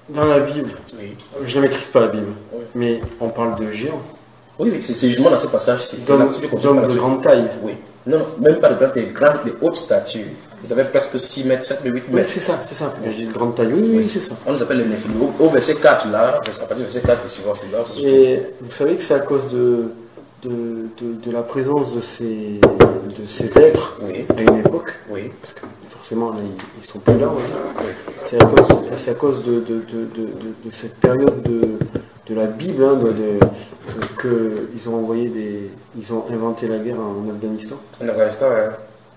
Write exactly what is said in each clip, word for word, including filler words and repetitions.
Dans la Bible, Oui. je ne maîtrise pas la Bible, Oui. mais on parle de géants. Oui, oui, c'est justement dans ce passage. C'est D'hommes là-dessus qu'on d'hommes parle. de grande taille. Oui. Non, non, même pas de grande, des grandes, des hautes statues. Ils avaient presque six mètres, sept mètres, huit Oui, mètres. c'est ça, c'est ça. J'ai de grande taille. Oui, oui, oui, c'est ça. On nous appelle les Néphilim. Au, au verset quatre, là, à partir du verset quatre et suivant, c'est là. c'est Et vous savez que c'est à cause de, de, de, de la présence de ces, de ces êtres Oui. à une époque, Oui. parce que forcément là, ils, ils sont plus là, on va dire. Oui. C'est à cause, c'est à cause de, de, de, de, de, de cette période de, de la Bible, hein, de, de, que ils ont envoyé des, ils ont inventé la guerre en Afghanistan. En Afghanistan, hein.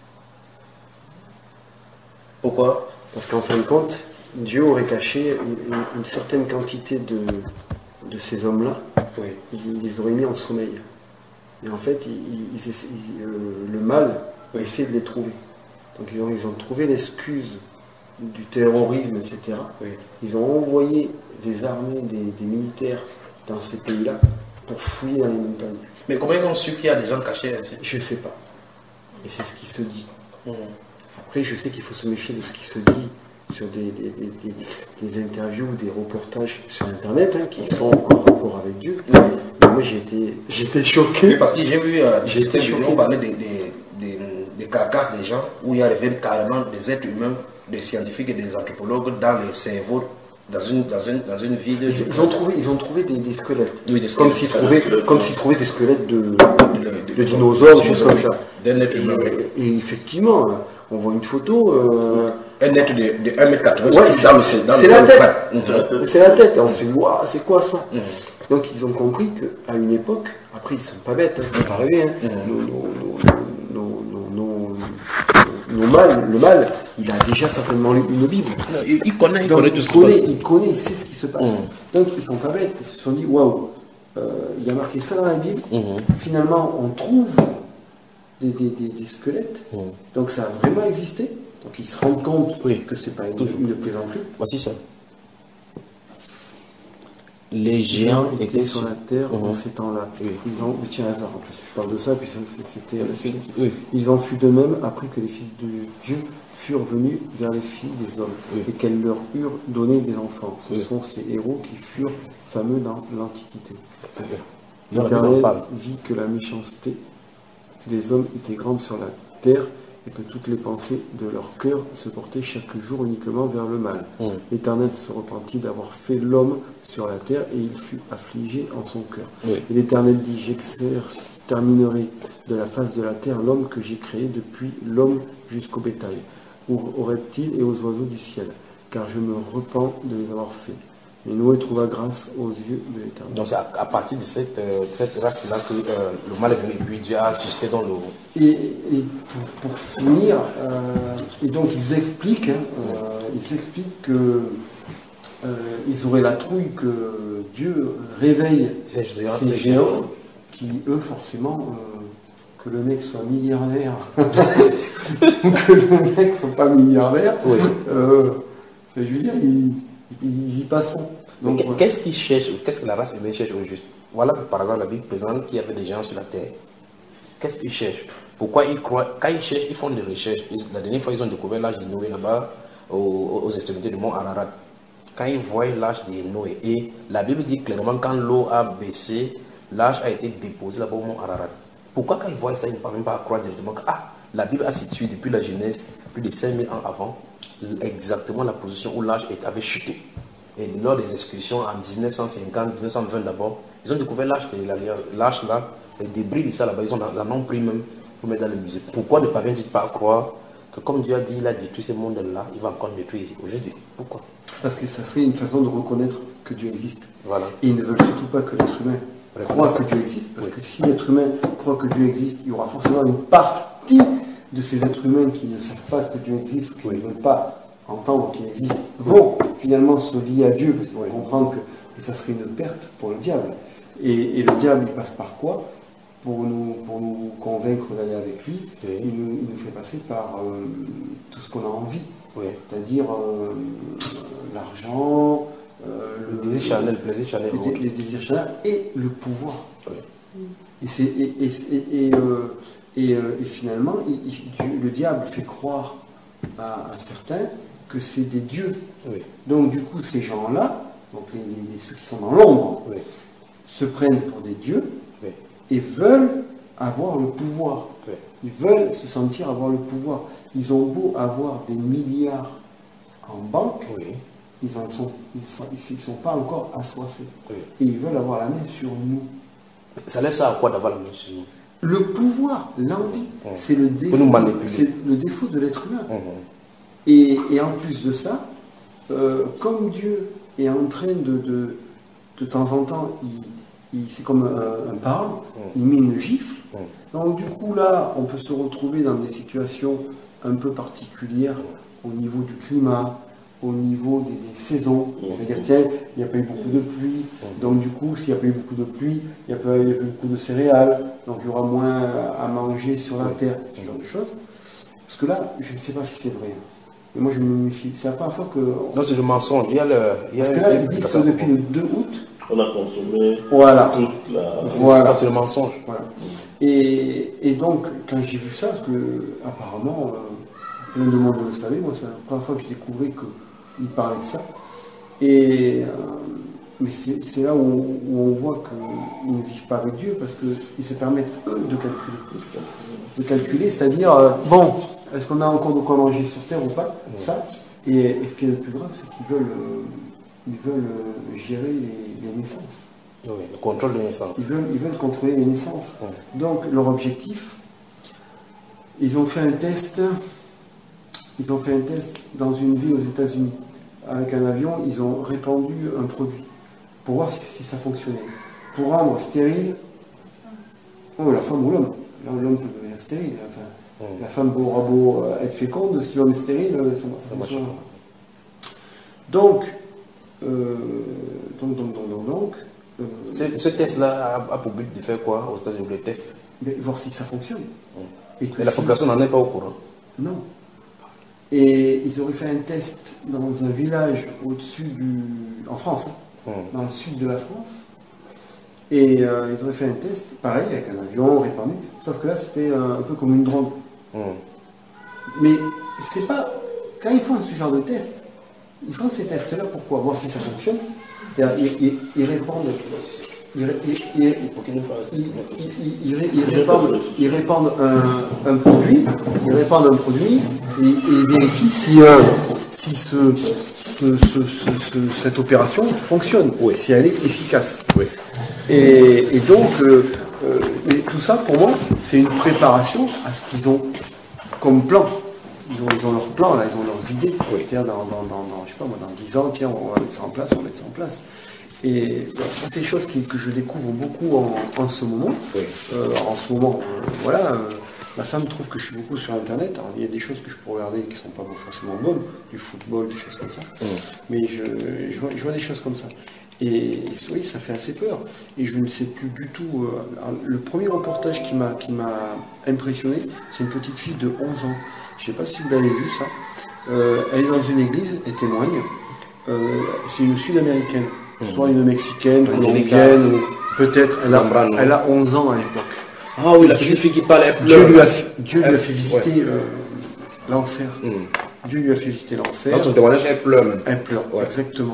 Pourquoi? Parce qu'en fin de compte, Dieu aurait caché une, une, une certaine quantité de, de ces hommes-là. Oui. Il les aurait mis en sommeil. Et en fait, ils, ils, ils, ils, euh, le mal Oui. essaie de les trouver. Donc ils ont, ils ont trouvé l'excuse du terrorisme, et cetera. Oui. Ils ont envoyé des armées, des, des militaires dans ces pays-là pour fouiller dans les montagnes. Mais comment ils ont su qu'il y a des gens cachés ainsi? Je ne sais pas. Et c'est ce qui se dit. Mmh. Après, je sais qu'il faut se méfier de ce qui se dit sur des, des, des, des, des interviews, des reportages sur Internet, hein, qui sont en rapport avec Dieu. Oui. Mais moi, j'ai été, j'ai été choqué. Oui, parce que j'ai vu, euh, J'ai été choqué. on parlait des, des, des, des carcasses des gens, où il y avait carrément des êtres humains, des scientifiques et des anthropologues dans les cerveaux, dans une, dans une, dans une vie de... Ils, ils ont trouvé, ils ont trouvé des, des squelettes. Oui, des Comme squelettes. s'ils trouvaient, comme s'ils trouvaient des squelettes de, de, de, de dinosaures, des choses comme ça. D'un être Et, humain. et effectivement, on voit une photo. Euh, Un être de, de un mètre quatre-vingts. Ouais, c'est c'est la tête. Mmh. C'est la tête. On se dit, waouh, c'est quoi ça? Mmh. Donc ils ont compris qu'à une époque, après ils sont pas bêtes, hein, faut pas rêver, hein, Mmh. nos, nos, nos, nos, nos, nos, nos mal, le mal, il a déjà certainement lu une Bible. Non, il, il connaît, il Donc, connaît tout il ce qui se connaît, passe. il connaît, il sait ce qui se passe. Mmh. Donc ils sont pas bêtes. Ils se sont dit, waouh, euh, il y a marqué ça dans la Bible. Mmh. Finalement, on trouve des, des, des, des squelettes. Mmh. Donc ça a vraiment existé. Donc ils se rendent compte Oui. que c'est pas une, Toujours. une plaisanterie. Voici ça. Les Les géants gens étaient étaient sur la terre Mmh. en ces temps-là. Oui. Ils ont, oui, tiens, hasard, en plus, je parle de ça, puis ça, c'était. Oui. Ils en fut de même après que les fils de Dieu furent venus vers les filles des hommes, Oui. et qu'elles leur eurent donné des enfants. Ce Oui. sont ces héros qui furent fameux dans l'Antiquité. C'est bien. Dans la Bible, on L'Éternel parle. vit que la méchanceté des hommes était grande sur la terre, et que toutes les pensées de leur cœur se portaient chaque jour uniquement vers le mal. Mmh. L'Éternel se repentit d'avoir fait l'homme sur la terre, et il fut affligé en son cœur. Oui. Et l'Éternel dit, j'exterminerai de la face de la terre l'homme que j'ai créé, depuis l'homme jusqu'au bétail, aux, aux reptiles et aux oiseaux du ciel, car je me repens de les avoir faits. Et Noé trouva grâce aux yeux de l'Éternel. Donc c'est à, à partir de cette, euh, cette race-là que euh, le mal est venu et puis Dieu a suscité dans le... Et, et pour, pour finir, euh, et donc ils expliquent, hein, euh, ils expliquent que euh, ils auraient la trouille que Dieu réveille Ces géants. ces géants qui, eux, forcément, euh, que le mec soit milliardaire, que le mec soit pas milliardaire, Oui. euh, je veux dire, ils, ils y passeront. Mais Donc, qu'est- qu'est-ce qu'ils cherchent, qu'est-ce que la race humaine cherche au juste? Voilà, par exemple, la Bible présente qu'il y avait des géants sur la terre. Qu'est-ce qu'ils cherchent? Pourquoi ils croient? Quand ils cherchent, ils font des recherches. Ils- La dernière fois, ils ont découvert l'âge de Noé là-bas, aux, aux extrémités du mont Ararat. Quand ils voient l'âge de Noé, et la Bible dit clairement, quand l'eau a baissé, l'âge a été déposé là-bas au mont Ararat. Pourquoi quand ils voient ça, ils ne parviennent même pas à croire directement que ah, la Bible a situé depuis la Genèse, plus de cinq mille ans avant, exactement la position où l'âge avait chuté. Et lors des excursions en mille neuf cent cinquante, mille neuf cent vingt d'abord, ils ont découvert l'âge de l'âge là, les débris de ça là-bas, ils en en ont pris même pour mettre dans le musée. Pourquoi ne parviennent-ils pas à croire que comme Dieu a dit, il a détruit ce monde-là, il va encore détruire aujourd'hui? Pourquoi? parce que ça serait une façon de reconnaître que Dieu existe. Voilà. Et ils ne veulent surtout pas que l'être humain croit que Dieu existe, parce Oui. que si l'être humain croit que Dieu existe, il y aura forcément une partie de ces êtres humains qui ne savent pas que Dieu existe, ou qui Oui. ne veulent pas entendre qu'il existe, vont finalement se lier à Dieu, parce qu'ils vont comprendre que et ça serait une perte pour le diable. Et, et le diable, il passe par quoi? Pour nous, pour nous convaincre d'aller avec lui, Oui. il, nous, il nous fait passer par euh, tout ce qu'on a envie, Oui. c'est-à-dire euh, l'argent, euh, Le désir charnel, le plaisir charnel. les, dé- les désirs charnels et le pouvoir. Oui. Et, c'est, et, et, et, et, euh, et, euh, et finalement, il- il- Dieu- le diable fait croire à, à certains que c'est des dieux. Oui. Donc du coup, ces gens-là, donc les, les- ceux qui sont dans l'ombre, Oui. se prennent pour des dieux Oui. et veulent avoir le pouvoir. Oui. Ils veulent se sentir avoir le pouvoir. Ils ont beau avoir des milliards en banque, Oui. ils en sont, ils sont, ils sont pas encore assoiffés. Oui. Et ils veulent avoir la main sur nous. Ça laisse à quoi d'avoir la main sur nous? Le pouvoir, l'envie, Mmh. c'est le Pour nous défaut, manipuler. c'est le défaut de l'être humain. Mmh. Et, et en plus de ça, euh, comme Dieu est en train de, de, de temps en temps, il, il- c'est comme un, un parent, Mmh. il met une gifle. Mmh. Donc du coup là, on peut se retrouver dans des situations un peu particulières au niveau du climat, au niveau des, des saisons. C'est-à-dire, tiens, il n'y a pas eu beaucoup de pluie, donc du coup, s'il n'y a pas eu beaucoup de pluie, il n'y a pas eu beaucoup de céréales, donc il y aura moins à manger sur la terre, ce genre de choses. Parce que là, je ne sais pas si c'est vrai. Mais moi, je me méfie. C'est la première fois que... Non, c'est le mensonge. Il y a le. Il y a Parce que là, ils disent que depuis le deux août, On a consommé voilà. toute la... Voilà. C'est le mensonge. Voilà. Et, et donc, quand j'ai vu ça, parce que apparemment, euh, plein de monde le savait, moi, c'est la première fois que je découvrais qu'il parlait de ça. Et, euh, mais c'est c'est là où on, où on voit qu'ils ne vivent pas avec Dieu, parce qu'ils se permettent, eux, de calculer. De calculer, c'est-à-dire, euh, bon, est-ce qu'on a encore de quoi manger sur Terre ou pas? Ça. Et, et ce qui est le plus grave, c'est qu'ils veulent, euh, ils veulent euh, gérer les, les naissances. Oui, le contrôle de naissance. Ils veulent, ils veulent contrôler les naissances. Ouais. Donc, leur objectif, ils ont fait un test, ils ont fait un test dans une ville aux États-Unis. Avec un avion, ils ont répandu un produit pour voir si, si ça fonctionnait. Pour rendre stérile, oh, la femme ou l'homme. Là, l'homme peut devenir stérile. Enfin, Mm. La femme aura beau euh, être féconde, si l'homme est stérile, ça ne fonctionnera pas. Donc, euh, donc, donc, donc, donc, donc euh, Ce, ce test-là a, a pour but de faire quoi aux États-Unis? Le test. mais voir si ça fonctionne. Mm. Et, que Et la si- population n'en est pas au courant. Non. Et ils auraient fait un test dans un village au-dessus du... en France, hein, Mm. dans le sud de la France. Et euh, ils auraient fait un test, pareil, avec un avion répandu, sauf que là, c'était un, un peu comme une drogue. Mm. Mais c'est pas... Quand ils font ce genre de test, ils font ces tests-là pourquoi? Voir si ça fonctionne. C'est-à-dire, ils, ils, ils répandent... Ils, ré- ils- ils- Pour qu'il ne passe. ils, ils- ils ré- ils répandent, ils répandent un, un produit, ils répandent un produit et, et ils vérifient si, euh, si ce, ce- ce- ce- ce- cette opération fonctionne, Oui. si elle est efficace. Oui. Et, et donc, euh, euh, et tout ça, pour moi, c'est une préparation à ce qu'ils ont comme plan. Ils ont, ils ont leur plan, là, ils ont leurs idées. Oui. C'est-à-dire, dans, dans, dans, dans, je sais pas moi, dans dix ans, tiens, on va mettre ça en place, on va mettre ça en place. Et voilà, ça, c'est des choses qui- que je découvre beaucoup en, en ce moment. Oui. Euh, en ce moment, euh, voilà, euh, ma femme trouve que je suis beaucoup sur Internet. Alors, il y a des choses que je peux regarder qui ne sont pas forcément bonnes, du football, des choses comme ça. Mm. Mais je, je, vois, je vois des choses comme ça. Et oui, ça fait assez peur. Et je ne sais plus du tout. euh, alors, le premier reportage qui m'a qui m'a impressionné, c'est une petite fille de onze ans. Je ne sais pas si vous l'avez vu ça. Euh, elle est dans une église et témoigne. Euh, c'est une Sud-américaine, soit une Mexicaine, colombienne, ou peut-être. Elle a, Zambrano. elle a onze ans à l'époque. Ah oui, la petite fille qui parle, elle Dieu pleure. lui a, fait- Dieu lui a Elle- fait visiter ouais. euh, l'enfer. Mm. Dieu lui a fait visiter l'enfer. Dans son témoignage, elle pleure même. Elle pleure, Ouais. exactement.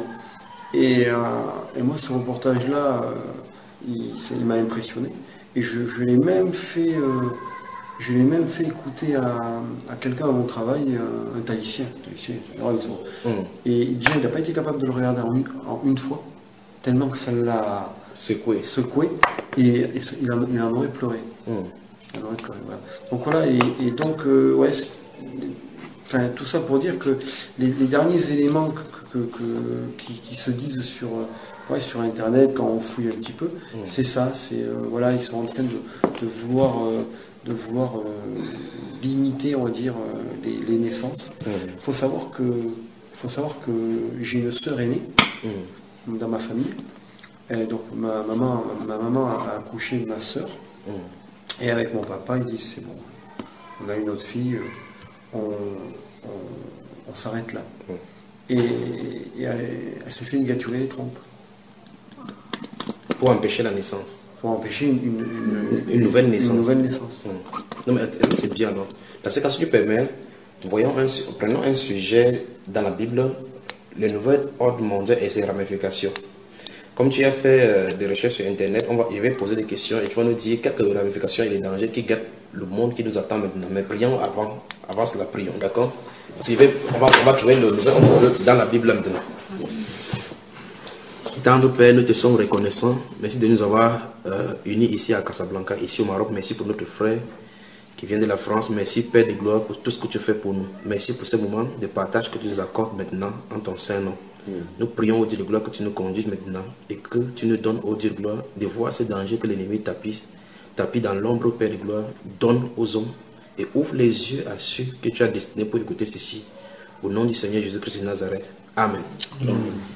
Et, euh, et moi, ce reportage-là, euh, il, ça- il m'a impressionné. Et je, je l'ai même fait, euh, je l'ai même fait écouter à, à quelqu'un à mon travail, euh, un Tahitien. Tahitien, alors, ils sont- Mm. Et déjà, il n'a pas été capable de le regarder en une, en une fois, tellement que ça l'a Secoué. secoué. Et, et ça- il, en, il en aurait pleuré. Mm. Il en aurait pleuré, voilà. Donc voilà, et, et donc, euh, ouais, c'est- enfin, tout ça pour dire que les, les derniers éléments que, que- que- qui, qui se disent sur, euh, ouais, sur Internet, quand on fouille un petit peu, Mm. c'est ça, c'est, euh, voilà, ils sont en train de, de vouloir, euh, de vouloir euh, limiter, on va dire, euh, les, les naissances. Mm. Il faut savoir que, faut savoir que j'ai une sœur aînée Mm. dans ma famille. Et donc ma maman, ma maman a accouché de ma sœur. Mm. Et avec mon papa, ils disent c'est bon, on a une autre fille, on, on- on s'arrête là. Mm. Et, et elle, elle s'est fait gâturer les trompes Pour empêcher la naissance. pour empêcher une, une- une- Une nouvelle naissance. une nouvelle naissance. Mm. Non, mais att- c'est bien, non? Parce que si tu permets, voyons un, prenons un sujet dans la Bible, le nouvel ordre mondial et ses ramifications. Comme tu as fait euh, des recherches sur Internet, on va, je vais poser des questions et tu vas nous dire quelques ramifications et les dangers qui guettent le monde qui nous attend maintenant. Mais prions avant, avant cela, prions, d'accord? On va, on va trouver le nouvel ordre mondial dans la Bible maintenant. Tendre Père, nous te sommes reconnaissants. Merci de nous avoir euh, unis ici à Casablanca, ici au Maroc. Merci pour notre frère qui vient de la France. Merci Père de gloire pour tout ce que tu fais pour nous. Merci pour ce moment de partage que tu nous accordes maintenant en ton saint nom. Mm. Nous prions au Dieu de gloire que tu nous conduises maintenant et que tu nous donnes au Dieu de gloire de voir ces dangers que l'ennemi tapisse, tapis dans l'ombre, Père de gloire. Donne aux hommes et ouvre les yeux à ceux que tu as destinés pour écouter ceci. Au nom du Seigneur Jésus-Christ de Nazareth. Amen. Mm.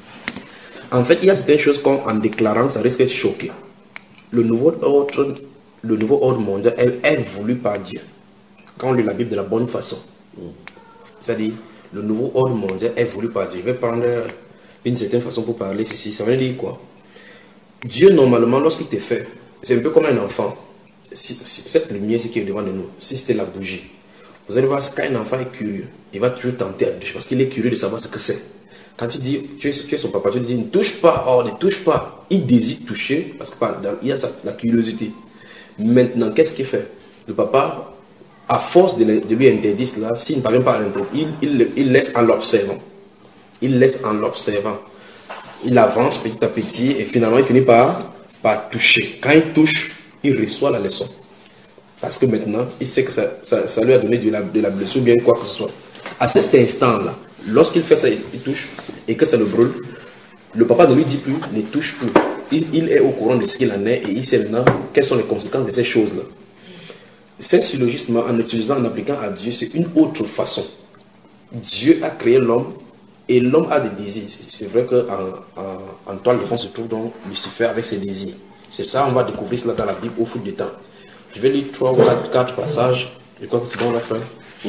En fait, il y a certaines choses qu'en déclarant, ça risque de choquer. Le nouveau ordre, le nouveau ordre mondial est, est voulu par Dieu. Quand on lit la Bible de la bonne façon. C'est-à-dire, le nouveau ordre mondial est voulu par Dieu. Je vais prendre une certaine façon pour parler ceci. Ça veut dire quoi? Dieu, normalement, lorsqu'il te fait, c'est un peu comme un enfant. Si, si, cette lumière, c'est qui est devant de nous, si c'était la bougie, vous allez voir, quand un enfant est curieux, il va toujours tenter à toucher parce qu'il est curieux de savoir ce que c'est. Quand tu dis, tu es, tu es son papa, tu lui dis, ne touche pas, oh, ne touche pas. Il désire toucher parce qu'il y a sa, la curiosité. Maintenant, qu'est-ce qu'il fait? Le papa, à force de, de lui interdire cela, s'il ne parvient pas à l'interdire, il, il, il laisse en l'observant. Il laisse en l'observant. Il avance petit à petit et finalement, il finit par, par toucher. Quand il touche, il reçoit la leçon. Parce que maintenant, il sait que ça, ça, ça lui a donné de la, de la blessure, bien quoi que ce soit. À cet instant-là, lorsqu'il fait ça, il, il touche et que ça le brûle, le papa ne lui dit plus, ne touche plus. Il, il est au courant de ce qu'il en est et il sait maintenant quelles sont les conséquences de ces choses-là. Ce syllogisme, en utilisant, en appliquant à Dieu, c'est une autre façon. Dieu a créé l'homme et l'homme a des désirs. C'est vrai qu'en en, en toile de fond se trouve donc Lucifer avec ses désirs. C'est ça, on va découvrir cela dans la Bible au fil du temps. Je vais lire trois ou quatre, quatre passages. Je crois que c'est bon, on l'a fait.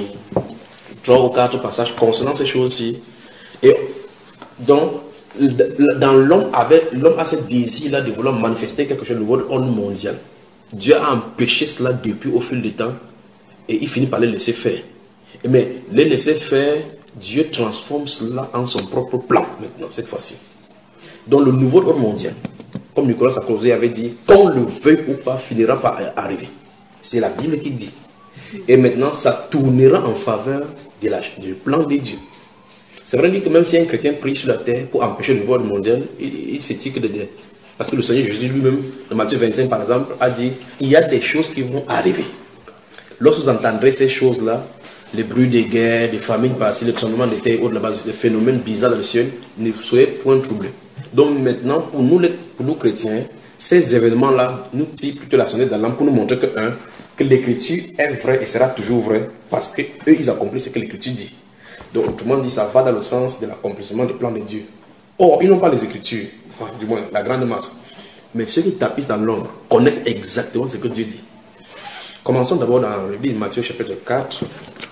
Trois ou quatre passages concernant ces choses-ci. Et donc, dans l'homme, l'homme a ce désir-là de vouloir manifester quelque chose de nouveau au monde mondial. Dieu a empêché cela depuis au fil du temps et il finit par les laisser faire. Mais les laisser faire, Dieu transforme cela en son propre plan maintenant, cette fois-ci. Donc le nouveau ordre mondial, comme Nicolas Sarkozy avait dit, qu'on le veuille ou pas, finira par arriver. C'est la Bible qui dit. Et maintenant, ça tournera en faveur de la, du plan de Dieu. C'est vrai que même si un chrétien prie sur la terre pour empêcher le nouveau ordre mondial, il, il s'étique de dire. Parce que le Seigneur Jésus lui-même, dans Matthieu vingt-cinq par exemple, a dit, il y a des choses qui vont arriver. Lorsque vous entendrez ces choses-là, les bruits des guerres, des famines passées, les tremblements de terre, au-delà, les phénomènes bizarres dans le ciel, ne soyez point troublés. Donc maintenant, pour nous, les, pour nous chrétiens, ces événements-là nous tirent plutôt la sonnette d'alarme pour nous montrer que, un, que l'écriture est vraie et sera toujours vraie, parce qu'eux, ils accomplissent ce que l'écriture dit. Donc, autrement dit, ça va dans le sens de l'accomplissement des plans de Dieu. Or, ils n'ont pas les écritures, enfin, du moins, la grande masse. Mais ceux qui tapissent dans l'ombre connaissent exactement ce que Dieu dit. Commençons d'abord dans le livre de Matthieu, chapitre quatre.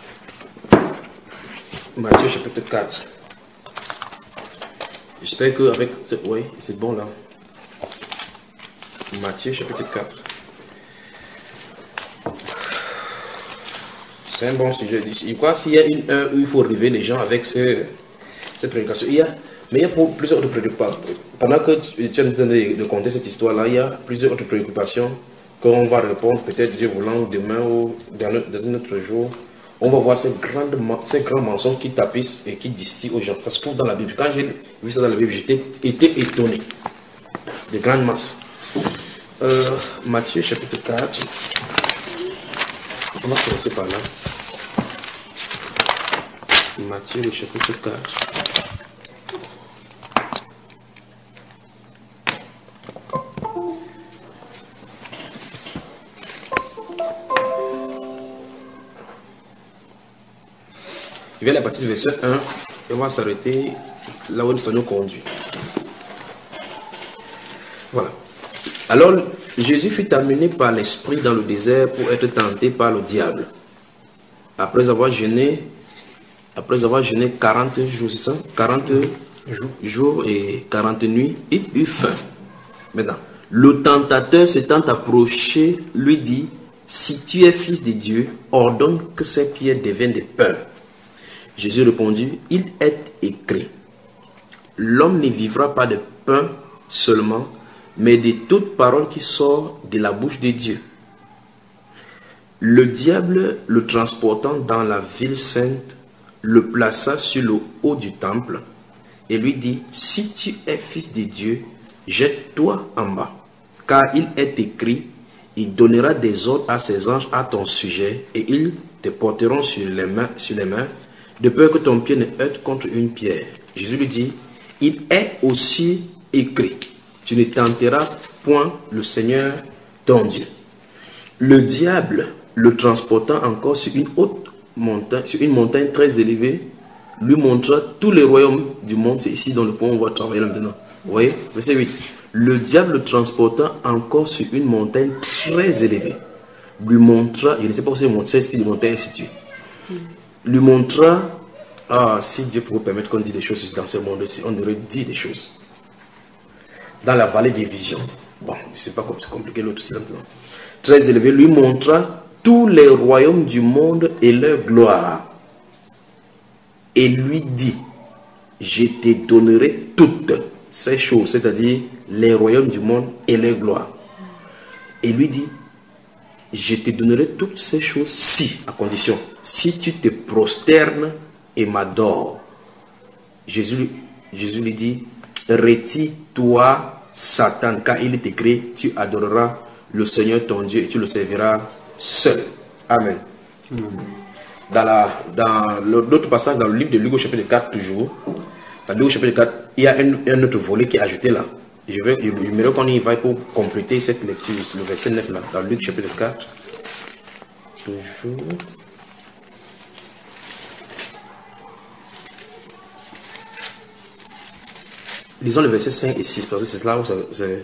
Matthieu, chapitre quatre. J'espère qu'avec... Oui, c'est bon là. Matthieu, chapitre quatre. C'est un bon sujet. Je crois qu'il y a une heure où il faut réveiller les gens avec ces, ces prédications. Il y a, mais il y a pour plusieurs autres préoccupations. Pendant que tu es en train de conter cette histoire-là, il y a plusieurs autres préoccupations qu'on va répondre, peut-être Dieu voulant, demain ou dans un autre jour. On va voir ces, grandes, ces grands mensonges qui tapissent et qui distillent aux gens. Ça se trouve dans la Bible. Quand j'ai vu ça dans la Bible, j'étais été étonné. De grandes masses. Euh, Matthieu chapitre quatre. On va commencer par là. Matthieu le chapitre quatre. Je vais aller à partir du verset un et on va s'arrêter là où ça nous conduit. Voilà. Alors, Jésus fut amené par l'Esprit dans le désert pour être tenté par le diable. Après avoir jeûné, après avoir jeûné quarante jours, c'est ça? quarante jours. jours et quarante nuits, il eut faim. Maintenant, le tentateur s'étant approché, lui dit, si tu es fils de Dieu, ordonne que ces pierres deviennent des pains. Jésus répondit, il est écrit, l'homme ne vivra pas de pain seulement, mais de toute parole qui sort de la bouche de Dieu. Le diable, le transportant dans la ville sainte, le plaça sur le haut du temple et lui dit, si tu es fils de Dieu, jette-toi en bas, car il est écrit, il donnera des ordres à ses anges à ton sujet et ils te porteront sur les mains, sur les mains de peur que ton pied ne heurte contre une pierre. Jésus lui dit, il est aussi écrit, tu ne tenteras point le Seigneur ton Dieu. Le diable, le transportant encore sur une haute montagne, sur une montagne très élevée, lui montra tous les royaumes du monde. C'est ici dans le point où on va travailler là maintenant. Vous voyez, verset huit. Le diable le transportant encore sur une montagne très élevée, lui montra, je ne sais pas où c'est cette montagne est située, lui montra, ah, si Dieu pouvait permettre qu'on dise des choses dans ce monde-ci, on aurait dit des choses. Dans la vallée des visions. Bon, je ne sais pas comment c'est compliqué l'autre, c'est maintenant. Très élevé, lui montra tous les royaumes du monde et leur gloire. Et lui dit, je te donnerai toutes ces choses, c'est-à-dire les royaumes du monde et leur gloire. Et lui dit, je te donnerai toutes ces choses si, à condition, si tu te prosternes et m'adores. Jésus, Jésus lui dit, retire-toi, Satan, car il est écrit, tu adoreras le Seigneur ton Dieu et tu le serviras seul. Amen. Mm. Dans, la, dans l'autre passage, dans le livre de Luc au chapitre quatre, toujours, dans Luc au chapitre quatre, il y a un, un autre volet qui est ajouté là. Je vais, j'aimerais qu'on y va pour compléter cette lecture, le verset neuf là, dans Luc chapitre quatre. Toujours. Lisons le verset cinq et six, parce que c'est là où c'est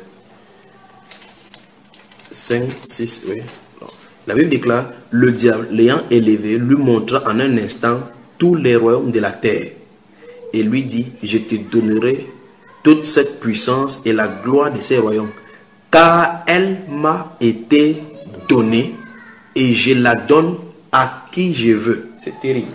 cinq, six, oui. Non. La Bible déclare, le diable, l'ayant élevé, lui montra en un instant tous les royaumes de la terre. Et lui dit, je te donnerai toute cette puissance et la gloire de ces royaumes, car elle m'a été donnée et je la donne à qui je veux. C'est terrible.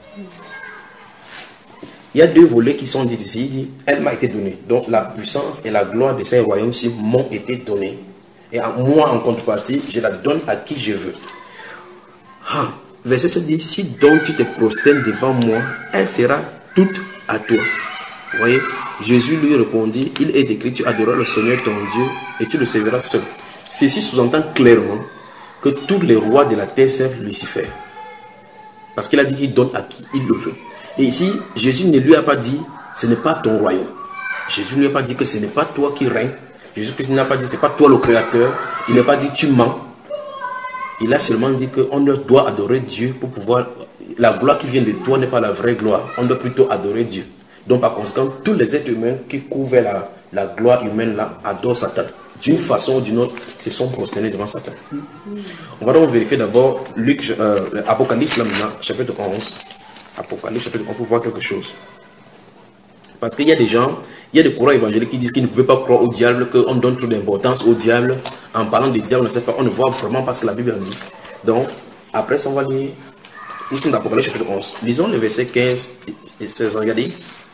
Il y a deux volets qui sont dits ici. Il dit, elle m'a été donnée. Donc la puissance et la gloire de ces royaumes-ci m'ont été donnés. Et à moi, en contrepartie, je la donne à qui je veux. Ah, verset sept dit, si donc tu te prosternes devant moi, elle sera toute à toi. Vous voyez, Jésus lui répondit, il est écrit, tu adoreras le Seigneur ton Dieu et tu le serviras seul. Ceci sous-entend clairement que tous les rois de la terre servent Lucifer. Parce qu'il a dit qu'il donne à qui il le veut. Et ici, Jésus ne lui a pas dit, ce n'est pas ton royaume. Jésus ne lui a pas dit que ce n'est pas toi qui règne. Jésus-Christ n'a pas dit, ce n'est pas toi le créateur. Il n'a pas dit, tu mens. Il a seulement dit qu'on doit adorer Dieu pour pouvoir... La gloire qui vient de toi n'est pas la vraie gloire. On doit plutôt adorer Dieu. Donc par conséquent, tous les êtres humains qui couvrent la, la gloire humaine là, adorent Satan. D'une façon ou d'une autre, se sont prosternés devant Satan. On va donc vérifier d'abord Luc, euh, Apocalypse là maintenant, chapitre onze. Apocalypse chapitre onze pour voir quelque chose. Parce qu'il y a des gens, il y a des courants évangéliques qui disent qu'ils ne pouvaient pas croire au diable, qu'on donne trop d'importance au diable. En parlant du diable, on ne sait pas, on ne voit vraiment pas ce que la Bible a dit. Donc, après ça, on va lire, nous sommes dans Apocalypse chapitre onze. Lisons les versets quinze et seize. Regardez.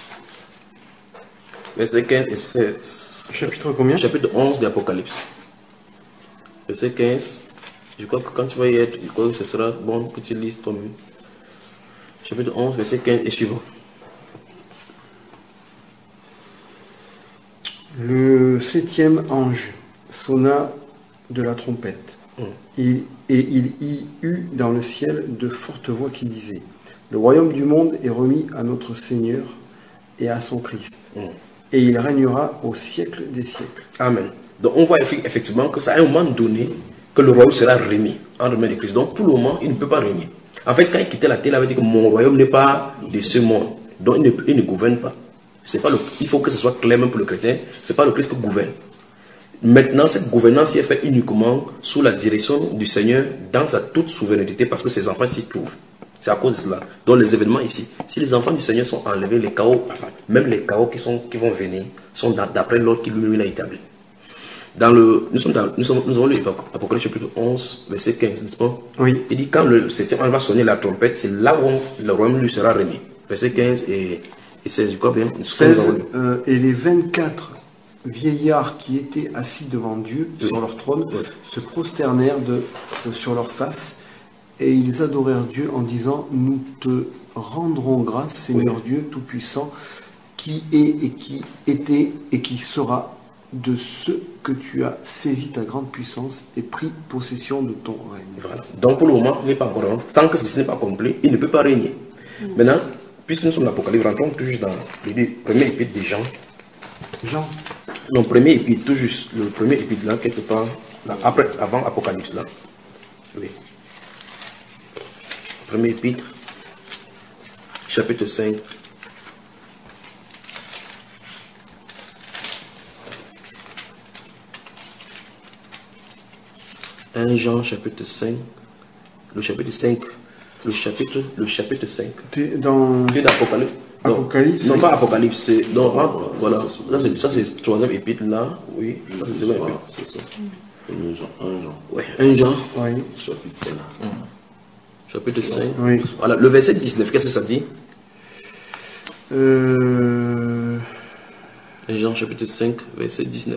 Versets quinze et seize. Chapitre combien? Chapitre onze de l'Apocalypse. Verset quinze. Je crois que quand tu vas y être, je crois que ce sera bon que tu lises toi-même. Chapitre onze, verset quinze et suivant. Le septième ange sonna de la trompette, mm. et, et il y eut dans le ciel de fortes voix qui disaient, le royaume du monde est remis à notre Seigneur et à son Christ, mm. et il régnera au siècle des siècles. Amen. Donc on voit effectivement que ça à un moment donné que le royaume sera remis en main de Christ. Donc pour le moment, il ne peut pas régner. En fait, quand il quittait la terre, il avait dit que mon royaume n'est pas de ce monde. Donc il ne, il ne gouverne pas. C'est pas le, il faut que ce soit clair même pour le chrétien, ce n'est pas le Christ qui gouverne. Maintenant, cette gouvernance est faite uniquement sous la direction du Seigneur dans sa toute souveraineté parce que ses enfants s'y trouvent. C'est à cause de cela. Donc les événements ici, si les enfants du Seigneur sont enlevés, les chaos, enfin, même les chaos qui, sont, qui vont venir, sont d'après l'ordre qui lui-même a établi. Dans le, nous, sommes dans, nous, sommes, nous avons lu Apocalypse chapitre onze, verset quinze, n'est-ce pas? Oui. Il dit quand le septième ange va sonner la trompette, c'est là où le royaume lui sera remis. Verset quinze et, et seize, je crois bien. seize, euh, et les vingt-quatre vieillards qui étaient assis devant Dieu, oui. sur leur trône, oui. se prosternèrent de, de, sur leur face, et ils adorèrent Dieu en disant, nous te rendrons grâce, Seigneur oui. Dieu Tout-Puissant, qui est et qui était et qui sera, de ce que tu as saisi ta grande puissance et pris possession de ton règne. Voilà. Donc pour le moment, il n'est pas encore. Tant que ceci n'est pas complet, il ne peut pas régner. Mm. Maintenant, puisque nous sommes l'Apocalypse, rentrons tout juste dans le premier épître de Jean. Jean. Non, premier épître, tout juste, le premier épître là, quelque part, là, après, avant Apocalypse là. Oui. Premier épître, chapitre cinq. un Jean chapitre cinq, le chapitre cinq, le chapitre, le chapitre cinq. Tu es dans l'Apocalypse. Apocalypse. Non, non, pas Apocalypse, c'est donc voilà. Là, c'est ça, c'est le troisième épître là, oui. Ça c'est le second épître. un Jean, un Jean. Oui, un Jean. Oui. Chapitre cinq. Hum. Chapitre cinq. Oui. Voilà, le verset dix-neuf, qu'est-ce que ça dit? Euh... un Jean chapitre cinq, verset dix-neuf.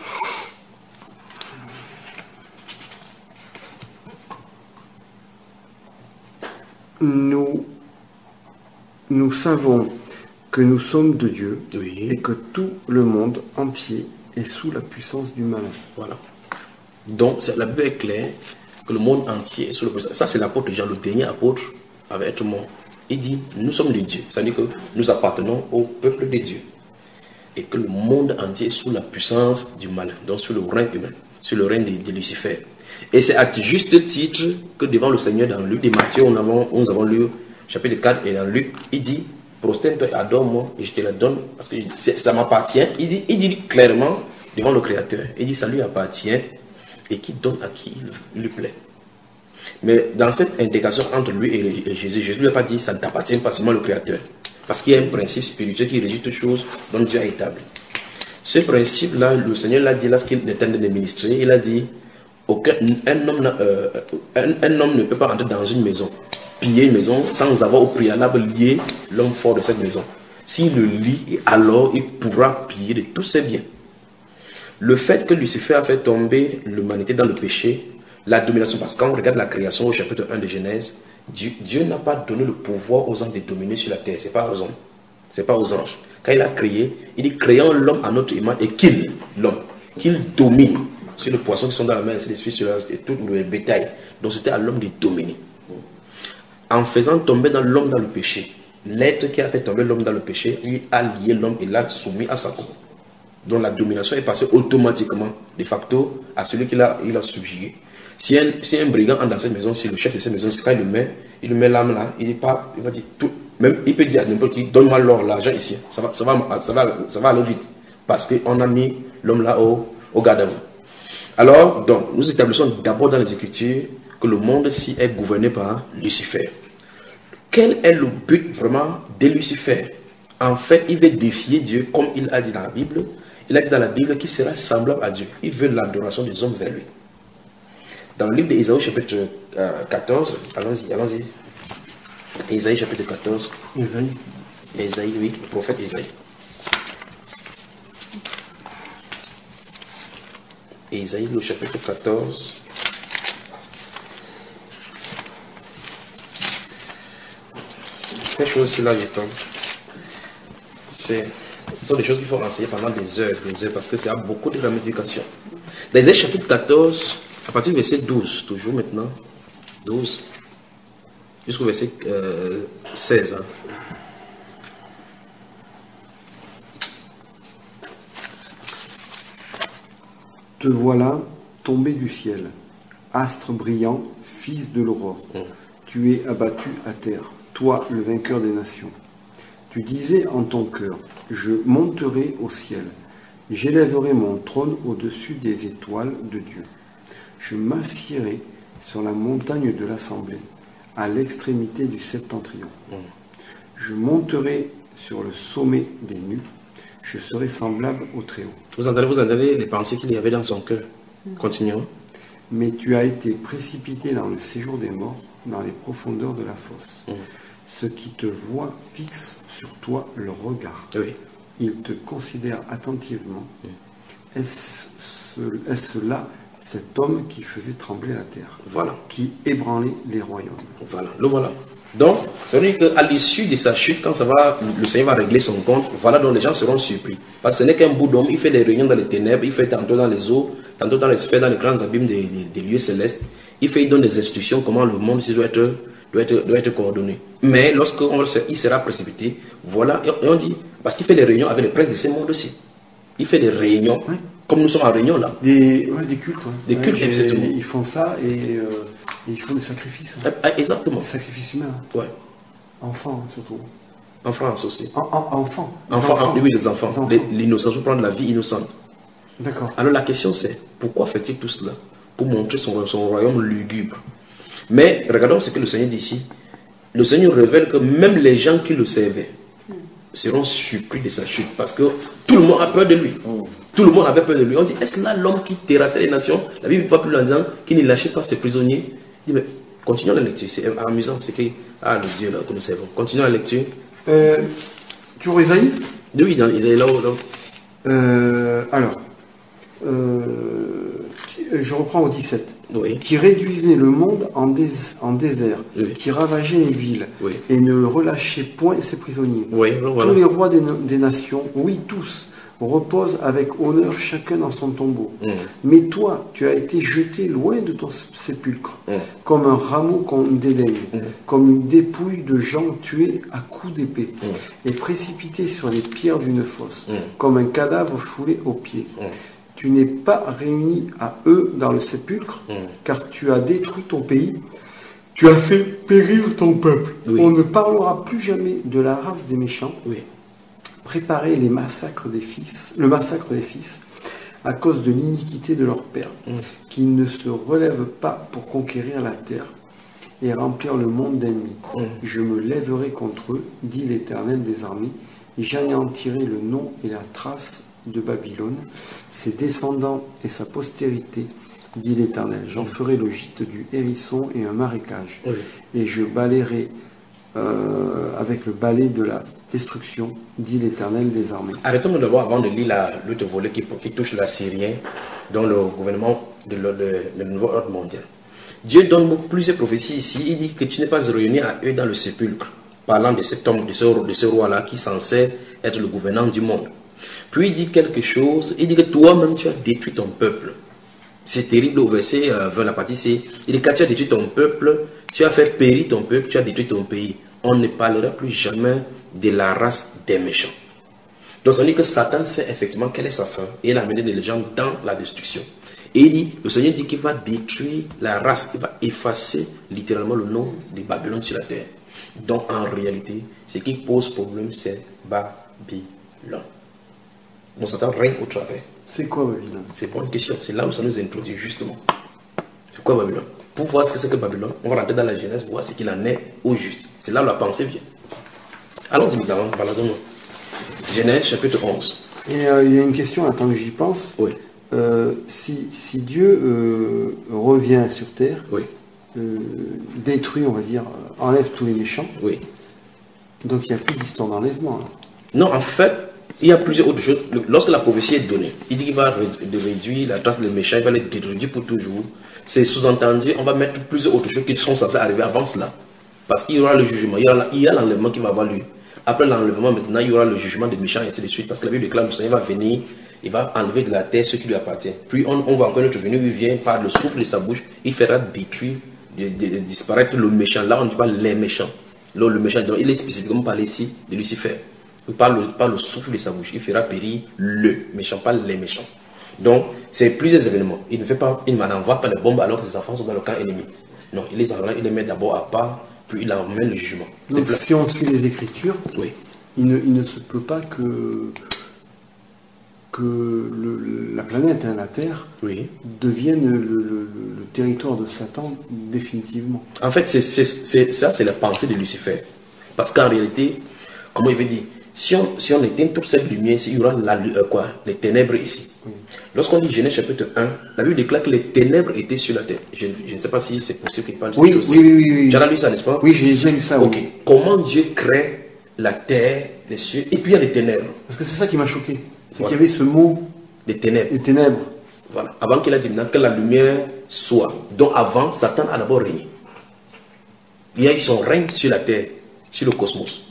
Nous, nous savons que nous sommes de Dieu, oui. et que tout le monde entier est sous la puissance du malin. Voilà. Donc, la Bible est claire que le monde entier est sous la puissance. Ça, c'est l'apôtre Jean, le dernier apôtre, avec être mort. Il dit, nous sommes de Dieu. C'est-à-dire que nous appartenons au peuple de Dieu. Et que le monde entier est sous la puissance du malin, donc sous le règne humain, sous le règne de, de Lucifer. Et c'est à juste titre que devant le Seigneur, dans Luc et Matthieu, nous avons, nous avons lu chapitre quatre, et dans Luc, il dit, prosterne-toi et adore-moi, et je te la donne, parce que ça m'appartient. Il dit, il dit clairement devant le Créateur, il dit, ça lui appartient, et qui donne à qui il lui plaît. Mais dans cette intégration entre lui et Jésus, Jésus ne lui a pas dit, ça ne t'appartient pas seulement le Créateur, parce qu'il y a un principe spirituel qui régit toutes choses dont Dieu a établi. Ce principe-là, le Seigneur l'a dit lorsqu'il était en train de ministrer, il a dit, Aucun, un, homme, euh, un, un homme ne peut pas entrer dans une maison, piller une maison sans avoir au préalable lié l'homme fort de cette maison. S'il le lie, alors il pourra piller de tous ses biens. Le fait que Lucifer a fait tomber l'humanité dans le péché, la domination, parce que quand on regarde la création au chapitre un de Genèse, Dieu, Dieu n'a pas donné le pouvoir aux anges de dominer sur la terre, ce n'est pas aux hommes, c'est pas aux anges. Quand il a créé, il dit créons l'homme à notre image et qu'il, l'homme, qu'il domine sur les poissons qui sont dans la mer, ainsi de suite, sur la, et tout le bétail. Donc c'était à l'homme de dominer. En faisant tomber dans l'homme dans le péché, l'être qui a fait tomber l'homme dans le péché, lui a lié l'homme et l'a soumis à sa cour. Donc la domination est passée automatiquement, de facto, à celui qui l'a il a subjugué. Si un, si un brigand entre dans cette maison, si le chef de cette maison, quand il le met, il le met l'âme là, il dit pas, il va dire tout. Même il peut dire à n'importe qui, donne-moi l'or, l'argent ici. Ça va, ça va, ça va, ça va aller vite. Parce qu'on a mis l'homme là au, au garde à vous. Alors, donc, nous établissons d'abord dans les Écritures que le monde-ci est gouverné par Lucifer. Quel est le but vraiment de Lucifer? En fait, il veut défier Dieu, comme il a dit dans la Bible. Il a dit dans la Bible qu'il sera semblable à Dieu. Il veut l'adoration des hommes vers lui. Dans le livre d'Ésaïe, chapitre quatorze, allons-y, allons-y. Ésaïe, chapitre quatorze. Ésaïe. Ésaïe, oui, le prophète Ésaïe. Ésaïe, le chapitre quatorze. Ces choses là, je pense. Ce sont des choses qu'il faut enseigner pendant des heures, des heures, parce que ça a beaucoup de ramifications. Dans Ésaïe, chapitre quatorze, à partir du verset douze, toujours maintenant, douze, jusqu'au verset euh, seize. Hein. Te voilà tombé du ciel, astre brillant, fils de l'aurore. Mmh. Tu es abattu à terre, toi le vainqueur des nations. Tu disais en ton cœur, je monterai au ciel, j'élèverai mon trône au-dessus des étoiles de Dieu. Je m'assierai sur la montagne de l'assemblée, à l'extrémité du septentrion. Mmh. Je monterai sur le sommet des nues, je serai semblable au Très-Haut. Vous entendez, vous entendez les pensées qu'il y avait dans son cœur. Mmh. Continuons. Mais tu as été précipité dans le séjour des morts, dans les profondeurs de la fosse. Mmh. ce qui te voit fixe sur toi le regard. Oui. Il te considère attentivement. Mm. Est-ce, ce, est-ce là cet homme qui faisait trembler la terre? Voilà. Qui ébranlait les royaumes. Voilà, le voilà. Donc, ça veut dire qu'à l'issue de sa chute, quand ça va, le Seigneur va régler son compte, voilà, donc les gens seront surpris. Parce que ce n'est qu'un bout d'homme, il fait des réunions dans les ténèbres, il fait tantôt dans les eaux, tantôt dans les sphères, dans les grands abîmes des, des, des lieux célestes. Il fait, il donne des instructions, comment le monde ici doit être, doit être, doit être coordonné. Mais lorsqu'il sera précipité, voilà, et on dit, parce qu'il fait des réunions avec les prêtres de ce monde aussi. Il fait des réunions, ouais. Comme nous sommes en réunion là. Des, ouais, des cultes. Ouais. Des cultes, ouais, exactement. Ils font ça et, euh, et ils font des sacrifices. Hein. Ah, exactement. Des sacrifices humains. Ouais. Enfants, surtout. En France aussi. En, en, enfants. Enfants, enfants. Oui, les enfants. enfants. L'innocence, pour prendre la vie innocente. D'accord. Alors la question c'est, pourquoi fait-il tout cela? Pour montrer son, son royaume lugubre. Mais regardons ce que le Seigneur dit ici. Le Seigneur révèle que même les gens qui le servaient seront surpris de sa chute. Parce que tout le monde a peur de lui. Mm. Tout le monde avait peur de lui. On dit, est-ce là l'homme qui terrassait les nations? La Bible va plus loin en disant qu'il ne lâchait pas ses prisonniers. Il dit, mais continuons la lecture. C'est amusant. C'est que, ah, le Dieu là que nous servons. Continuons la lecture. Euh, toujours Isaïe? Oui, dans Isaïe là. là. Euh, alors, euh, je reprends au dix-sept. Oui. Qui réduisait le monde en, dés, en désert, oui. Qui ravageait les villes, oui. Et ne relâchait point ses prisonniers. Oui, voilà. Tous les rois des, des nations, oui, tous, reposent avec honneur chacun dans son tombeau. Mm. Mais toi, tu as été jeté loin de ton sépulcre, mm. Comme un rameau qu'on dédaigne, mm. Comme une dépouille de gens tués à coups d'épée, mm. Et précipité sur les pierres d'une fosse, mm. Comme un cadavre foulé aux pieds. Mm. Tu n'es pas réuni à eux dans le sépulcre, mm. Car tu as détruit ton pays, tu as fait périr ton peuple. Oui. On ne parlera plus jamais de la race des méchants. Oui. Préparer les massacres des fils, le massacre des fils, à cause de l'iniquité de leur père, mm. Qui ne se relèvent pas pour conquérir la terre et remplir le monde d'ennemis. Mm. Je me lèverai contre eux, dit l'Éternel des armées, et j'anéantirai le nom et la trace de Babylone, ses descendants et sa postérité, dit l'Éternel. J'en ferai le gîte du hérisson et un marécage, oui. Et je balayerai euh, avec le balai de la destruction, dit l'Éternel des armées. Arrêtons-nous d'abord avant de lire l'autre volet qui, qui touche l'Assyrien, dans le gouvernement de le, de, le nouveau ordre mondial. Dieu donne plusieurs prophéties ici. Il dit que tu n'es pas réuni à eux dans le sépulcre, parlant de cet homme, de ce, de ce roi-là qui est censé être le gouvernant du monde. Puis il dit quelque chose, il dit que toi-même tu as détruit ton peuple. C'est terrible au verset vingt, la partie C. Il dit que tu as détruit ton peuple, tu as fait périr ton peuple, tu as détruit ton pays. On ne parlera plus jamais de la race des méchants. Donc ça veut dire que Satan sait effectivement quelle est sa fin et il a amené les gens dans la destruction. Et il dit, le Seigneur dit qu'il va détruire la race, il va effacer littéralement le nom de Babylone sur la terre. Donc en réalité, ce qui pose problème, c'est Babylone. On s'entend rien au travers. C'est quoi Babylone? C'est pas une question, c'est là où ça nous introduit justement. C'est quoi Babylone? Pour voir ce que c'est que Babylone, on va rentrer dans la Genèse, voir ce qu'il en est au juste. C'est là où la pensée vient. Allons-y, maintenant, baladons-nous. Genèse chapitre onze. Et euh, il y a une question, attends que j'y pense. Oui. Euh, si, si Dieu euh, revient sur terre, oui. euh, détruit, on va dire, enlève tous les méchants, oui. Donc il n'y a plus d'histoire d'enlèvement. Non, en fait, il y a plusieurs autres choses. Lorsque la prophétie est donnée, il dit qu'il va réduire la trace des méchants, il va les réduire pour toujours. C'est sous-entendu, on va mettre plusieurs autres choses qui sont censées arriver avant cela. Parce qu'il y aura le jugement, il y a l'enlèvement qui va avoir lieu. Après l'enlèvement, maintenant, il y aura le jugement des méchants et ainsi de suite. Parce que la Bible déclare que le Seigneur va venir, il va enlever de la terre ce qui lui appartient. Puis on, on va encore notre venue, il vient par le souffle de sa bouche, il fera détruire, de, de, de disparaître le méchant. Là, on ne dit pas les méchants. Là, le méchant, donc, il est spécifiquement parlé ici de Lucifer. Par le, par le souffle de sa bouche, il fera périr le méchant, pas les méchants. Donc, c'est plusieurs événements. Il ne fait pas, il n'envoie pas les bombes alors que ses enfants sont dans le camp ennemi. Non, il les envoie, il les met d'abord à part, puis il emmène le jugement. Donc, si on suit les Écritures, oui. il, ne, il ne se peut pas que, que le, la planète, hein, la Terre, oui. devienne le, le, le territoire de Satan définitivement. En fait, c'est, c'est, c'est, ça, c'est la pensée de Lucifer. Parce qu'en réalité, comment il veut dire, Si on, si on éteint toute cette lumière, il y aura la, euh, quoi, les ténèbres ici. Oui. Lorsqu'on lit Genèse chapitre un, la Bible déclare que les ténèbres étaient sur la terre. Je, je ne sais pas si c'est possible qu'il parle de Oui, cette chose. oui, oui, oui, oui. Tu as lu ça, n'est-ce pas? Oui, j'ai déjà lu ça. Ok. Oui. Comment Dieu crée la terre, les cieux, et puis il y a les ténèbres. Parce que c'est ça qui m'a choqué. C'est Voilà. qu'il y avait ce mot, Les ténèbres. les ténèbres. Voilà. Avant qu'il a dit maintenant que la lumière soit. Donc avant, Satan a d'abord régné. Il y a eu son règne sur la terre, sur le cosmos.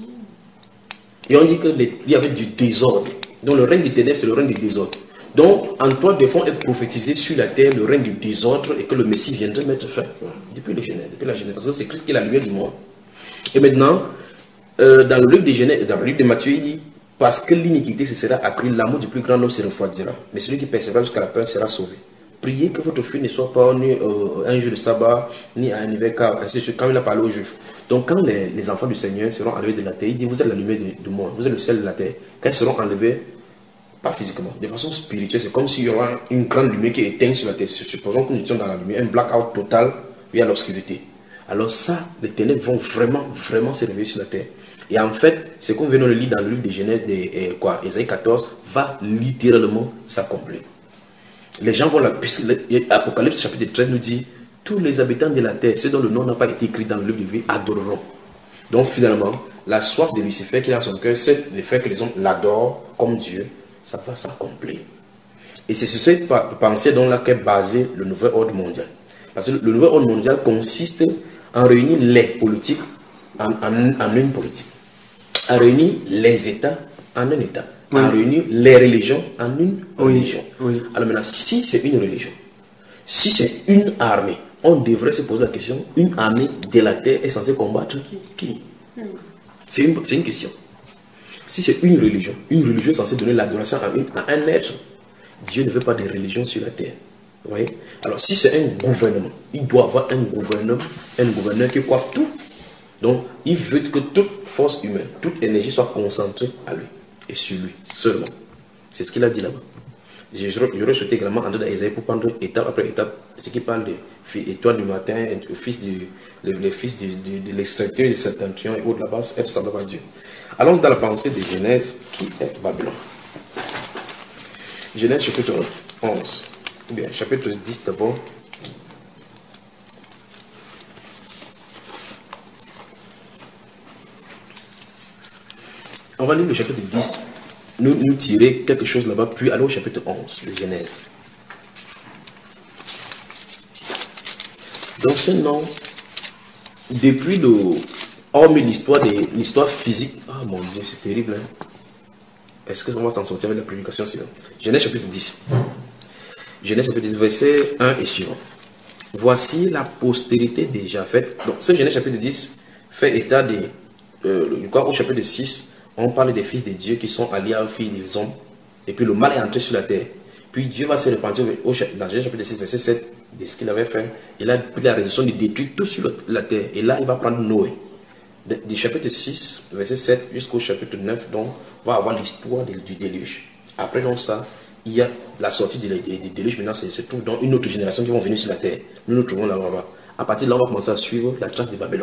Et on dit qu'il y avait du désordre. Donc le règne des ténèbres, c'est le règne du désordre. Donc Antoine Défend est prophétisé sur la terre le règne du désordre et que le Messie viendrait mettre fin. Depuis, le Genèse, depuis la Genèse. Parce que c'est Christ qui est la lumière du monde. Et maintenant, euh, dans le livre de Genèse, dans le livre de Matthieu, il dit parce que l'iniquité se sera accrue, l'amour du plus grand homme se refroidira. Mais celui qui persévère jusqu'à la fin sera sauvé. Priez que votre fuite ne soit pas ni euh, un jour de sabbat, ni à un hiver, car ainsi de suite, quand il a parlé aux Juifs. Donc quand les, les enfants du Seigneur seront enlevés de la terre, il dit vous êtes la lumière du monde, vous êtes le sel de la terre. Quand ils seront enlevés, pas physiquement, de façon spirituelle, c'est comme s'il y aura une grande lumière qui est éteinte sur la terre. Supposons que nous étions dans la lumière, un blackout total, il y a l'obscurité. Alors ça, les ténèbres vont vraiment, vraiment se réveiller sur la terre. Et en fait, ce qu'on vient de lire dans le livre de Genèse, de, euh, quoi, Ésaïe quatorze, va littéralement s'accomplir. Les gens vont la... Apocalypse chapitre treize nous dit, tous les habitants de la terre, ceux dont le nom n'a pas été écrit dans le livre de vie, adoreront. Donc finalement, la soif de Lucifer qui a dans son cœur, c'est le fait que les hommes l'adorent comme Dieu, ça va s'accomplir. Et c'est sur cette pensée dont là qu'est basé le nouvel ordre mondial. Parce que le nouvel ordre mondial consiste en réunir les politiques en, en, en une politique, en réunir les États en un État, oui. En réunir les religions en une oui. religion. Oui. Alors maintenant, si c'est une religion, si c'est une armée, on devrait se poser la question, une armée de la terre est censée combattre qui, qui mm. C'est une, une question. Si c'est une religion, une religion est censée donner l'adoration à, à un être, Dieu ne veut pas de religion sur la terre. Vous voyez? Alors si c'est un gouvernement, il doit avoir un gouvernement, un gouverneur qui croit tout. Donc il veut que toute force humaine, toute énergie soit concentrée à lui et sur lui seulement. C'est ce qu'il a dit là-bas. J'aurais souhaité également entrer dans Isaïe pour prendre étape après étape ce qui parle de étoile du matin, fils du, le, le fils du, du, de l'extracteur et de septentrion et autres là-bas, être semblable à Dieu. Allons dans la pensée de Genèse qui est Babylone. Genèse chapitre onze, ou bien chapitre dix d'abord. On va lire le chapitre dix, nous, nous tirer quelque chose là-bas, puis aller au chapitre onze de Genèse. Donc ce nom, depuis le, hormis l'histoire de l'histoire physique, ah mon Dieu, c'est terrible. Hein? Est-ce qu'on va s'en sortir avec la prédication? Genèse chapitre dix. Genèse chapitre dix, verset un et suivant. Voici la postérité de Japheth. Donc ce Genèse chapitre dix fait état de, euh, au chapitre six, on parle des fils de Dieu qui sont alliés aux filles des hommes. Et puis le mal est entré sur la terre. Puis Dieu va se repentir au, dans Genèse chapitre six, verset sept, de ce qu'il avait fait. Il a pris la résolution de détruire tout sur la terre. Et là, il va prendre Noé. Du chapitre six, verset sept jusqu'au chapitre neuf, donc, on va avoir l'histoire du déluge. Après donc ça, il y a la sortie du déluge. Maintenant, c'est se trouve dans une autre génération qui vont venir sur la terre. Nous nous trouvons là-bas. À partir de là, on va commencer à suivre la trace de Babylone.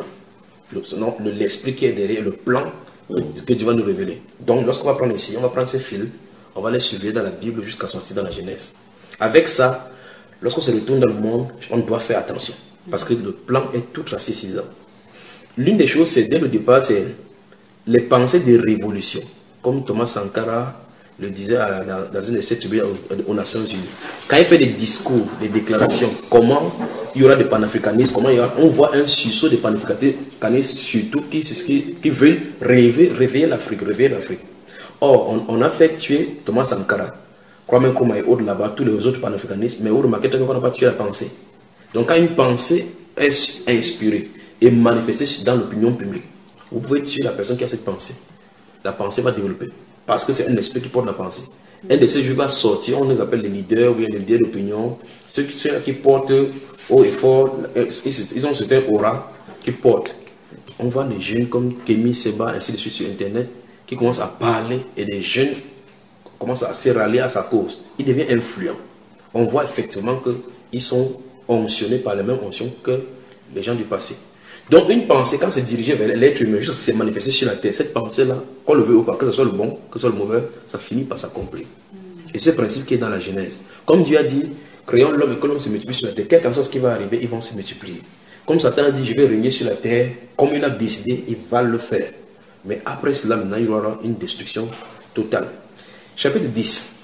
L'esprit qui est derrière, le plan que Dieu va nous révéler. Donc, lorsqu'on va prendre ici, on va prendre ces fils, on va les suivre dans la Bible jusqu'à sortir dans la Genèse. Avec ça, lorsqu'on se retourne dans le monde, on doit faire attention. Parce que le plan est tout tracé ici. L'une des choses, c'est dès le départ, c'est les pensées de révolution. Comme Thomas Sankara le disait à, dans, dans une de ses tribus aux, aux Nations Unies. Quand il fait des discours, des déclarations, comment il y aura des panafricanistes, comment il y aura, on voit un sursaut de panafricanistes surtout qui, qui, qui veulent rêver, réveiller l'Afrique, réveiller l'Afrique. Or, on, on a fait tuer Thomas Sankara, Kwame Nkrumah et autres là-bas, tous les autres panafricanistes, mais vous remarquez qu'on n'a pas tué la pensée. Donc quand une pensée est inspirée et manifestée dans l'opinion publique, vous pouvez tuer la personne qui a cette pensée. La pensée va développer. Parce que c'est un esprit qui porte la pensée. Un de ces jeux va sortir, on les appelle les leaders ou bien les leaders d'opinion. Ceux qui, ceux qui portent haut et fort, ils ont certains aura qui portent. On voit des jeunes comme Kémy Seba, ainsi de suite sur Internet, qui commencent à parler et des jeunes commencent à se rallier à sa cause. Il devient influent. On voit effectivement qu'ils sont onctionnés par les mêmes onctions que les gens du passé. Donc une pensée, quand c'est dirigé vers l'être humain, juste c'est manifesté sur la terre, cette pensée-là, qu'on le veut ou pas, que ce soit le bon, que ce soit le mauvais, ça finit par s'accomplir. Et ce principe qui est dans la Genèse. Comme Dieu a dit, créons l'homme et que l'homme se multiplie sur la terre, quelque chose qui va arriver, ils vont se multiplier. Comme Satan a dit, je vais régner sur la terre, comme il a décidé, il va le faire. Mais après cela, maintenant, il y aura une destruction totale. Chapitre dix.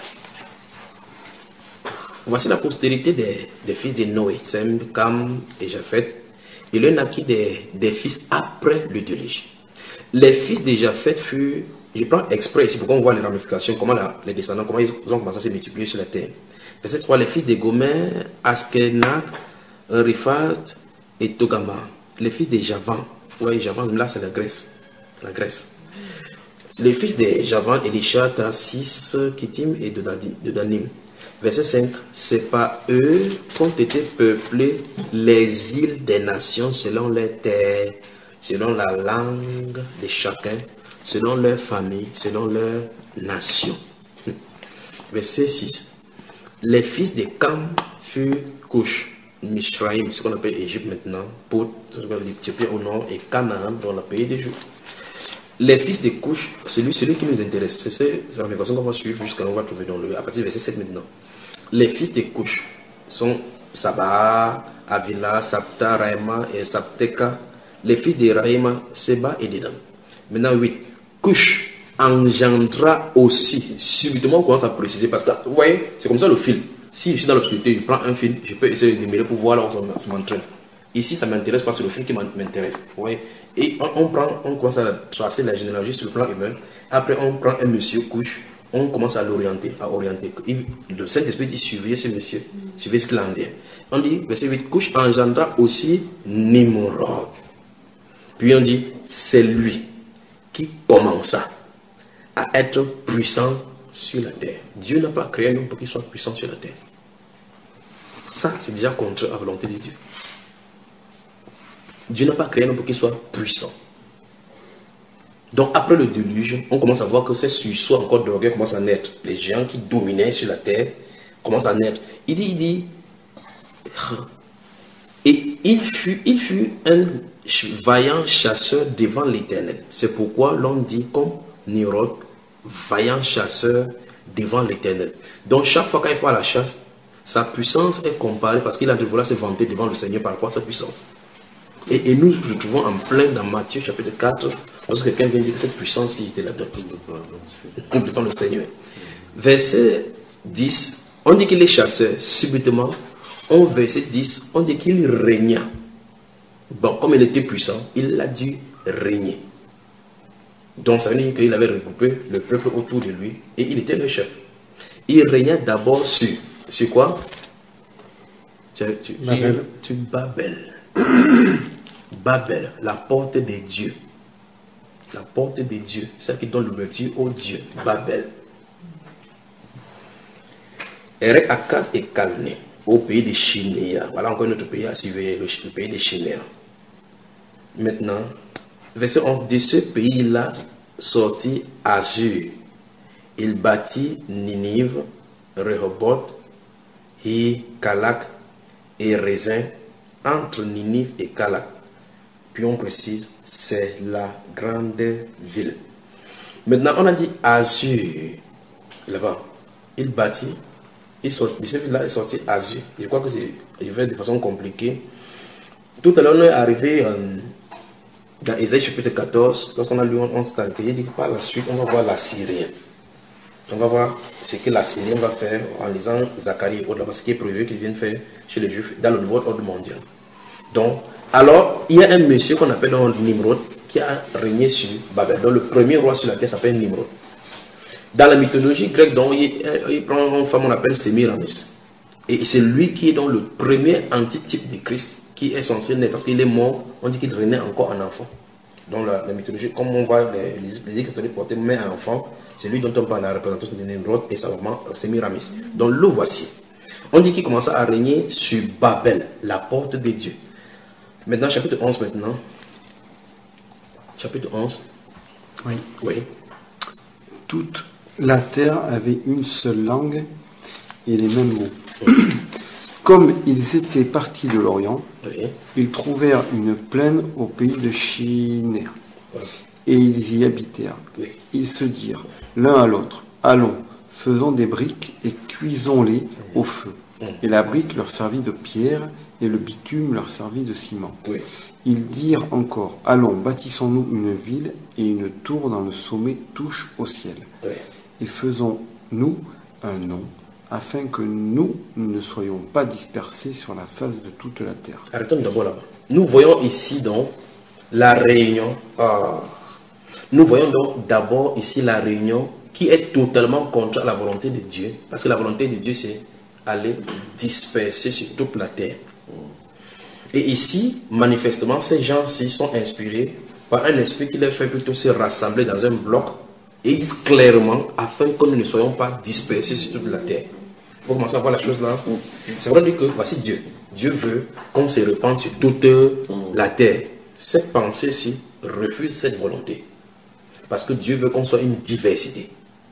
Voici la postérité des, des fils de Noé, Sem, Cam et Japheth. Il y en a qui des, des fils après le déluge. Les fils de Japheth furent, je prends exprès ici pour qu'on voit les ramifications, comment la, les descendants, comment ils ont commencé à se multiplier sur la terre. Verset trois, les fils de Gomer, Askenaz, Riphath et Togama. Les fils de Javan, ouais, Javan, là c'est la Grèce. La Grèce. Les fils de Javan, Elisha, Tarsis, Kittim et de Danim. Verset cinq. C'est par eux qu'ont été peuplées les îles des nations selon les terres, selon la langue de chacun, selon leur famille, selon leur nation. Verset six. Les fils de Cam furent Cush, Mishraïm, ce qu'on appelle Égypte maintenant, Pout, l'Éthiopie au nord, et Canaan dans le pays des Juifs. Les fils de Cush, c'est lui, celui qui nous intéresse. C'est ces informations qu'on va suivre jusqu'à on va trouver dans le, à partir du verset sept maintenant. Les fils de Cush sont Saba, Avila, Sapta, Raïma et Sapteka. Les fils de Raïma, Seba et Dedan. Maintenant, huit. Cush engendra aussi. Subitement, on commence à préciser parce que, vous voyez, c'est comme ça le fil. Si je suis dans l'obscurité, je prends un fil, je peux essayer de démêler pour voir là où ça m'entraîne. Ici, ça m'intéresse parce que c'est le fil qui m'intéresse. Vous voyez. Et on, on prend, on commence à tracer la généalogie sur le plan humain. Après, on prend un monsieur Cush, on commence à l'orienter, à orienter. Le Saint-Esprit dit surveillez ce monsieur, suivez ce qu'il en dit. On dit, verset huit, Cush engendra aussi Nimrod. Puis on dit, c'est lui qui commença à être puissant sur la terre. Dieu n'a pas créé un homme pour qu'il soit puissant sur la terre. Ça, c'est déjà contre la volonté de Dieu. Dieu n'a pas créé un homme pour qu'il soit puissant. Donc après le déluge, on commence à voir que ces sursauts encore d'orgueil commencent à naître. Les géants qui dominaient sur la terre commencent à naître. Il dit, il dit, et il fut, il fut un vaillant chasseur devant l'Éternel. C'est pourquoi l'on dit comme Nimrod, vaillant chasseur devant l'Éternel. Donc chaque fois qu'il fait la chasse, sa puissance est comparée parce qu'il a de vouloir se vanter devant le Seigneur par rapport à sa puissance. Et, et nous nous retrouvons en plein dans Matthieu chapitre quatre, lorsque quelqu'un vient dire que cette puissance était là-dedans. Devant le Seigneur. Verset dix, on dit qu'il est chasseur. Subitement, au verset dix, on dit qu'il régna. Bon, comme il était puissant, il a dû régner. Donc ça veut dire qu'il avait regroupé le peuple autour de lui et il était le chef. Il régna d'abord sur, sur quoi? Tu, tu, Babel. Tu, tu, Babel. Babel, la porte des dieux. La porte des dieux, celle qui donne l'ouverture aux dieux. Babel. Erech, Akkad et Calné, au pays des Chinéens. Voilà encore notre pays à surveiller, le pays des Chinéens. Maintenant, verset onze, de ce pays-là sortit Assur. Il bâtit Ninive, Rehoboth, Hi, Calak et Raisin, entre Ninive et Calak. Puis on précise, c'est la grande ville. Maintenant, on a dit Assur, là-bas. Il bâtit, il sort, de cette ville-là, il est sorti Assur. Je crois que c'est, je vais de façon compliquée. Tout à l'heure, on est arrivé euh, dans Ésaïe chapitre quatorze, lorsqu'on a lu, on, on s'est arrêté, il dit que par la suite, on va voir l'Assyrien. On va voir ce que l'Assyrien va faire en lisant Zacharie et autres, parce qu'il est prévu qu'il vienne faire chez les Juifs dans le nouveau ordre mondial. Donc, alors, il y a un monsieur qu'on appelle donc Nimrod qui a régné sur Babel. Donc, le premier roi sur la terre s'appelle Nimrod. Dans la mythologie grecque, donc, il, il prend une femme qu'on appelle Sémiramis. Et c'est lui qui est donc le premier antitype de Christ qui est censé naître, parce qu'il est mort, on dit qu'il renaît encore en enfant. Dans la, la mythologie, comme on voit les, les, les catholiques porter main à l'enfant, c'est lui dont on parle dans la représentation de Nimrod et sa maman Sémiramis. Donc, le voici. On dit qu'il commença à régner sur Babel, la porte des dieux. Maintenant, chapitre onze maintenant. Chapitre onze. Oui. Oui. Toute la terre avait une seule langue et les mêmes mots. Comme ils étaient partis de l'Orient, oui. Ils trouvèrent une plaine au pays de Shinéar. Oui. Et ils y habitèrent. Oui. Ils se dirent l'un à l'autre, allons, Faisons des briques et cuisons-les au feu. Et la brique leur servit de pierre, et le bitume leur servit de ciment. Oui. Ils dirent encore, allons, bâtissons-nous une ville, et une tour dont le sommet touche au ciel. Oui. Et faisons-nous un nom, afin que nous ne soyons pas dispersés sur la face de toute la terre. Arrêtons d'abord là-bas. Nous voyons ici donc la réunion. Ah. Nous voyons donc d'abord ici la réunion qui est totalement contre la volonté de Dieu. Parce que la volonté de Dieu, c'est aller disperser sur toute la terre. Et ici, manifestement, ces gens-ci sont inspirés par un esprit qui les fait plutôt se rassembler dans un bloc. Et ils disent clairement, afin que nous ne soyons pas dispersés sur toute la terre. Vous commencez à voir la chose là. C'est vrai que voici Dieu. Dieu veut qu'on se répande sur toute la terre. Cette pensée-ci refuse cette volonté. Parce que Dieu veut qu'on soit une diversité.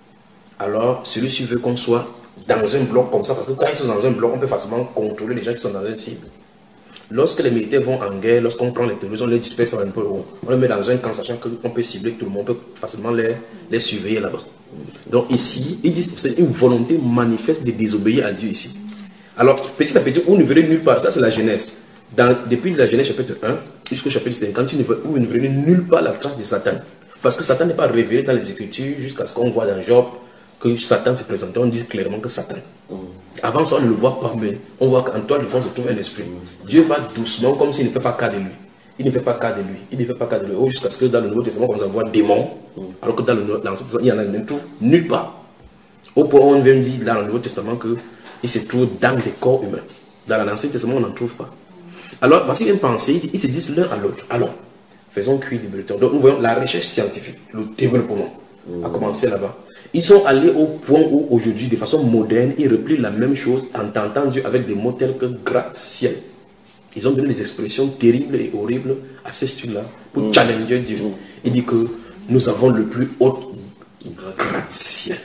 Alors, celui-ci veut qu'on soit dans un bloc comme ça. Parce que quand ils sont dans un bloc, on peut facilement contrôler les gens qui sont dans un cible. Lorsque les militaires vont en guerre, lorsqu'on prend les terroristes, on les disperse un peu. On les met dans un camp, sachant qu'on peut cibler tout le monde, on peut facilement les, les surveiller là-bas. Donc ici, ils disent que c'est une volonté manifeste de désobéir à Dieu ici. Alors, petit à petit, vous ne verrez nulle part, ça c'est la Genèse. Dans, depuis la Genèse chapitre un jusqu'au chapitre cinquante, vous ne verrez nulle part la trace de Satan. Parce que Satan n'est pas révélé dans les Écritures jusqu'à ce qu'on voit dans Job que Satan se présente. On dit clairement que Satan. Avant ça, on ne le voit pas, mais on voit qu'en toi, de fond, se trouve un esprit. Dieu va doucement, comme s'il ne fait pas cas de lui. Il ne fait pas cas de lui. Il ne fait pas cas de lui. Oh, jusqu'à ce que dans le Nouveau Testament, on voit démons, alors que dans l'Ancien Testament, il y en a ne trouve nulle part. Au point où on vient dire dans le Nouveau Testament qu'il se trouve dans des corps humains. Dans l'Ancien Testament, on n'en trouve pas. Alors, voici une pensée, ils se disent l'un à l'autre. Allons, faisons cuire du bulletin. Donc, nous voyons la recherche scientifique, le développement, a commencé là-bas. Ils sont allés au point où aujourd'hui, de façon moderne, ils replient la même chose en tentant Dieu avec des mots tels que gratte-ciel. Ils ont donné des expressions terribles et horribles à ces styles-là pour mmh. challenger Dieu. Mmh. Il dit que nous avons le plus haut gratte-ciel.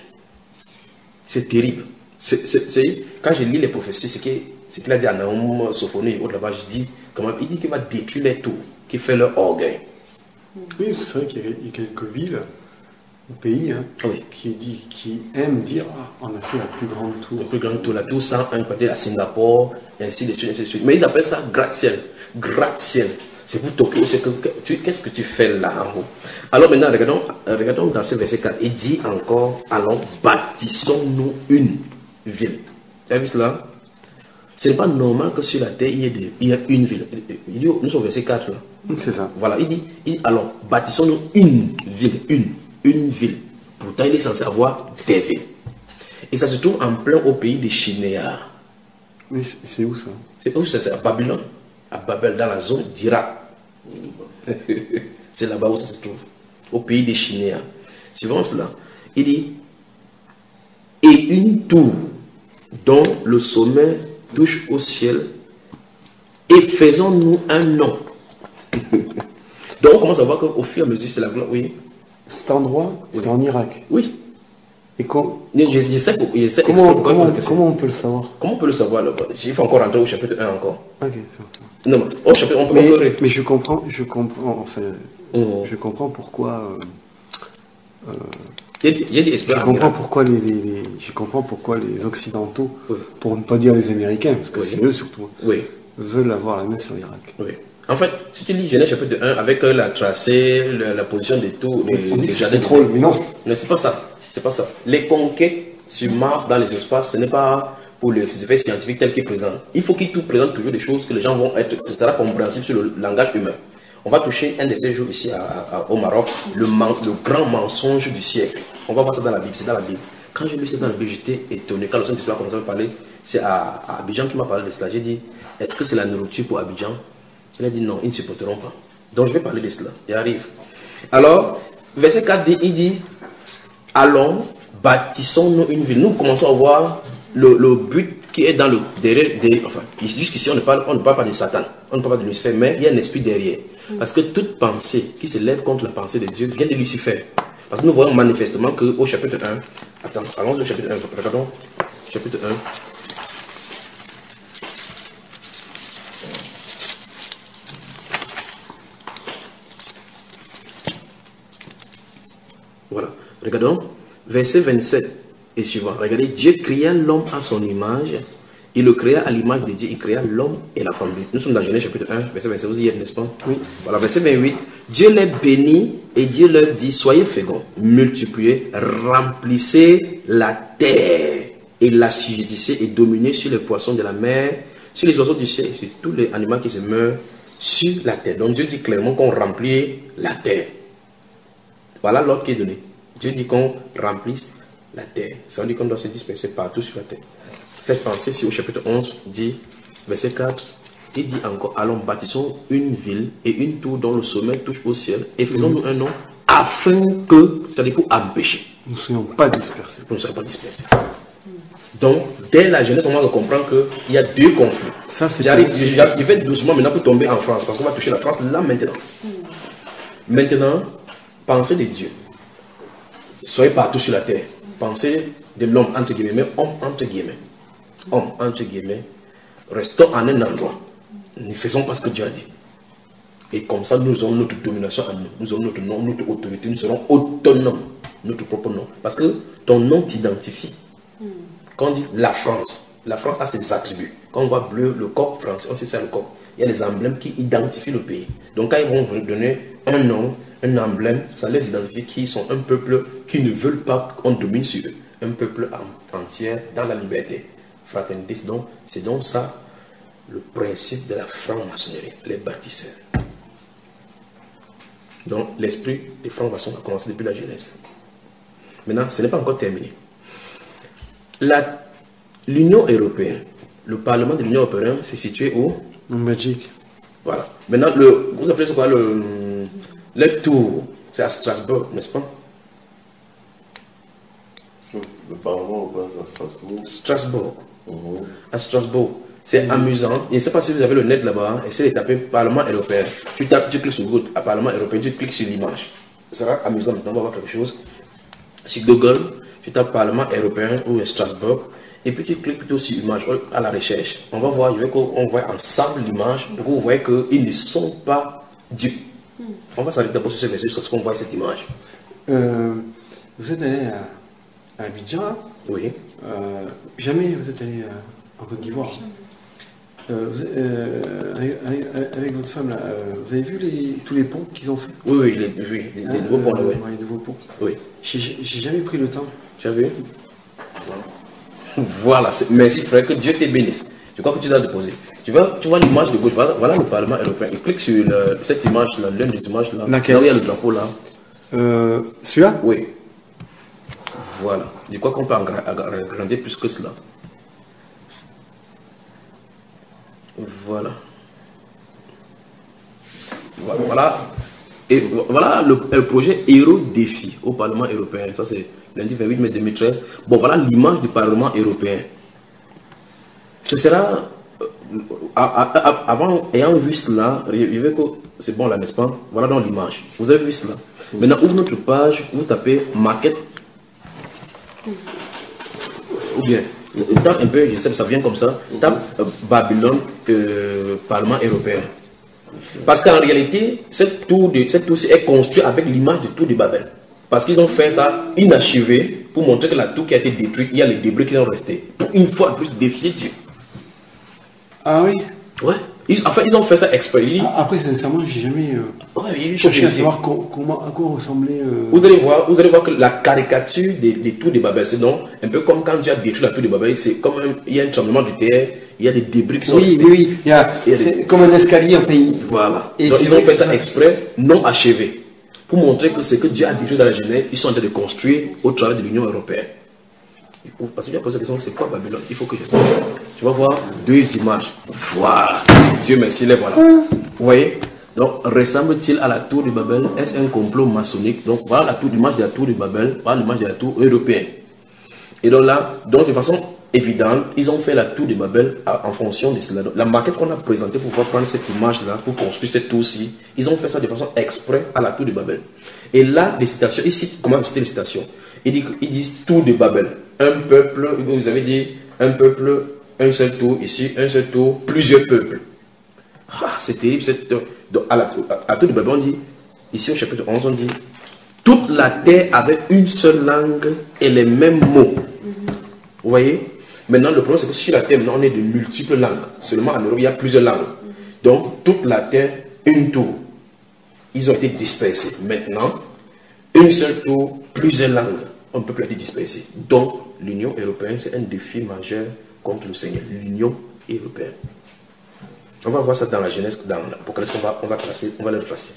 C'est terrible. C'est, c'est, c'est, quand je lis les prophéties, c'est qu'il ce qu'il a dit à Naum, Sophonie et autres là-bas, je dis, comment, il dit qu'il va détruire les tours, qu'il fait leur orgueil. Oui, c'est vrai qu'il y a quelques villes au pays hein, oui. qui, dit, qui aiment dire ah, on a fait la plus grande tour. La plus grande tour, la tour cent un, peut-être à Singapour, et ainsi de suite, ainsi de suite. Mais ils appellent ça gratte-ciel. Gratte-ciel. C'est pour toquer. Qu'est-ce que tu fais là en haut? Alors maintenant, regardons, regardons dans ce verset quatre. Il dit encore, allons, bâtissons-nous une ville. Tu as vu cela? Ce n'est pas normal que sur la terre, il y ait, des, il y ait une ville. Il dit, nous sommes au verset quatre là. C'est ça. Voilà, il dit, il dit alors, bâtissons-nous une ville, une. Une ville. Pourtant, il est censé avoir des villes. Et ça se trouve en plein au pays des Chinéas. Mais c'est où ça? C'est où ça? C'est à Babylone. À Babel, dans la zone d'Irak. C'est là-bas où ça se trouve. Au pays des Chinéas. Suivant cela, il dit et une tour dont le sommet touche au ciel, et faisons-nous un nom. Donc on commence à voir qu'au fur et à mesure, c'est la gloire. Oui. Cet endroit, c'est oui. en Irak. Oui. Et com... je, je sais, je sais comment, comment, comment on peut le savoir? Comment on peut le savoir là-bas? Il faut encore rentrer au chapitre un encore. Ok, c'est non, au chapitre, on peut mais, on peut... mais je comprends, je comprends, enfin, mmh. je comprends pourquoi. Euh, euh, il, y a, il y a des experts. Je comprends pourquoi les, les, les, je comprends pourquoi les Occidentaux, oui. pour ne pas dire les Américains, parce que oui. c'est eux surtout, oui. veulent avoir la main sur l'Irak. Oui. En fait, si tu lis Genèse chapitre un avec euh, la tracée, la, la position des tours, on dit que c'est pétrole, mais non. Mais c'est pas ça. C'est pas ça. Les conquêtes sur Mars dans les espaces, ce n'est pas pour les effets scientifiques tels qu'ils présentent. Il faut qu'ils tout présentent toujours des choses que les gens vont être, ce sera compréhensible sur le langage humain. On va toucher un de ces jours ici à, à, au Maroc, le, le grand mensonge du siècle. On va voir ça dans la Bible, c'est dans la Bible. Quand j'ai lu ça dans la Bible, j'étais étonné. Quand le Saint-Esprit a commencé à me parler, c'est à, à Abidjan qui m'a parlé de cela. J'ai dit, est-ce que c'est la nourriture pour Abidjan? Il a dit non, ils ne supporteront pas. Donc je vais parler de cela. Il arrive. Alors, verset quatre, il dit, allons, bâtissons-nous une ville. Nous commençons à voir le, le but qui est dans le derrière. derrière enfin, jusqu'ici, on ne parle, on ne parle pas de Satan, on ne parle pas de Lucifer, mais il y a un esprit derrière. Parce que toute pensée qui se lève contre la pensée de Dieu vient de Lucifer. Parce que nous voyons manifestement qu'au chapitre un, attends, allons au chapitre un, regardons, chapitre un. Voilà, regardons, verset vingt-sept et suivant. Regardez, Dieu créa l'homme à son image. Il le créa à l'image de Dieu. Il créa l'homme et la femme. Nous sommes dans Genèse chapitre un, verset vingt-sept. Vous y êtes, n'est-ce pas? Oui. Voilà, verset vingt-huit. Dieu les bénit et Dieu leur dit, soyez féconds, multipliez, remplissez la terre et l'assujettissez et dominez sur les poissons de la mer, sur les oiseaux du ciel et sur tous les animaux qui se meurent sur la terre. Donc Dieu dit clairement qu'on remplit la terre. Voilà l'ordre qui est donné. Dieu dit qu'on remplisse la terre. Ça veut dire qu'on doit se disperser partout sur la terre. Cette pensée, si au chapitre onze, dit, verset quatre, il dit encore, allons, bâtissons une ville et une tour dont le sommet touche au ciel et faisons-nous un nom afin que, c'est-à-dire pour empêcher. Nous ne soyons pas dispersés. Nous ne soyons pas dispersés. Donc, dès la Genèse, on va comprendre qu'il y a deux conflits. Ça, c'est J'arrive, je vais doucement maintenant pour tomber en France, parce qu'on va toucher la France là maintenant. Maintenant, pensez de Dieu. Soyez partout sur la terre. Pensez de l'homme, entre guillemets, mais homme, entre guillemets. Homme, entre guillemets. Restons en un endroit. Ne faisons pas ce que Dieu a dit. Et comme ça, nous aurons notre domination à nous. Nous aurons notre nom, notre autorité. Nous serons autonomes. Notre propre nom. Parce que ton nom t'identifie. Quand on dit la France, la France a ses attributs. Quand on voit bleu, le coq français, on sait ça le coq. Il y a des emblèmes qui identifient le pays. Donc quand ils vont vous donner un nom, un emblème, ça les identifie qui sont un peuple qui ne veulent pas qu'on domine sur eux. Un peuple entier dans la liberté. Fraternité, c'est donc, c'est donc ça le principe de la franc-maçonnerie, les bâtisseurs. Donc l'esprit des francs-maçons a commencé depuis la Genèse. Maintenant, ce n'est pas encore terminé. L'Union européenne, le Parlement de l'Union européenne, c'est situé où? En Belgique. Voilà. Maintenant, le, vous appelez ce quoi le, le tour, c'est à Strasbourg, n'est-ce pas? Le Parlement européen, c'est à Strasbourg. Strasbourg. Mhm. À Strasbourg. C'est mmh. amusant. Je ne sais pas si vous avez le net là-bas. Essayez de taper Parlement européen. Tu tapes, tu cliques sur Google à Parlement européen, tu cliques sur l'image. Ça sera amusant. Maintenant, on va voir quelque chose. Sur Google, tu tapes Parlement européen ou Strasbourg. Et puis tu cliques plutôt sur l'image à la recherche. On va voir, je veux qu'on voit ensemble l'image pour que vous voyez qu'ils ne sont pas dupes. Mmh. On va s'arrêter d'abord sur ce verset, sur ce qu'on voit cette image. Euh, vous êtes allé à, à Abidjan? Oui. Euh, jamais vous êtes allé à, en Côte d'Ivoire. Euh, vous, euh, avec, avec, avec votre femme, là, euh, vous avez vu les, tous les ponts qu'ils ont fait? Oui, oui, les, oui, les, ah, les nouveaux ponts. Euh, oui. ouais, les nouveaux ponts. Oui. J'ai jamais pris le temps. Tu as vu? Voilà, merci frère, que Dieu te bénisse. Je crois que tu dois déposer. Tu vois, tu vois l'image de gauche, voilà, voilà le Parlement européen. Il clique sur le, cette image-là, l'une des images-là. Laquelle? Là où il y a le drapeau là. Euh, Celui-là? Oui. Voilà. Je crois qu'on peut agrandir plus que cela. Voilà. Voilà. Voilà. Et voilà le, le projet Héros Défi au Parlement européen. Ça, c'est lundi vingt-huit mai deux mille treize. Bon, voilà l'image du Parlement européen. Ce sera. Euh, à, à, à, avant, ayant vu cela, je veux que c'est bon là, n'est-ce pas? Voilà dans l'image. Vous avez vu cela. Maintenant, ouvre notre page, vous tapez maquette. Ou bien, tape un peu, je sais que ça vient comme ça. Tape euh, Babylone, euh, Parlement européen. Parce qu'en réalité, cette tour, de, cette tour est construite avec l'image de tour de Babel. Parce qu'ils ont fait ça inachevé pour montrer que la tour qui a été détruite, il y a les débris qui sont restés. Pour une fois de plus défier Dieu. Ah oui? Ouais. Ils, enfin, ils ont fait ça exprès. Il, Après, sincèrement, j'ai jamais euh, ouais, cherché à savoir co comment, à quoi ressemblait. Euh... Vous allez voir, vous allez voir que la caricature des, des tours de Babel, c'est donc un peu comme quand Dieu a détruit la tour de Babel. C'est comme un, il y a un tremblement de terre, il y a des débris qui sont oui, restés. Oui, oui, il y a, c'est des... comme un escalier en pays. Voilà. Et donc, ils ont fait ça, ça exprès, non achevé, pour montrer que ce que Dieu a détruit dans la Genèse, ils sont en train de construire au travers de l'Union européenne. Parce que tu as posé la question, c'est quoi Babylone? Il faut que je sache. Tu vas voir deux images. Voilà. Dieu merci, les voilà. Vous voyez? Donc, ressemble-t-il à la tour de Babel? Est-ce un complot maçonnique? Donc, voilà la tour, l'image de la tour de Babel, voilà l'image de la tour européenne. Et donc là, donc, de façon évidente, ils ont fait la tour de Babel en fonction de cela. Donc, la maquette qu'on a présentée pour pouvoir prendre cette image-là, pour construire cette tour-ci, ils ont fait ça de façon exprès à la tour de Babel. Et là, les citations, ici, comment citer les citations? Ils disent, ils disent tour de Babel. Un peuple, vous avez dit, un peuple, un seul tour, ici, un seul tour, plusieurs peuples. Ah, c'est terrible. Donc, à la, à la tour de Babel, on dit, ici au chapitre onze, on dit, toute la terre avait une seule langue et les mêmes mots. Mm-hmm. Vous voyez? Maintenant, le problème, c'est que sur la terre, maintenant, on est de multiples langues. Seulement en Europe, il y a plusieurs langues. Donc, toute la terre, une tour. Ils ont été dispersés. Maintenant, une seule tour, plusieurs langues. On ne peut plus être dispersés. Donc, l'Union européenne, c'est un défi majeur contre le Seigneur. L'Union européenne. On va voir ça dans la Genèse, dans l'Apocalypse, on va, on va classer, on va le classer.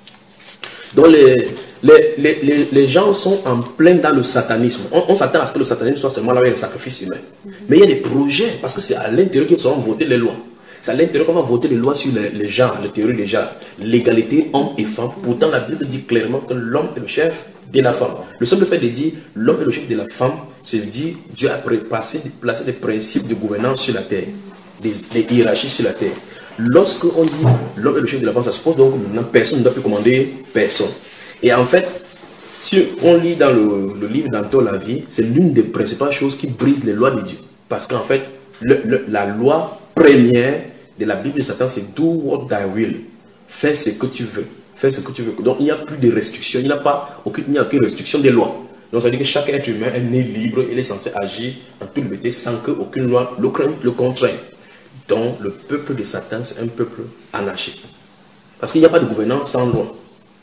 Donc, les, les, les, les, les gens sont en plein dans le satanisme. On, on s'attend à ce que le satanisme soit seulement là où il y a les sacrifices humains. Mais il y a des projets, parce que c'est à l'intérieur qu'ils seront votés les lois. C'est à l'intérieur qu'on va voter les lois sur les, les genres, les théories des genres. L'égalité homme et femme. Pourtant, la Bible dit clairement que l'homme est le chef de la femme. Le simple fait de dire l'homme est le chef de la femme, c'est dire Dieu a placé, placé des principes de gouvernance sur la terre, des, des hiérarchies sur la terre. Lorsque on dit l'homme est le chef de la femme, ça suppose donc que maintenant personne ne doit plus commander personne. Et en fait, si on lit dans le, le livre d'Anto la vie, c'est l'une des principales choses qui brise les lois de Dieu. Parce qu'en fait, le, le, la loi première de la Bible de Satan, c'est do what thy will. Fais ce que tu veux. Fais ce que tu veux. Donc il n'y a plus de restrictions. Il n'y a pas aucune, il n'y a aucune restriction des lois. Donc ça veut dire que chaque être humain est né libre. Il est censé agir en toute liberté sans qu'aucune loi le, le contraigne. Donc le peuple de Satan, c'est un peuple anarchique. Parce qu'il n'y a pas de gouvernance sans loi.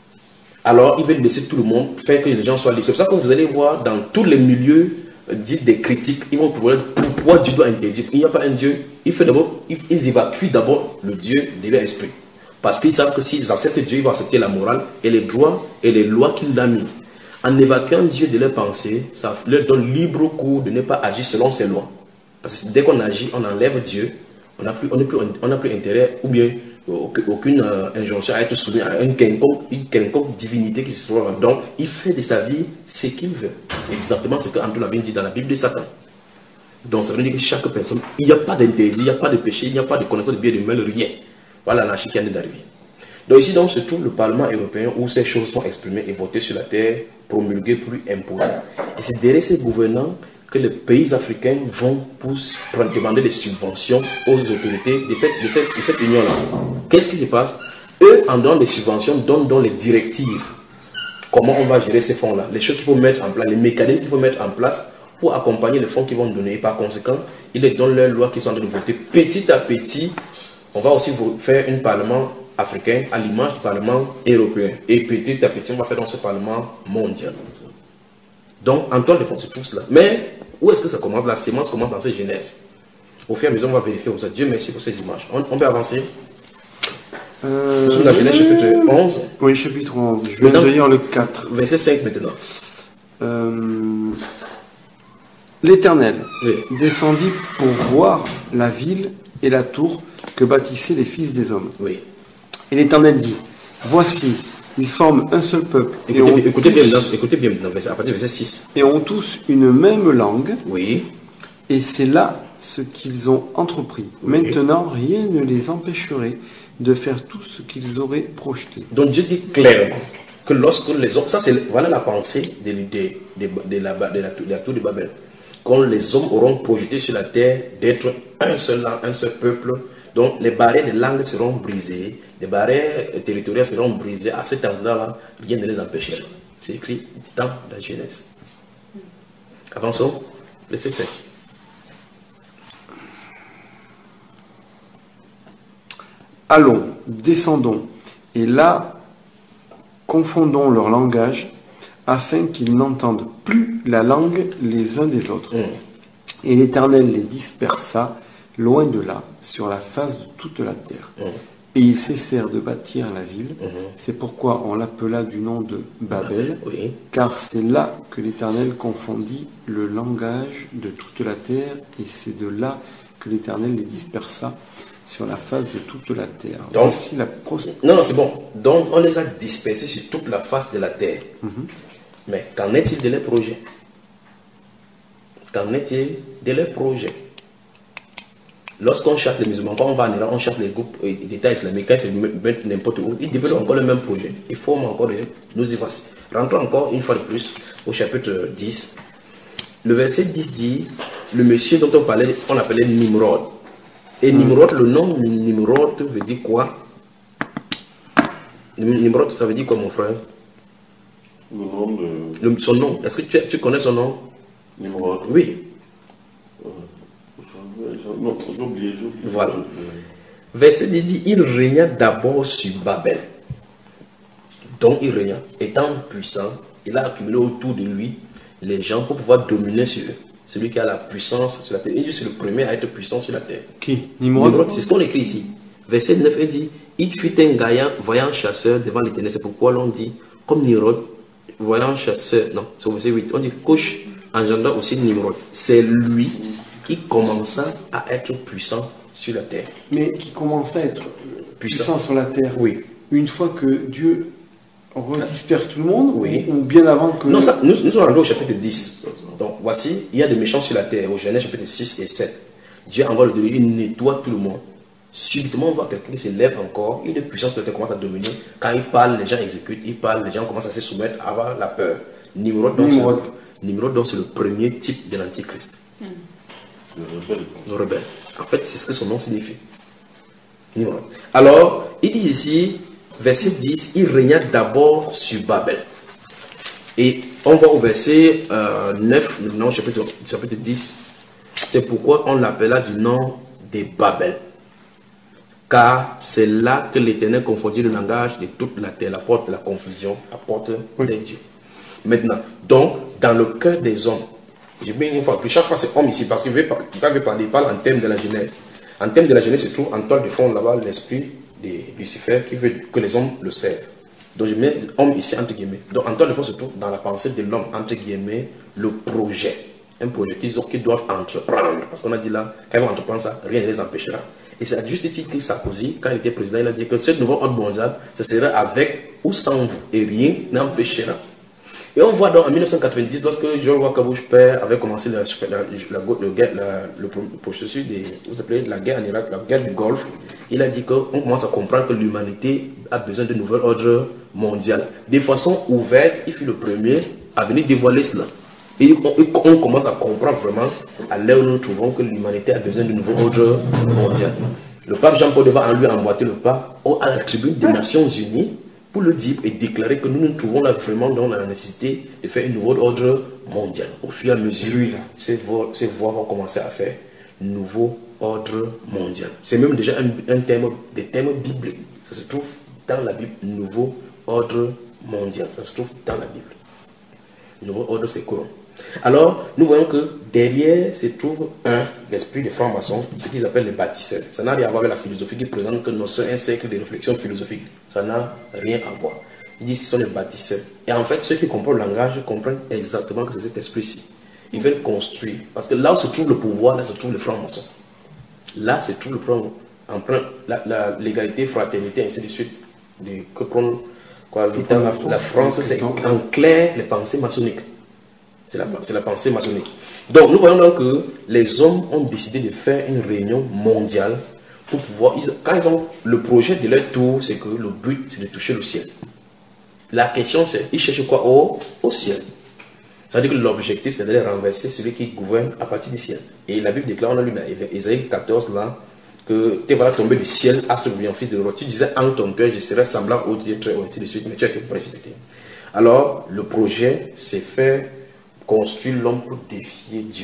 Alors ils veulent laisser tout le monde faire que les gens soient libres. C'est pour ça que vous allez voir dans tous les milieux dits des critiques, ils vont pouvoir pourquoi Dieu doit interdire. Il n'y a pas un Dieu. Ils, ils, ils évacuent d'abord le Dieu de leur esprit. Parce qu'ils savent que s'ils acceptent Dieu, ils vont accepter la morale et les droits et les lois qu'il a mis. En évacuant Dieu de leur pensée, ça leur donne libre cours de ne pas agir selon ses lois. Parce que dès qu'on agit, on enlève Dieu, on n'a plus, on plus, on plus intérêt ou bien aucune euh, injonction à être soumis à une quelconque, une quelconque divinité qui se trouve. Donc, il fait de sa vie ce qu'il veut. C'est exactement ce qu'Antoine a bien dit dans la Bible de Satan. Donc, ça veut dire que chaque personne, il n'y a pas d'interdit, il n'y a pas de péché, il n'y a pas de connaissance de bien et de mal, rien. Voilà l'anarchie qui vient d'arriver. Donc, ici, donc, se trouve le Parlement européen où ces choses sont exprimées et votées sur la terre, promulguées puis imposées. Et c'est derrière ces gouvernants que les pays africains vont pour demander des subventions aux autorités de cette, de cette, de cette union-là. Qu'est-ce qui se passe? Eux, en donnant des subventions, donnent donc les directives. Comment on va gérer ces fonds-là? Les choses qu'il faut mettre en place, les mécanismes qu'il faut mettre en place pour accompagner les fonds qu'ils vont donner. Et par conséquent, ils les donnent leurs lois qu'ils sont en train de voter. Petit à petit, on va aussi faire un parlement africain à l'image du parlement européen. Et petit à petit, on va faire dans ce parlement mondial. Donc, en temps de fond, c'est tout cela. Mais, où est-ce que ça commence? La sémence commence dans ces genèses. Au fur et à mesure, on va vérifier comme ça. Dieu merci pour ces images. On, on peut avancer. Euh, Nous sommes dans Genèse chapitre onze. Oui, chapitre onze. Je vais lire le quatre. Verset cinq maintenant. Euh, L'Éternel oui. descendit pour voir la ville et la tour que bâtissaient les fils des hommes. Oui. Et l'Éternel dit, voici, ils forment un seul peuple. Écoutez, et ont écoutez, tous, bien, dans, écoutez bien, dans, à partir du verset six. Et ont tous une même langue. Oui. Et c'est là ce qu'ils ont entrepris. Oui. Maintenant, rien ne les empêcherait de faire tout ce qu'ils auraient projeté. Donc Dieu dit clairement que lorsque les hommes, ça c'est voilà la pensée de, de, de, de, la, de, la, de la tour de Babel, quand les hommes auront projeté sur la terre d'être un seul, un seul peuple, donc les barrières de langue seront brisées, les barrières territoriales seront brisées. À cet endroit-là, rien ne les empêchera. C'est écrit dans la Genèse. Avançons, verset sept. Allons, descendons, et là, confondons leur langage, afin qu'ils n'entendent plus la langue les uns des autres. Mmh. Et l'Éternel les dispersa, loin de là, sur la face de toute la terre. Mmh. Et ils cessèrent de bâtir la ville. Mmh. C'est pourquoi on l'appela du nom de Babel, oui. Car c'est là que l'Éternel confondit le langage de toute la terre, et c'est de là que l'Éternel les dispersa sur la face de toute la terre. Donc, la non, non, c'est bon. Donc, on les a dispersés sur toute la face de la terre. Mm-hmm. Mais qu'en est-il de leurs projets? Qu'en est-il de leurs projets? Lorsqu'on chasse les musulmans, quand on va en Iran, on chasse les groupes d'État islamique, quand c'est n'importe où, ils développent encore le même projet. Ils forment encore le... Nous y voici. Rentrons encore une fois de plus au chapitre dix. Le verset dix dit, le monsieur dont on parlait, on l'appelait Nimrod. Et Nimrod, le nom Nimrod veut dire quoi? Nimrod, ça veut dire quoi, mon frère? Le nom de... Le, son nom, est-ce que tu, tu connais son nom? Nimrod. Oui. Non, j'ai oublié, j'ai oublié. Voilà. Verset dix dit, il régna d'abord sur Babel. Donc il régna, étant puissant, il a accumulé autour de lui les gens pour pouvoir dominer sur eux. Celui qui a la puissance sur la terre. Il dit c'est le premier à être puissant sur la terre. Qui? Nimrod. C'est ce qu'on écrit ici. Verset neuf, il dit, il fut un gaillant, voyant chasseur devant l'Éternel. C'est pourquoi l'on dit, comme Nimrod, voyant chasseur, non, c'est au verset huit, on dit, Couche engendra aussi Nimrod. C'est lui qui commença à être puissant sur la terre. Mais qui commençait à être puissant, puissant sur la terre. Oui. Une fois que Dieu redisperse tout le monde, oui. ou bien avant que... Non, ça, nous, nous sommes allés au chapitre dix. Donc voici, il y a des méchants sur la terre, au Genèse chapitre six et sept. Dieu envoie le déluge, il nettoie tout le monde. Subitement, on voit quelqu'un qui se lève encore, il est puissant sur la terre, commence à dominer. Quand il parle, les gens exécutent, il parle, les gens commencent à se soumettre, à avoir la peur. Nimrod, donc, Nimrod. C'est, le, Nimrod, donc, c'est le premier type de l'Antichrist. Mm. Le rebelle. Le rebelle. En fait, c'est ce que son nom signifie. Nimrod. Alors, il dit ici, verset dix, il régna d'abord sur Babel. Et on voit au verset euh, neuf, non, chapitre, chapitre dix, c'est pourquoi on l'appela du nom de Babel. Car c'est là que l'Éternel confondit le langage de toute la terre, la porte de la confusion, la porte oui. des dieux. Maintenant, donc, dans le cœur des hommes, j'ai bien une fois, chaque fois c'est homme ici, parce qu'il veut parler, il parle en termes de la Genèse. En termes de la Genèse, se trouve en toile de fond là-bas l'esprit de Lucifer qui veut que les hommes le servent. Donc je mets homme ici entre guillemets. Donc en toile de fond se trouve dans la pensée de l'homme entre guillemets le projet. Un projet qu'ils qu'ils doivent entreprendre. Parce qu'on a dit là, quand ils vont entreprendre ça, rien ne les empêchera. Et c'est à juste titre que Sarkozy, quand il était président, il a dit que ce nouveau ordre mondial, ce serait avec ou sans vous. Et rien n'empêchera. Et on voit donc en mille neuf cent quatre-vingt-dix, lorsque George Walker Bush père avait commencé la, la, la, la, la, le processus de, vous appelez, de la guerre en Irak, la guerre du Golfe, il a dit qu'on commence à comprendre que l'humanité a besoin de nouvel ordre mondial. De façon ouverte, il fut le premier à venir dévoiler cela. Et on, on commence à comprendre vraiment, à l'heure où nous nous trouvons, que l'humanité a besoin de nouveau ordre mondial. Le pape Jean-Paul II va en lui emboîter le pas à la tribune des Nations Unies pour le dire et déclarer que nous nous trouvons là vraiment dans la nécessité de faire un nouveau ordre mondial. Au fur et à mesure, ces voix, ces voix vont commencer à faire nouveau ordre mondial. C'est même déjà un, un thème, des thèmes bibliques. Ça se trouve dans la Bible, nouveau ordre mondial. Ça se trouve dans la Bible. Nouveau ordre, c'est quoi? Alors, nous voyons que derrière se trouve un, l'esprit des francs-maçons, ce qu'ils appellent les bâtisseurs. Ça n'a rien à voir avec la philosophie qui présente que nous sommes un cercle de réflexion philosophique. Ça n'a rien à voir. Ils disent que ce sont les bâtisseurs. Et en fait, ceux qui comprennent le langage comprennent exactement que c'est cet esprit-ci. Ils veulent construire. Parce que là où se trouve le pouvoir, là se trouve le franc-maçon. Là se trouve le franc-maçon. En plein, la, la, l'égalité, fraternité, ainsi de suite. De, que prendre, quoi, la, la France, la France c'est en clair les pensées maçonniques. C'est la, c'est la pensée maçonnique. Donc, nous voyons donc que les hommes ont décidé de faire une réunion mondiale pour pouvoir... Ils, quand ils ont le projet de leur tour, c'est que le but, c'est de toucher le ciel. La question, c'est, ils cherchent quoi au, au ciel. Ça veut dire que l'objectif, c'est d'aller renverser celui qui gouverne à partir du ciel. Et la Bible déclare, on a lu dans Ésaïe quatorze, là, que tu vas tomber du ciel, astre brillant, fils de roi. Tu disais en ton cœur, je serai semblable au Dieu très haut, ainsi de suite, mais tu as été précipité. Alors, le projet, c'est faire construire l'homme pour défier Dieu.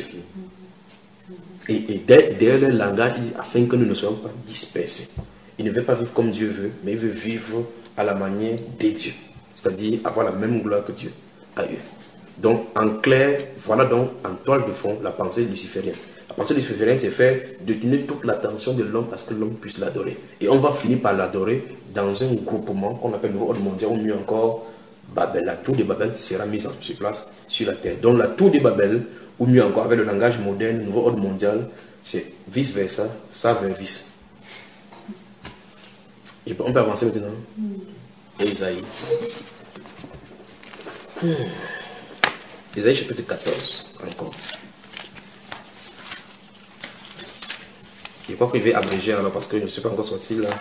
Et, et derrière le langage, afin que nous ne soyons pas dispersés. Il ne veut pas vivre comme Dieu veut, mais il veut vivre à la manière des dieux. C'est-à-dire avoir la même gloire que Dieu a eu. Donc, en clair, voilà donc en toile de fond la pensée luciférienne. La pensée luciférienne, c'est faire détenir toute l'attention de l'homme à ce que l'homme puisse l'adorer. Et on va finir par l'adorer dans un groupement qu'on appelle le Nouveau Ordre Mondial, ou mieux encore, Babel. La tour de Babel sera mise en place sur la terre. Donc la tour de Babel, ou mieux encore avec le langage moderne, le nouveau ordre mondial, c'est vice versa, ça vers vice. On peut avancer maintenant. Ésaïe. Hmm. Ésaïe chapitre quatorze, encore. Je crois qu'il va abréger alors parce que je ne suis pas encore sorti là.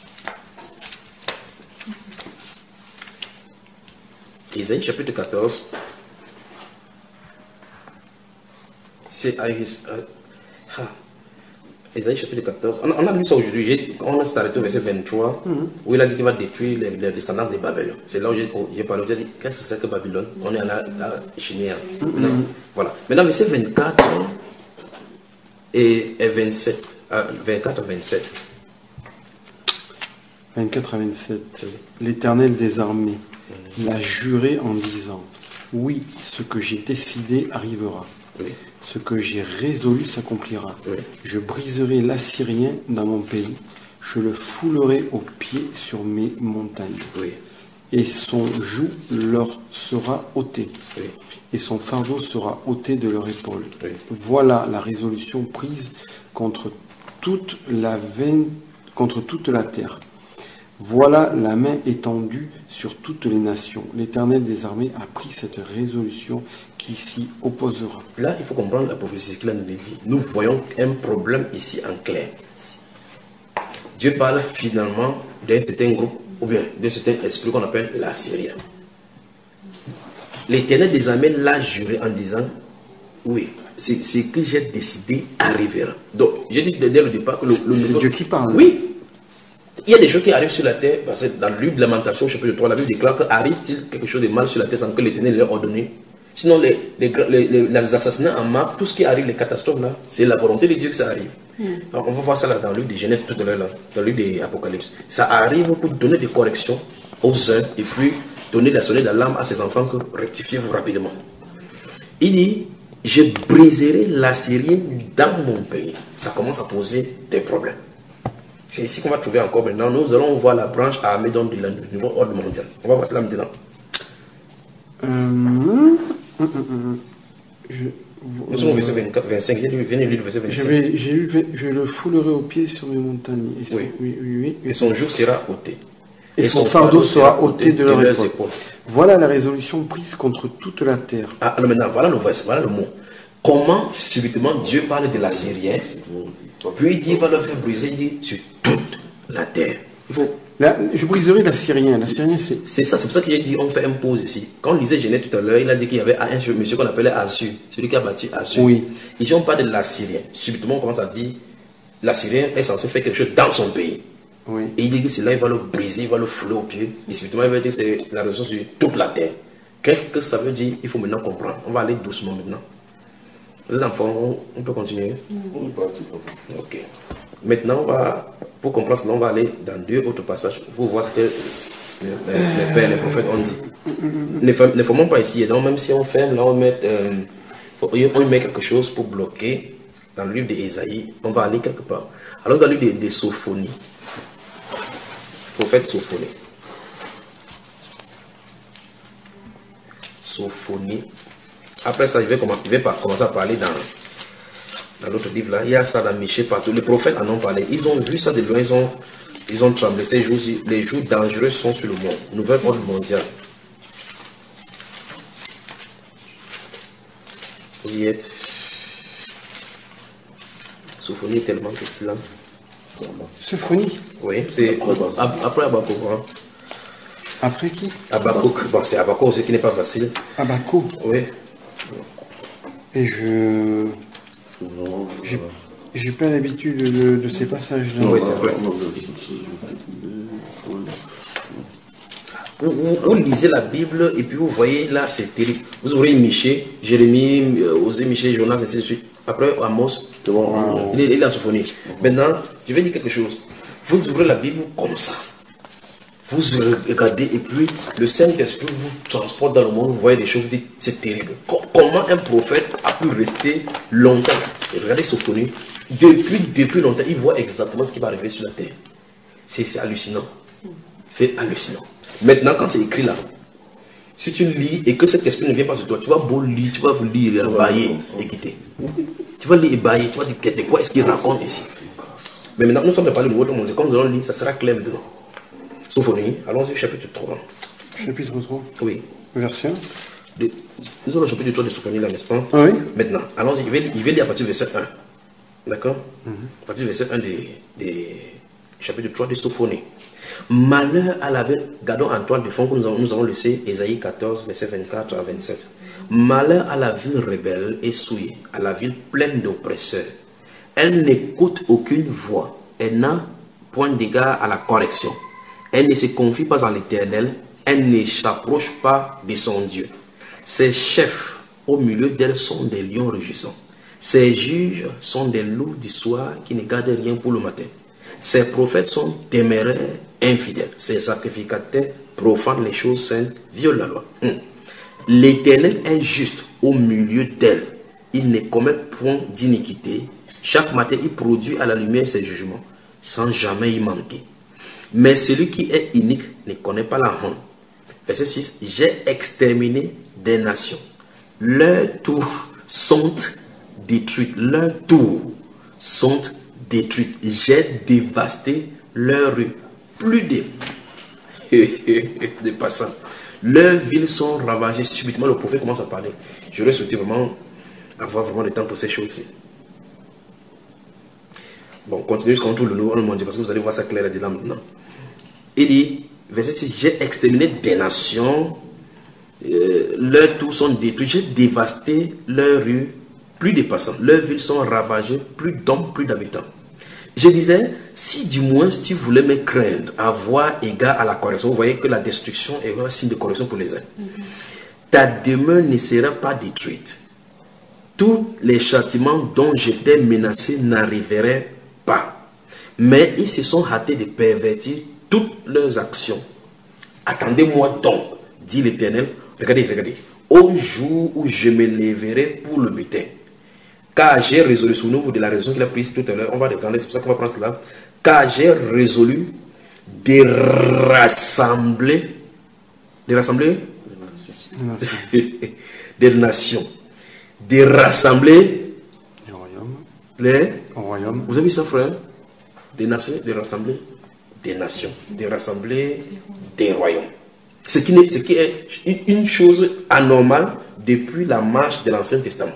Ésaïe chapitre quatorze, c'est à ah. Ésaïe chapitre quatorze, on a, on a lu ça aujourd'hui, on s'est arrêté au verset vingt-trois, mm-hmm. où il a dit qu'il va détruire les, les descendants de Babylone. C'est là où j'ai parlé, j'ai dit, qu'est-ce que c'est que Babylone? On est à la, la Chinéa. Mm-hmm. Voilà. Maintenant, verset vingt-quatre, et, et vingt-sept, vingt-quatre à vingt-sept. vingt-quatre à vingt-sept. L'Éternel des armées l'a juré en disant, oui, ce que j'ai décidé arrivera. Oui. Ce que j'ai résolu s'accomplira. Oui. Je briserai l'Assyrien dans mon pays. Je le foulerai aux pieds sur mes montagnes. Oui. Et son joug leur sera ôté. Oui. Et son fardeau sera ôté de leur épaule. Oui. Voilà la résolution prise contre toute la veine, contre toute la terre. Voilà la main étendue sur toutes les nations. L'Éternel des armées a pris cette résolution qui s'y opposera. Là, il faut comprendre la prophétie qu'il nous dit. Nous voyons un problème ici en clair. Dieu parle finalement d'un certain groupe, ou bien d'un certain esprit qu'on appelle l'Assyrien. L'Éternel des armées l'a juré en disant, oui, c'est ce que j'ai décidé arrivera. Donc, j'ai dit dès le départ que le, le C'est nouveau... Dieu qui parle. Oui. Il y a des choses qui arrivent sur la terre, parce que dans le livre de Lamentation, chapitre trois, la Bible déclare qu'arrive-t-il quelque chose de mal sur la terre sans que l'Éternel l'ait ordonné. Sinon, les, les, les, les, les assassinats en masse, tout ce qui arrive, les catastrophes là, c'est la volonté de Dieu que ça arrive. Mm. Alors, on va voir ça là dans le livre de Genèse tout à l'heure, là, dans le livre de l'Apocalypse. Ça arrive pour donner des corrections aux uns et puis donner la sonnette d'alarme à ses enfants que rectifiez-vous rapidement. Il dit, je briserai l'Assyrien dans mon pays. Ça commence à poser des problèmes. C'est ici qu'on va trouver encore maintenant. Nous allons voir la branche armée donc de la nouveau ordre mondial. On va voir cela maintenant. Euh, hum, hum, hum, je, Nous sommes au verset vingt-quatre, vingt-cinq. J'ai lu, venez lire le verset vingt-cinq. Je, vais, j'ai lu, je le foulerai aux pieds sur mes montagnes. Et son, oui. Oui, oui, oui. Et son joug sera ôté. Et, et son, son fardeau sera ôté de, de leurs épaules. épaules. Voilà la résolution prise contre toute la terre. Ah, alors maintenant, voilà le verset, voilà le mot. Comment subitement Dieu parle de l'Assyrien, puis il dit il va le faire briser, il dit sur toute la terre. Il faut... Là, je briserai l'Assyrien. L'Assyrien, c'est... C'est ça, c'est pour ça que j'ai dit on fait un pause ici. Quand on lisait Genèse tout à l'heure, il a dit qu'il y avait un monsieur qu'on appelait Assur, celui qui a bâti Assur. Oui. Ici on parle de l'Assyrien. Subitement on commence à dire l'Assyrien est censé faire quelque chose dans son pays. Oui. Et il dit que c'est là il va le briser, il va le fouler aux pieds. Et subitement il va dire que c'est la ressource sur toute la terre. Qu'est-ce que ça veut dire? Il faut maintenant comprendre. On va aller doucement maintenant. Vous êtes enfants, on peut continuer? On est parti. Ok. Maintenant, on va, pour comprendre cela, on va aller dans deux autres passages pour voir ce que les, les pères et les prophètes ont dit. Ne, ne formons pas ici. Donc, même si on ferme, là, on met, euh, on met quelque chose pour bloquer. Dans le livre d'Ésaïe, on va aller quelque part. Alors, dans le livre de, de Sophonie, prophète Sophonie. Sophonie. Après ça, je vais, commencer, je vais commencer à parler dans, dans l'autre livre là. Il y a ça dans Michée partout. Les prophètes en ont parlé. Ils ont vu ça de loin, ils ont, ils ont tremblé. Ces jours, les jours dangereux sont sur le monde. Nouvel ordre mondial. Vous y êtes. Sophonie est tellement petit là. Sophonie? Oui, c'est après Habakkuk. Hein. Après qui? Habakkuk. Bon, c'est Habakkuk aussi qui n'est pas facile. Habakkuk? Oui. Et je... J'ai, j'ai pas l'habitude de, de ces passages-là. Oui, c'est vrai. Vous, vous, vous lisez la Bible et puis vous voyez là, c'est terrible. Vous ouvrez Michée, Jérémie, Osée, Michée, Jonas, ainsi de suite. Après Amos, wow. il, est, il est en Sophonie. Maintenant, je vais dire quelque chose. Vous ouvrez la Bible comme ça. Vous regardez et puis le Saint-Esprit vous transporte dans le monde, vous voyez des choses, vous dites c'est terrible. Comment un prophète a pu rester longtemps? Et regardez Sophonie, depuis, depuis longtemps, il voit exactement ce qui va arriver sur la terre. C'est, c'est hallucinant. C'est hallucinant. Maintenant, quand c'est écrit là, si tu lis et que cet esprit ne vient pas sur toi, tu vas beau lire, tu vas vous lire, bailler et quitter. Tu vas lire et bailler, tu vas dire de quoi est-ce qu'il raconte ici. Mais maintenant, nous sommes parlé du Nouveau Monde, comme nous allons lire, ça sera clair dedans. Sophonie, allons-y au chapitre trois. Chapitre trois? Oui. Verset un. De, nous avons le chapitre trois de Sophonie là, n'est-ce pas? Ah oui. Maintenant, allons-y, il va, il va lire à partir du verset un. D'accord? Mm-hmm. À partir du verset un des, des chapitre trois de Sophonie. Malheur à la ville, gardons Antoine de fond que nous avons, nous avons laissé, Ésaïe quatorze, verset vingt-quatre à vingt-sept. Malheur à la ville rebelle et souillée, à la ville pleine d'oppresseurs. Elle n'écoute aucune voix, elle n'a point d'égard à la correction. Elle ne se confie pas en l'Éternel, elle ne s'approche pas de son Dieu. Ses chefs au milieu d'elle sont des lions rugissants. Ses juges sont des loups du soir qui ne gardent rien pour le matin. Ses prophètes sont téméraires, infidèles. Ses sacrificateurs profanent les choses saintes, violent la loi. Hum. L'Éternel est juste au milieu d'elle. Il ne commet point d'iniquité. Chaque matin, il produit à la lumière ses jugements, sans jamais y manquer. Mais celui qui est inique ne connaît pas la honte. Verset six. J'ai exterminé des nations. Leurs tours sont détruites. Leurs tours sont détruites. J'ai dévasté leurs rues. Plus de, de passants. Leurs villes sont ravagées. Subitement, le prophète commence à parler. J'aurais souhaité vraiment avoir vraiment le temps pour ces choses-ci. Bon, continuez jusqu'en tout le Nouveau Monde, parce que vous allez voir ça clair là-dedans maintenant. Il dit, verset six, j'ai exterminé des nations, euh, leurs tours sont détruits, j'ai dévasté leurs rues, plus de passants, leurs villes sont ravagées, plus d'hommes, plus d'habitants. Je disais, si du moins tu voulais me craindre, avoir égard à la correction, vous voyez que la destruction est un signe de correction pour les uns. Mm-hmm. Ta demeure ne sera pas détruite. Tous les châtiments dont j'étais menacé n'arriveraient pas. Mais ils se sont hâtés de pervertir toutes leurs actions. Attendez-moi donc, dit l'Éternel. Regardez, regardez. Au jour où je me lèverai pour le butin. Car j'ai résolu, souvenez-vous de la raison qu'il a prise tout à l'heure. On va reprendre, c'est pour ça qu'on va prendre cela. Car j'ai résolu de rassembler. De rassembler des nations. De rassembler les royaumes. Les royaumes. Vous avez vu ça, frère? Des nations, de rassembler des nations, de rassembler des royaumes. Ce qui, est, ce qui est une chose anormale depuis la marche de l'Ancien Testament.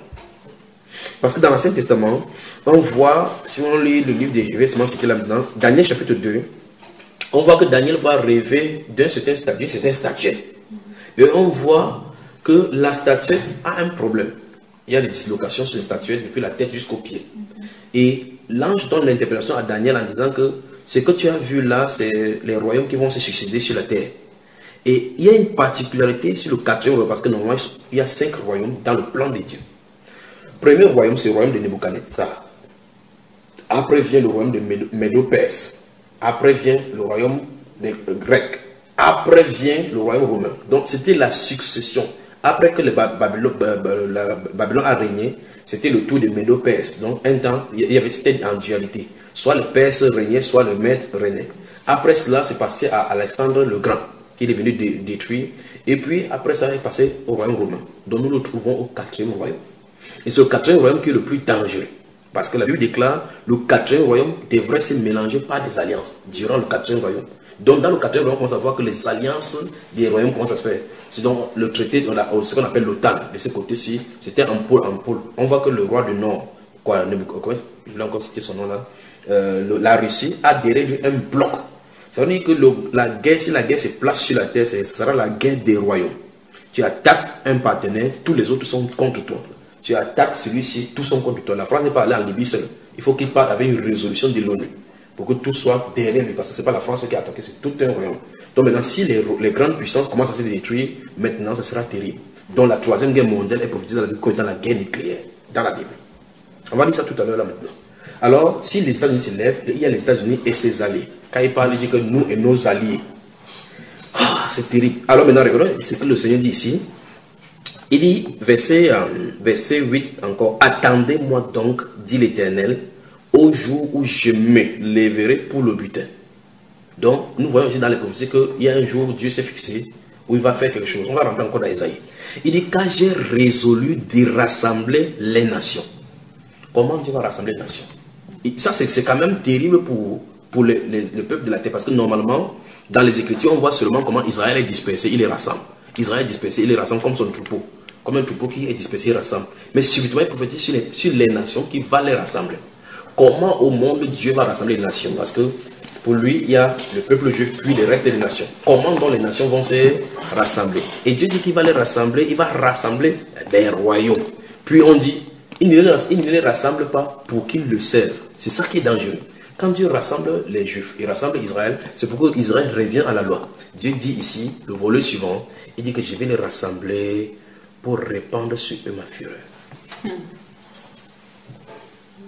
Parce que dans l'Ancien Testament, on voit, si on lit le livre de, je vais seulement citer là maintenant, Daniel chapitre deux, on voit que Daniel va rêver d'un certain statut, certain statut. Et on voit que la statue a un problème. Il y a des dislocations sur les statuettes depuis la tête jusqu'aux pieds. Et l'ange donne l'interpellation à Daniel en disant que ce que tu as vu là, c'est les royaumes qui vont se succéder sur la terre. Et il y a une particularité sur le quatrième royaume, parce que normalement, il y a cinq royaumes dans le plan de Dieu. Le premier royaume, c'est le royaume de Nebuchadnezzar. Après vient le royaume de Médo-Perse. Après vient le royaume des Grecs. Après vient le royaume romain. Donc c'était la succession. Après que le Babylone, la Babylone a régné, c'était le tour de Médo-Perse. Donc un temps, il y avait c'était en dualité. Soit le Perse régnait, soit le Mède régnait. Après cela, c'est passé à Alexandre le Grand, qui est venu dé détruire. Et puis après ça, il est passé au royaume romain. Donc nous le trouvons au quatrième royaume. Et c'est le quatrième royaume qui est le plus dangereux. Parce que la Bible déclare le quatrième royaume devrait se mélanger par des alliances durant le quatrième royaume. Donc dans le quatrième royaume, on commence à voir que les alliances des royaumes commencent à se faire. C'est donc le traité, on a ce qu'on appelle l'OTAN, de ce côté-ci, c'était en pôle en pôle. On voit que le roi du Nord, quoi, je vais encore citer son nom là, euh, le, la Russie a adhéré lui un bloc. Ça veut dire que le, la guerre, si la guerre se place sur la terre, ce sera la guerre des royaumes. Tu attaques un partenaire, tous les autres sont contre toi. Tu attaques celui-ci, tous sont contre toi. La France n'est pas allée en Libye seule. Il faut qu'il parte avec une résolution de l'ONU pour que tout soit derrière lui. Parce que ce n'est pas la France qui a attaqué, c'est tout un royaume. Donc maintenant, si les, les grandes puissances commencent à se détruire, maintenant, ce sera terrible. Donc la troisième guerre mondiale est prophétisée dans la Bible comme étant la guerre nucléaire, dans la Bible. On va dire ça tout à l'heure là maintenant. Alors, si les États-Unis se lèvent, il y a les États-Unis et ses alliés. Quand il parle, il dit que nous et nos alliés. Ah, c'est terrible. Alors maintenant, regardons ce que le Seigneur dit ici. Il dit, verset, euh, verset huit encore, « Attendez-moi donc, dit l'Éternel, au jour où je me lèverai pour le butin. » Donc, nous voyons ici dans les prophéties qu'il y a un jour où Dieu s'est fixé, où il va faire quelque chose. On va rentrer encore dans Isaïe. Il dit, « Quand j'ai résolu de rassembler les nations. » Comment Dieu va rassembler les nations? Et ça, c'est quand même terrible pour, pour le, le, le peuple de la terre, parce que normalement, dans les Écritures, on voit seulement comment Israël est dispersé, il les rassemble. Israël est dispersé, il les rassemble comme son troupeau. Comme un troupeau qui est dispersé, il rassemble. Mais subitement, il prophétise sur les, sur les nations qui va les rassembler. Comment au monde Dieu va rassembler les nations? Parce que pour lui, il y a le peuple juif, puis le reste des nations. Comment donc les nations vont se rassembler? Et Dieu dit qu'il va les rassembler, il va rassembler des royaumes. Puis on dit, il ne les, il ne les rassemble pas pour qu'ils le servent. C'est ça qui est dangereux. Quand Dieu rassemble les Juifs, il rassemble Israël, c'est pourquoi Israël revient à la loi. Dieu dit ici, le volet suivant, il dit que je vais les rassembler pour répandre sur eux ma fureur. Hmm.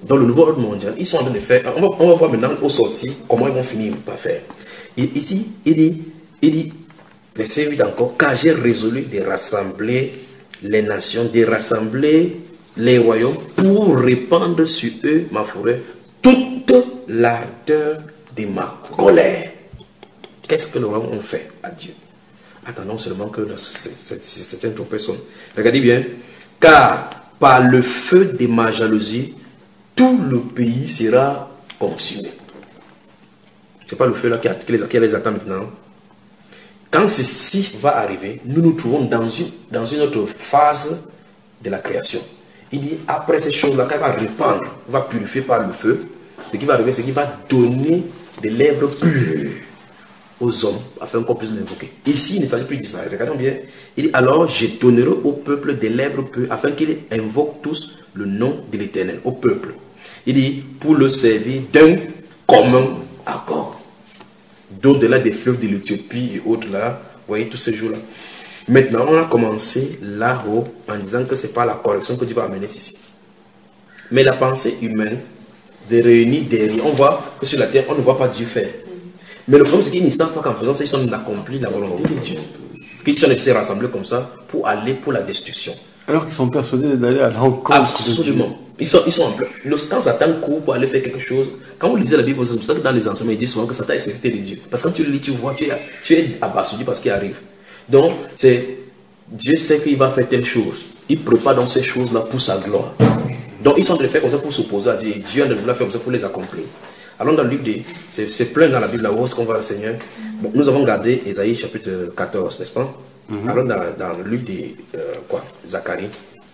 dans le nouveau ordre mondial, ils sont en train de faire, on va, on va voir maintenant au sorti comment ils vont finir par faire. Et ici, il dit, il dit, verset huit encore, car j'ai résolu de rassembler les nations, de rassembler les royaumes pour répandre sur eux ma forêt toute l'ardeur de ma colère. Qu'est-ce que les royaumes ont fait à Dieu? Attendons seulement que certaines trompettes sonnent. Regardez bien, car par le feu de ma jalousie, tout le pays sera consumé. Ce n'est pas le feu là qui, qui, les, qui les attend maintenant. Quand ceci va arriver, nous nous trouvons dans une, dans une autre phase de la création. Il dit, après ces choses-là, quand il va répandre, va purifier par le feu, ce qui va arriver, c'est qu'il va donner des lèvres pures aux hommes, afin qu'on puisse l'invoquer. Ici, il ne s'agit plus d'Israël. Regardons bien. Il dit, alors je donnerai au peuple des lèvres pures, afin qu'ils invoquent tous le nom de l'Éternel, au peuple. Il dit, pour le servir d'un commun accord. D'au-delà des fleuves de l'Éthiopie et autres là, vous voyez tous ces jours-là. Maintenant, on a commencé là-haut en disant que ce n'est pas la correction que Dieu va amener ici. Mais la pensée humaine de réunir derrière, on voit que sur la terre, on ne voit pas Dieu faire. Mais le problème, c'est qu'ils ne savent pas qu'en faisant ça, ils sont accomplis la volonté de Dieu. Qu'ils sont laissés rassembler comme ça pour aller pour la destruction. Alors qu'ils sont persuadés d'aller à l'encontre. Absolument. Ils sont, ils sont en plein. Quand Satan court pour aller faire quelque chose, quand vous lisez la Bible, c'est pour ça que dans les enseignements, il dit souvent que Satan est serviteur de Dieu. Parce que quand tu le lis, tu vois, tu es, tu es abasourdi parce qu'il arrive. Donc, c'est Dieu sait qu'il va faire telle chose. Il prépare donc ces choses-là pour sa gloire. Donc, ils sont en train de faire comme ça pour s'opposer à Dieu. Et Dieu a vouloir faire comme ça pour les accomplir. Alors, dans le livre des. C'est plein dans la Bible, là où est-ce qu'on va le Seigneur. Bon, nous avons gardé Ésaïe chapitre quatorze, n'est-ce pas? Mm-hmm. Alors, dans, dans le livre de euh, quoi? Zacharie.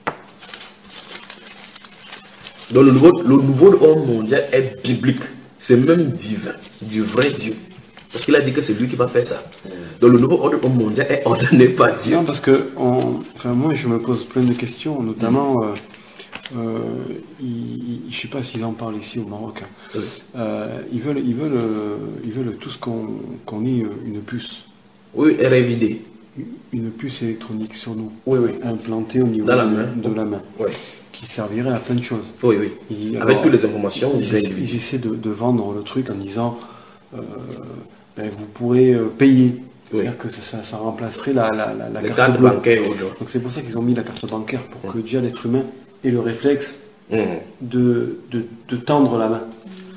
Donc, le nouveau, le nouveau ordre mondial est biblique. C'est même divin, du vrai Dieu. Parce qu'il a dit que c'est lui qui va faire ça. Donc le nouveau ordre mondial est ordonné par Dieu. Non, parce que on, enfin, moi je me pose plein de questions, notamment, mmh. euh, euh, ils, je ne sais pas s'ils en parlent ici au Maroc. Hein. Oui. Euh, ils veulent, ils veulent, euh, ils veulent tous qu'on qu'on ait une puce. Oui, R F I D. Une puce électronique sur nous. Oui, oui. Implantée au niveau Dans la main. de la main. Oui. Qui servirait à plein de choses. Oui, oui. Et, Avec alors, toutes les informations. Ils, ils, ils essaient de, de vendre le truc en disant. Euh, Ben, vous pourrez euh, payer. Oui. C'est-à-dire que ça, ça remplacerait la, la, la, la carte, carte bancaire. Donc c'est pour ça qu'ils ont mis la carte bancaire, pour mmh. que déjà l'être humain ait le réflexe mmh. de, de, de tendre la main.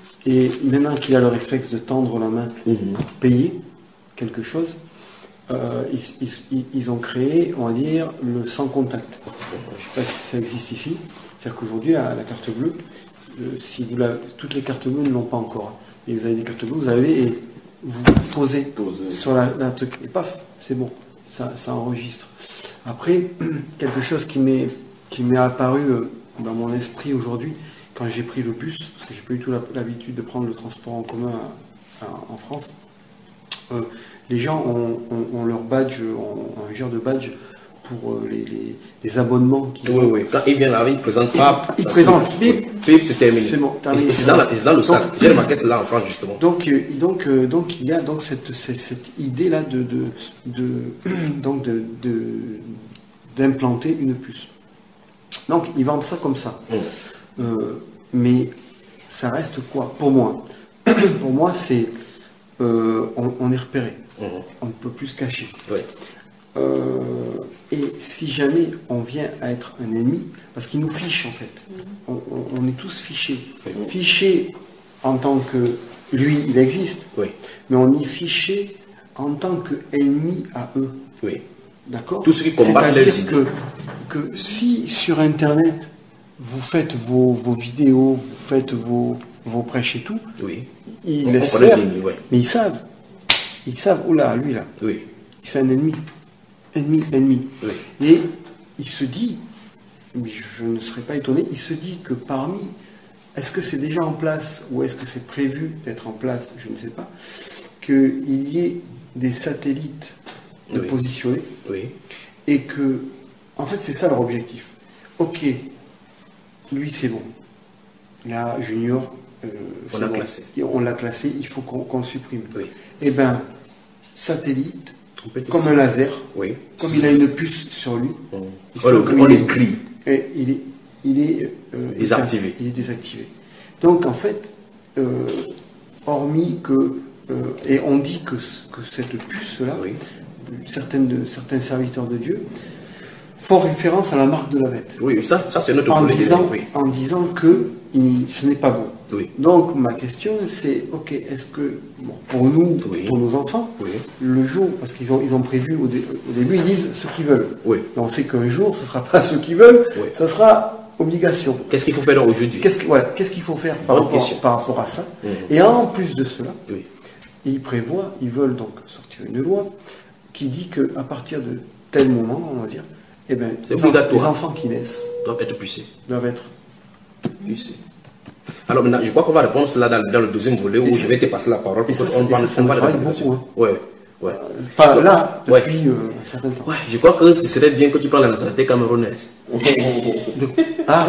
Et maintenant qu'il a le réflexe de tendre la main mmh. pour payer quelque chose, euh, ils, ils, ils ont créé, on va dire, le sans contact. Je ne sais pas si ça existe ici. C'est-à-dire qu'aujourd'hui, la, la carte bleue, euh, si vous la, toutes les cartes bleues ne l'ont pas encore. Et vous avez des cartes bleues, vous avez... Et, vous posez Posez. sur la, la truc et paf, c'est bon, ça, ça enregistre. Après, quelque chose qui m'est qui m'est apparu dans mon esprit aujourd'hui, quand j'ai pris le bus, parce que j'ai pas eu tout l'habitude de prendre le transport en commun à, à, en France, euh, les gens ont, ont, ont leur badge, ont un genre de badge pour euh, les, les, les abonnements. Oui, ont... oui, quand ils viennent là, ils présentent pas. Ils présentent, bip, bip, c'est terminé. C'est bon, terminé. Et c'est dans, dans le sac. J'ai remarqué cela en France, justement. Donc, euh, donc, euh, donc, il y a donc cette, cette, cette idée-là de, de, de, donc de, de, d'implanter une puce. Donc, ils vendent ça comme ça. Mmh. Euh, mais ça reste quoi? Pour moi, pour moi, c'est euh, on, on est repéré. Mmh. On ne peut plus se cacher. Oui. Euh, et si jamais on vient à être un ennemi, parce qu'il nous fiche en fait, on, on, on est tous fichés. Oui. Fichés en tant que lui, il existe, oui. mais on est fichés en tant qu'ennemi à eux. Oui. D'accord? Tout ce qui combat les idées. Que, que si sur Internet, vous faites vos, vos vidéos, vous faites vos, vos prêches et tout, oui. ils on, laissent on faire, ennemis, ouais. mais ils savent. Ils savent, oh là, lui là, oui. c'est un ennemi. Ennemi, ennemi. Oui. Et il se dit, mais je ne serais pas étonné, il se dit que parmi, est-ce que c'est déjà en place ou est-ce que c'est prévu d'être en place, je ne sais pas, qu'il y ait des satellites de oui. positionnés oui. et que, en fait, c'est ça leur objectif. Ok, lui c'est bon. Là, Junior, euh, on l'a bon. classé. On l'a classé, il faut qu'on qu'on le supprime. Oui. Eh bien, satellite. Comme un laser, oui. comme il a une puce sur lui, mmh. on, le, on l'écrit. Il est, il est euh, désactivé. Il est désactivé. Donc en fait, euh, hormis que, euh, et on dit que, que cette puce-là, Oui. certaines de, certains serviteurs de Dieu, font référence à la marque de la bête. Oui, ça, ça c'est notre En problème. disant, Oui. en disant que il- ce n'est pas bon. Oui. Donc ma question c'est, ok, est-ce que bon, pour nous, Oui. pour nos enfants, Oui. le jour, parce qu'ils ont, ils ont prévu au, dé- au début, ils disent ce qu'ils veulent. Oui. Et on sait qu'un jour, ce ne sera pas ce qu'ils veulent, Oui. ça sera obligation. Qu'est-ce qu'il faut faire aujourd'hui? Qu'est-ce que- voilà, qu'est-ce qu'il faut faire par Bonne rapport, question. par rapport à ça? Mhm. Et en plus de cela, Oui. ils prévoient, ils veulent donc sortir une loi qui dit qu'à partir de tel moment, on va dire, eh ben, C'est les, obligatoire. les enfants qui naissent Doivent être pucés. doivent être. Pucés. Alors maintenant, je crois qu'on va répondre cela dans, dans le deuxième volet où Et je vais te passer la parole. et ça, pour c'est- qu'on et parle- ça, ça on me parle de travaille l'application. beaucoup, hein. Ouais, ouais. Pas là, Ouais. depuis euh, un certain temps. Ouais, je crois que ce serait bien que tu prennes la nationalité camerounaise. De- Ah,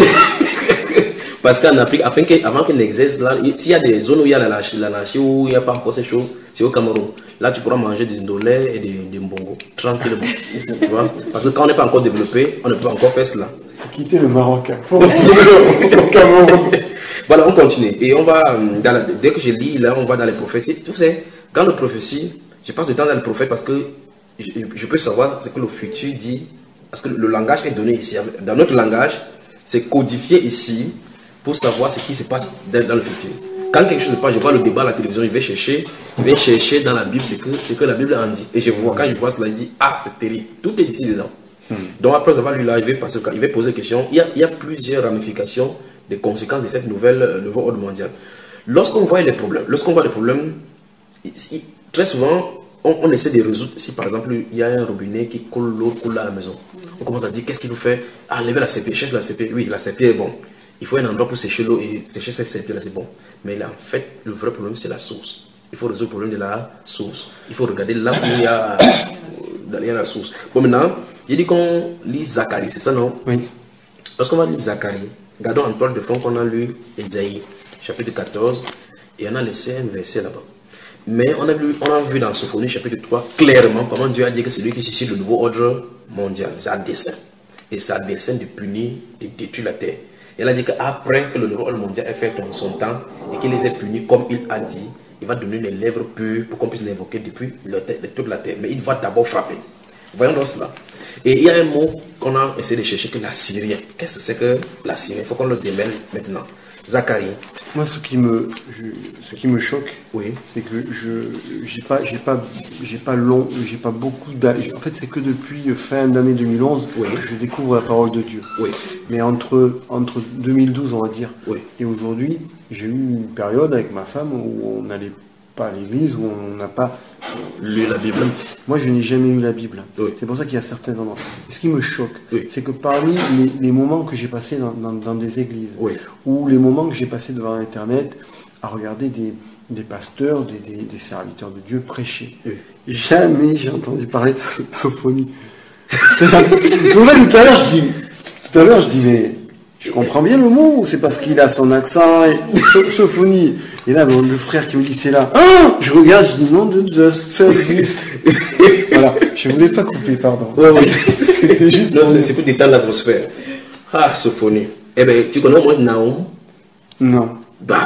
Parce qu'en Afrique, afin que- avant qu'il n'existe là, il- s'il y a des zones où il y a l'anarchie, l'anarchie, où il n'y a pas encore ces choses, c'est au Cameroun. Là, tu pourras manger des ndolé et des, des mbongo, tranquillement. Tu vois? Parce que quand on n'est pas encore développé, on ne peut pas encore faire cela. faut quitter le Maroc. Il faut retourner au Cameroun. Voilà, on continue. Et on va, euh, dans la- dès que je lis, là, on va dans les prophéties. Tu sais, dans les prophéties, je passe du temps dans les prophètes parce que je, je peux savoir ce que le futur dit. Parce que le langage est donné ici. Dans notre langage, c'est codifié ici pour savoir ce qui se passe dans, dans le futur. Quand quelque chose se passe, je vois le débat à la télévision, je vais chercher, je vais chercher dans la Bible ce que, ce que la Bible en dit. Et je vois, quand je vois cela, je dis, ah, c'est terrible. Tout est ici dedans. Donc après avoir lu là, il va, passer, il va poser une question. Il y, a, il y a plusieurs ramifications des conséquences de cette nouvelle euh, nouveau ordre mondial. Lorsqu'on voit les problèmes, lorsqu'on voit les problèmes, ici, très souvent, on, on essaie de résoudre. Si par exemple, il y a un robinet qui coule l'eau, coule à la maison, on commence à dire qu'est-ce qu'il faut faire? Ah, lever la C P, cherche la C P. Oui, la C P est bon. Il faut un endroit pour sécher l'eau et sécher cette C P là, c'est bon. Mais là, en fait, le vrai problème, c'est la source. Il faut résoudre le problème de la source. Il faut regarder là où il y a, il y a la source. Bon, maintenant, il dit qu'on lit Zacharie, c'est ça, non? Oui. Lorsqu'on va lire Zacharie, regardons en toile de fond qu'on a lu Ésaïe, chapitre quatorze, et on a laissé un verset là-bas. Mais on a, vu, on a vu dans Sophonie, chapitre trois, clairement comment Dieu a dit que c'est lui qui suscite le nouveau ordre mondial. C'est à dessein. Et c'est à dessein de punir, de détruire la terre. Et il a dit qu'après que le nouveau ordre mondial ait fait son temps et qu'il les ait punis comme il a dit, il va donner les lèvres pures pour qu'on puisse l'invoquer depuis le, toute la terre. Mais il va d'abord frapper. Voyons donc cela. Et il y a un mot qu'on a essayé de chercher, que l'assyrien. Qu'est-ce que c'est que l'assyrien? Il faut qu'on le démêle maintenant. Zacharie. Moi, ce qui me, je- ce qui me choque, Oui. c'est que je j'ai pas j'ai pas j'ai pas long j'ai pas beaucoup d'âge. En fait, c'est que depuis fin d'année deux mille onze Oui. que je découvre la parole de Dieu. Oui. Mais entre entre deux mille douze, on va dire, Oui. et aujourd'hui, j'ai eu une période avec ma femme où on n'allait pas à l'église, où on n'a pas Lu la Bible. Moi, je n'ai jamais lu la Bible. Oui. C'est pour ça qu'il y a certains endroits. Ce qui me choque, Oui. c'est que parmi les, les moments que j'ai passés dans, dans- dans des églises, Oui. ou les moments que j'ai passés devant Internet à regarder des, des pasteurs, des, des- des serviteurs de Dieu prêcher, Oui. jamais j'ai entendu parler de so- sophonie. C'est pour ça que tout à l'heure, je dis, tout à l'heure, je dis, mais je comprends bien le mot, ou c'est parce qu'il a son accent, et, so- sophonie. Et là, le, le frère qui me dit, c'est là. Ah, je regarde, je dis, non, de Dieu, ça existe. Voilà, je voulais pas couper, pardon. Oui, oui. C'était juste Non, pour c'est dire. c'est pour détendre l'atmosphère. Ah, Sophonie. Eh bien, tu connais moi Naoum? Non. Bah.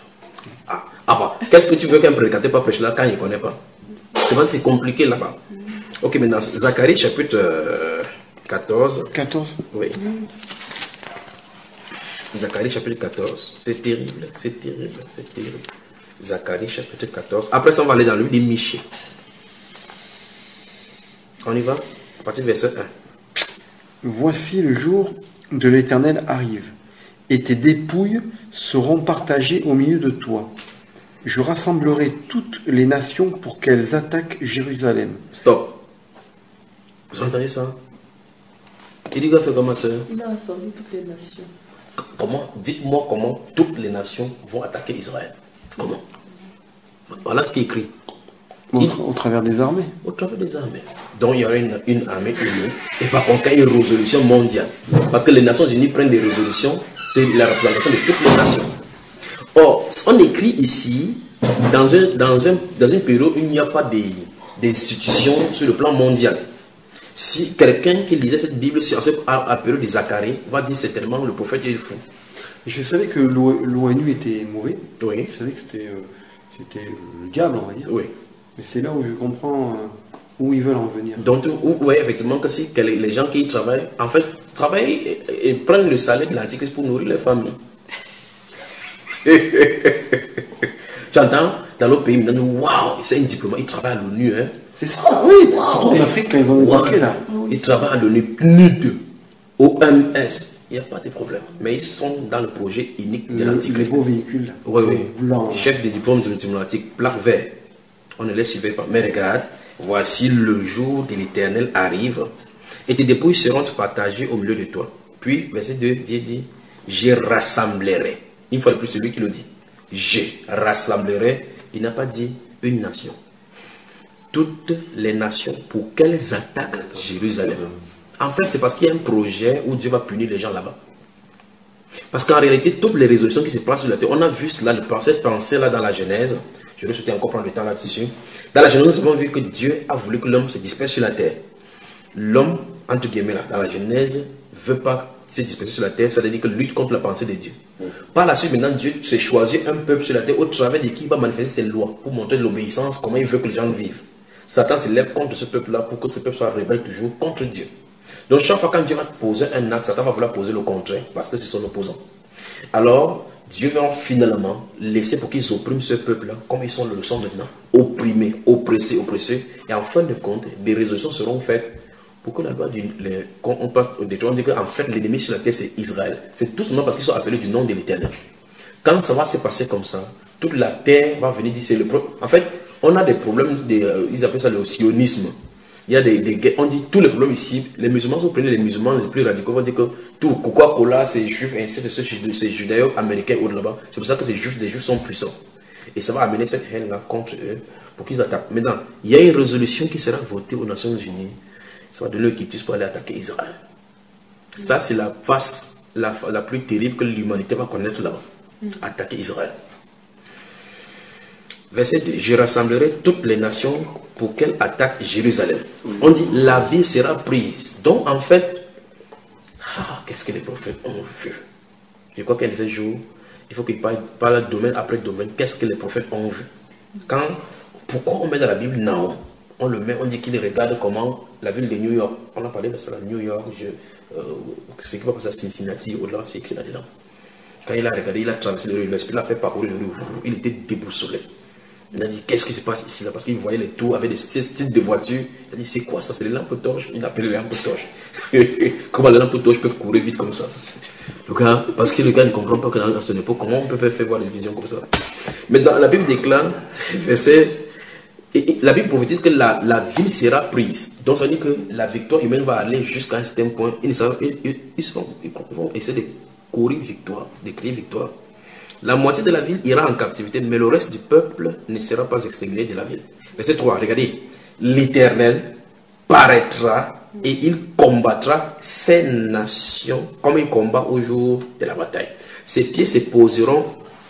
Ah, enfin, qu'est-ce que tu veux qu'un prédicateur pas prêcher là quand il ne connaît pas? C'est parce que c'est compliqué là-bas. Ok, maintenant, Zacharie chapitre euh, quatorze. quatorze. Oui. Zacharie chapitre quatorze. C'est terrible, c'est terrible, c'est terrible. Zacharie chapitre quatorze. Après ça, on va aller dans le livre de Michée. On y va? À partir du verset un. Voici le jour de l'Éternel arrive, et tes dépouilles seront partagées au milieu de toi. Je rassemblerai toutes les nations pour qu'elles attaquent Jérusalem. Stop. Vous entendez ça? Il dit qu'il a fait comment, sœur? Il a rassemblé toutes les nations. Comment? Dites-moi comment toutes les nations vont attaquer Israël. Comment? Voilà ce qui est écrit. Au, Il- au travers des armées. Au travers des armées. Donc il y aura une, une armée unie. Et par contre, il y a une résolution mondiale. Parce que les Nations Unies prennent des résolutions, c'est la représentation de toutes les nations. Or, on écrit ici, dans, un, dans, un, dans une période où il n'y a pas des- d'institutions sur le plan mondial. Si quelqu'un qui lisait cette Bible sur- à la période de Zacharie va dire certainement le prophète est fou. Je savais que l'ONU était mauvais. Oui. Je savais que c'était euh, c'était le diable, on va dire. Oui. Mais c'est là où je comprends euh, où ils veulent en venir. Donc, oui, effectivement, que si que les, les gens qui travaillent, en fait, travaillent et, et prennent le salaire de l'Antichrist pour nourrir leur famille. Tu entends? Dans l'autre pays, ils me disent waouh, c'est un diplôme, il travaille à l'ONU. Hein. C'est ça, oui. Wow. En Afrique, quand ils ont débarqué wow. là. Ils travaillent à l'ONU, P N U D, au M S. Il n'y a pas de problème. Mais ils sont dans le projet unique de l'Antichrist. Les beaux véhicules là. Oui, oui. Blanc. Chef des diplômes diplomatiques, plaque vert. On ne les suivait pas. Mais regarde, voici le jour de l'Éternel arrive, et tes dépouilles seront partagées au milieu de toi. Puis, verset deux, Dieu dit, je rassemblerai. Une fois de plus, celui qui le dit. Je rassemblerai. Il n'a pas dit une nation. Toutes les nations pour qu'elles attaquent Jérusalem. En fait, c'est parce qu'il y a un projet où Dieu va punir les gens là-bas. Parce qu'en réalité, toutes les résolutions qui se passent sur la terre, on a vu cela, cette pensée-là dans la Genèse. Je vais souhaiter encore prendre le temps là-dessus. Dans la Genèse, nous avons vu que Dieu a voulu que l'homme se disperse sur la terre. L'homme, entre guillemets, là, dans la Genèse, ne veut pas se disperser sur la terre, ça veut dire que lutte contre la pensée de Dieu. Par la suite, maintenant, Dieu s'est choisi un peuple sur la terre au travers de qui il va manifester ses lois, pour montrer l'obéissance, comment il veut que les gens vivent. Satan se lève contre ce peuple-là pour que ce peuple soit rebelle toujours contre Dieu. Donc, chaque fois quand Dieu va poser un acte, Satan va vouloir poser le contraire, parce que c'est son opposant. Alors, Dieu va finalement laisser pour qu'ils oppriment ce peuple-là, comme ils sont le sont maintenant, opprimés, oppressés, oppressés. Et en fin de compte, des résolutions seront faites pour que la loi du... Les, quand on passe au détour, on dit qu'en fait, l'ennemi sur la terre, c'est Israël. C'est tout simplement parce qu'ils sont appelés du nom de l'Éternel. Quand ça va se passer comme ça, toute la terre va venir dire c'est le problème. En fait, on a des problèmes, des, euh, ils appellent ça le sionisme. Il y a des, des on dit tous les problèmes ici, les musulmans, si vous prenez les musulmans les plus radicaux, on va dire que tout Coca-Cola, c'est juif, et ainsi de suite, c'est judéo-américain ou là-bas. C'est pour ça que ces juifs, les juifs sont puissants. Et ça va amener cette haine-là contre eux pour qu'ils attaquent. Maintenant, il y a une résolution qui sera votée aux Nations Unies. Ça va donner le quitus pour aller attaquer Israël. Ça, c'est la face la, la plus terrible que l'humanité va connaître là-bas. Attaquer Israël. Verset deux. Je rassemblerai toutes les nations pour qu'elles attaquent Jérusalem. On dit la ville sera prise. Donc en fait, ah, qu'est-ce que les prophètes ont vu? Je crois qu'un de ces jours, il faut qu'ils parlent, parlent domaine après domaine. Qu'est-ce que les prophètes ont vu? Quand, pourquoi on met dans la Bible Nahum? On le met, on dit qu'il regarde comment la ville de New York. On a parlé de ça, New York, je, euh, c'est qui va passer à Cincinnati, au-delà, c'est écrit là-dedans. Quand il a regardé, il a traversé le rue, l'esprit l'a fait parcourir le rue, il était déboussolé. Il a dit, qu'est-ce qui se passe ici là? Parce qu'il voyait les tours avec des styles de voitures. Il a dit, c'est quoi ça? C'est les lampes torches. Il appelle les lampes torches. Comment les lampes torches peuvent courir vite comme ça? Le gars, parce que le gars ne comprend pas que dans cette époque, comment on peut faire voir des visions comme ça? Mais dans la Bible déclare, verset, et, et, la Bible prophétise que la, la ville sera prise. Donc ça veut dire que la victoire humaine va aller jusqu'à un certain point. Ils, ils, ils, ils, sont, ils vont essayer de courir victoire, de créer victoire. La moitié de la ville ira en captivité, mais le reste du peuple ne sera pas exterminé de la ville. Verset trois, regardez. L'Éternel paraîtra et il combattra ces nations comme il combat au jour de la bataille. Ses pieds se poseront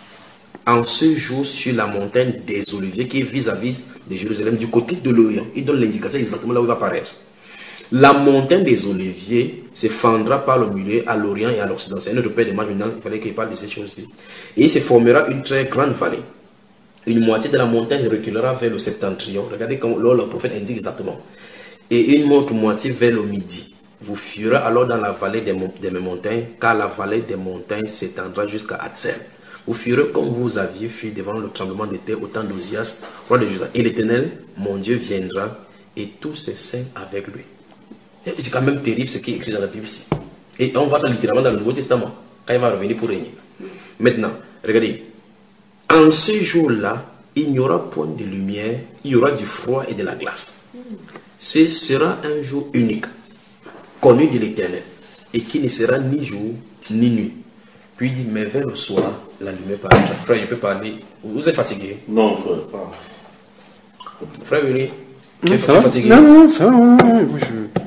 en ce jour sur la montagne des Oliviers qui est vis-à-vis de Jérusalem, du côté de l'Orient. Il donne l'indication exactement là où il va apparaître. La montagne des Oliviers se fendra par le milieu à l'Orient et à l'Occident. C'est un autre père de match maintenant, il fallait qu'il parle de ces choses-ci. Et il se formera une très grande vallée. Une moitié de la montagne reculera vers le septentrion. Regardez comment le prophète indique exactement. Et une autre moitié vers le midi. Vous fuirez alors dans la vallée des, des montagnes, car la vallée des montagnes s'étendra jusqu'à Hatzel. Vous fuirez comme vous aviez fui devant le tremblement de terre au temps d'Ozias, roi de Juda. Et l'Éternel, mon Dieu, viendra et tous ses saints avec lui. C'est quand même terrible ce qui est écrit dans la Bible ici. Et on voit ça littéralement dans le Nouveau Testament, quand il va revenir pour régner. Maintenant, regardez. En ce jour-là, il n'y aura point de lumière, il y aura du froid et de la glace. Ce sera un jour unique, connu de l'Éternel, et qui ne sera ni jour ni nuit. Puis il dit, mais vers le soir, la lumière paraîtra. Frère, je peux parler. Vous êtes fatigué? Non, frère, pas. Frère, oui. Tu es fatigué? Non, non, ça va. Non, non, moi, je...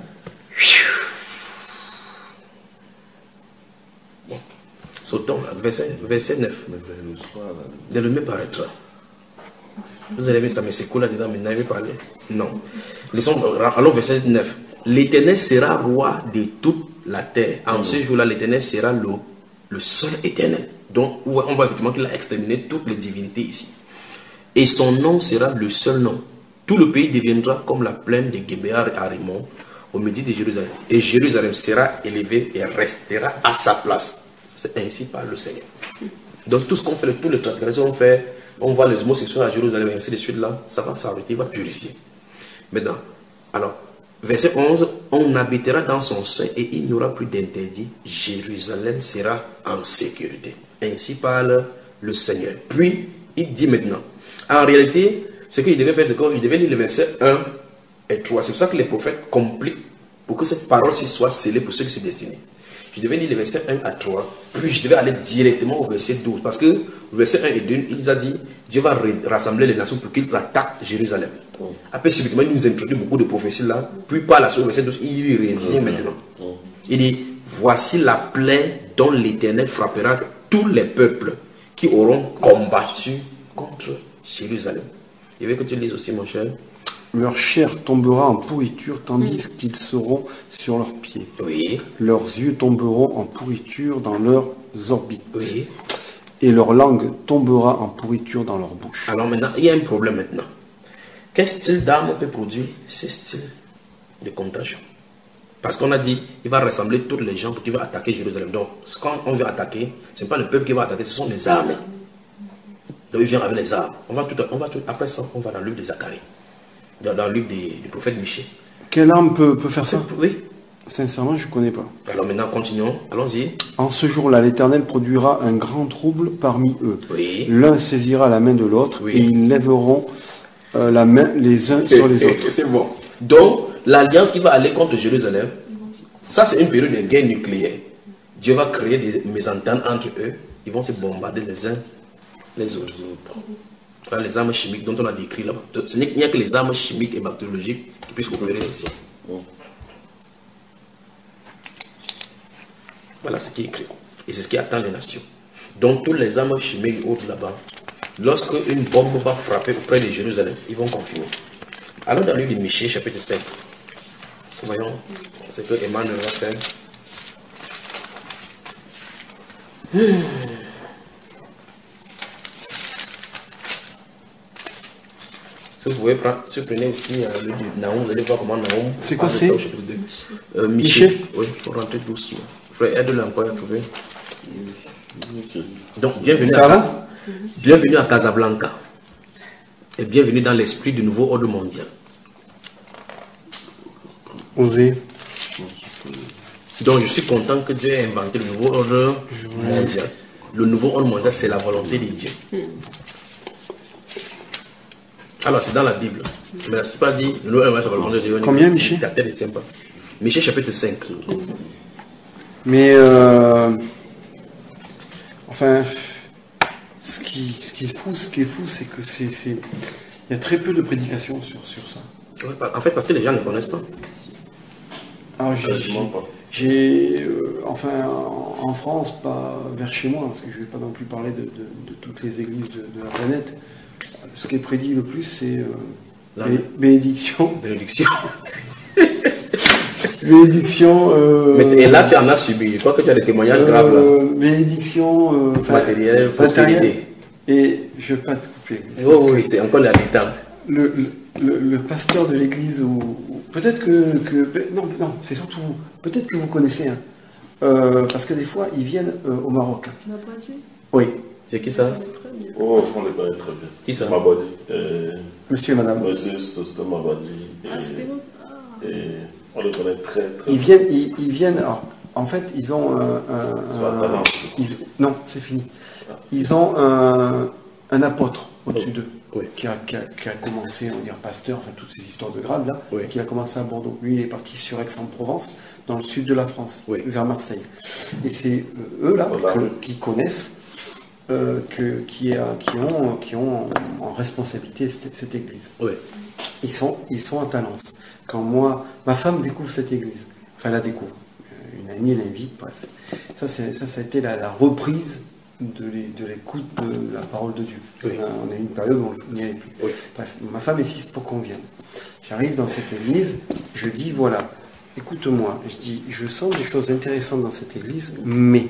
Bon. Sautons, verset, verset neuf. Mais vers le soir, la lumière paraîtra. Vous allez voir ça, mais c'est cool là-dedans, mais n'avez pas parlé. Non. Laissons, allons verset neuf. L'Éternel sera roi de toute la terre. En ce jour-là, l'Éternel sera le, le seul éternel. Donc, on voit effectivement qu'il a exterminé toutes les divinités ici. Et son nom sera le seul nom. Tout le pays deviendra comme la plaine de Gébéar et Arimon, au midi de Jérusalem. Et Jérusalem sera élevé et restera à sa place. C'est ainsi par le Seigneur. Donc, tout ce qu'on fait, tous les transgressions qu'on fait, on voit les homosexuels à Jérusalem, et ainsi de suite, là, ça va fabriquer, va purifier. Maintenant, alors, verset onze, on habitera dans son sein et il n'y aura plus d'interdit. Jérusalem sera en sécurité. Ainsi parle le Seigneur. Puis, il dit maintenant, en réalité, ce qu'il devait faire, c'est qu'il devait lire le verset un et trois. C'est pour ça que les prophètes compliquent pour que cette parole-ci soit scellée pour ceux qui sont destinés. Je devais lire le verset un à trois, puis je devais aller directement au verset douze. Parce que le verset un et deux, il nous a dit, Dieu va rassembler les nations pour qu'ils attaquent Jérusalem. Après, subitement, il nous introduit beaucoup de prophéties là. Puis par la suite, au verset douze, il revient maintenant. Il dit, voici la plaie dont l'Éternel frappera tous les peuples qui auront combattu contre Jérusalem. Je veux que tu lises aussi, mon cher. Leur chair tombera en pourriture, tandis qu'ils seront sur leurs pieds. Oui. Leurs yeux tomberont en pourriture dans leurs orbites. Oui. Et leur langue tombera en pourriture dans leur bouche. Alors maintenant, il y a un problème maintenant. Quel style d'arme peut produire ce style de contagion? Parce qu'on a dit, il va rassembler tous les gens pour qu'il va attaquer Jérusalem. Donc, quand on veut attaquer, ce n'est pas le peuple qui va attaquer, ce sont les armées. Donc, il vient avec les armes. On va tout, on va tout, après ça, on va dans le livre de Zacharie. Dans, dans le livre des, du prophète Michée. Quelle arme peut, peut faire ça? Oui. Sincèrement, je ne connais pas. Alors maintenant, continuons. Allons-y. En ce jour-là, l'Éternel produira un grand trouble parmi eux. Oui. L'un saisira la main de l'autre, Oui. et ils lèveront euh, la main les uns sur les autres. C'est bon. Donc, l'alliance qui va aller contre Jérusalem, ça c'est une période de guerre nucléaire. Dieu va créer des mésententes entre eux. Ils vont se bombarder les uns les autres. Voilà les armes chimiques dont on a décrit là-bas. Ce n'est a que les armes chimiques et bactériologiques qui puissent opérer ici. Voilà ce qui est écrit. Et c'est ce qui attend les nations. Donc, toutes les armes chimiques et autres là-bas, lorsque une bombe va frapper auprès de Jérusalem, ils vont confirmer. Alors, dans le livre de Michée, chapitre cinq, voyons ce que Emmanuel va faire. Hmm. Si vous pouvez prendre, si vous prenez aussi euh, le livre de Naoum, vous allez voir comment Naoum. C'est quoi, parle de c'est ça au chapitre deux. Euh, Michée. Michée. Oui, il faut rentrer doucement. Frère, aide-le encore à trouver. Donc, bienvenue Ça à, va bienvenue à Casablanca. Et bienvenue dans l'esprit du nouveau ordre mondial. Osez. Donc, je suis content que Dieu ait inventé le nouveau ordre mondial. Le nouveau ordre mondial, c'est la volonté de Dieu. Alors, c'est dans la Bible. Mais la pas dit, le nouveau ordre mondial, c'est la volonté de Dieu. Combien, Michée? Ta tête ne tient pas. Michée, chapitre cinq. Mais, euh, enfin, ce qui, ce qui est fou, ce qui est fou, c'est que c'est, c'est, il y a très peu de prédications sur, sur ça. Ouais, en fait, parce que les gens ne connaissent pas. Alors, j'ai, Quasiment pas. j'ai euh, enfin, en, en France, pas vers chez moi, parce que je ne vais pas non plus parler de, de, de toutes les églises de, de la planète. Ce qui est prédit le plus, c'est euh, La- bé- bénédiction. Bénédiction. Bénédiction. Euh, Mais et là, tu en as subi. Je crois que tu as des témoignages graves là. euh, bénédiction. Euh, enfin, Matériel, matériel. prospérité. Et je ne vais pas te couper. C'est Oh ce que- oui, c'est encore la détente. le, le, le- le pasteur de l'église, ou, ou- peut-être que, que- Non, non, c'est surtout vous. Peut-être que vous connaissez. Hein. Euh, parce que des fois, ils viennent euh, au Maroc. Oui, C'est qui ça? Oh, on les connaît très bien. Qui ça? Mabadi. Euh, monsieur et madame. ouais, c'est c'est Mabadi. Et, Ah, c'était bon. Ah. et on les connaît très très Ils viennent, ils, ils viennent. Alors, en fait, ils ont un. un- Soit un- talent. ils- non, c'est fini. Ils ont un, un apôtre au-dessus d'eux. Oui. Qui a, qui, a, qui a commencé, on va dire, pasteur, enfin toutes ces histoires de grades là, Oui. qui a commencé à Bordeaux. Lui, il est parti sur Aix-en-Provence, dans le sud de la France, Oui. vers Marseille. Et c'est euh, eux là Voilà. que- qui connaissent, euh, que, qui, a- qui ont, qui ont en, en responsabilité cette, cette église. Oui. Ils sont, ils sont à Talence. Quand moi, ma femme découvre cette église, enfin elle la découvre, Euh, une amie l'invite, bref. Ça, c'est, ça, ça a été la, la reprise de, l'é- de l'écoute de la parole de Dieu. Oui. On, a, on a eu une période où on n'y allait plus. Oui. Bref, ma femme insiste pour qu'on vienne. J'arrive dans cette église, je dis voilà, écoute-moi, je dis, je sens des choses intéressantes dans cette église, mais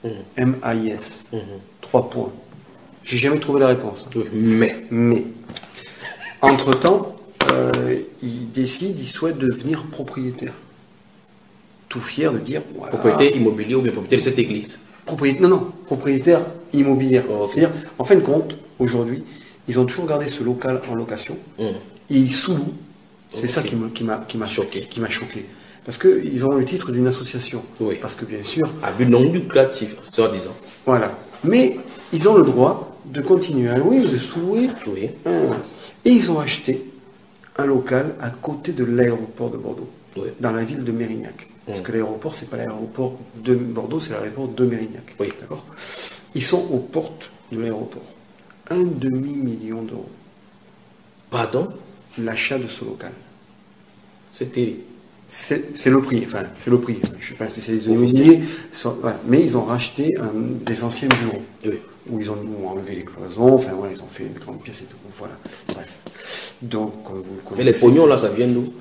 Mmh. M A I S. Mmh. Trois points. J'ai jamais trouvé la réponse. Oui, mais. Mais, entre-temps, euh, il décide, il souhaite devenir propriétaire. Tout fier de dire, voilà. Propriétaire immobilier ou bien propriétaire de cette église? Propriétaire, non, non, propriétaire immobilière. Oh, okay. C'est-à-dire, en fin de compte, aujourd'hui, ils ont toujours gardé ce local en location. Mmh. Et ils sous-louent. C'est okay. ça qui m'a qui m'a qui m'a choqué. Qui m'a choqué. Parce qu'ils ont le titre d'une association. Oui. Parce que bien sûr. À but non lucratif, soi-disant. Voilà. Mais ils ont le droit de continuer à louer, de sous-louer. Oui. Et ils ont acheté un local à côté de l'aéroport de Bordeaux. Oui. Dans la ville de Mérignac. Parce mmh. que l'aéroport, c'est pas l'aéroport de Bordeaux, c'est l'aéroport de Mérignac. Oui. D'accord. Ils sont aux portes de l'aéroport. Un demi-million d'euros. Pardon? L'achat de ce local. C'était. C'est le prix, enfin, c'est le prix. Je ne suis pas spécialiste de l'immobilier, voilà. Mais ils ont racheté un, des anciens bureaux, oui. Où ils ont, ont enlevé les cloisons, enfin voilà, ils ont fait une grande pièce et tout, voilà. Bref. Donc, comme vous le connaissez. Mais les pognons là, ça vient d'où?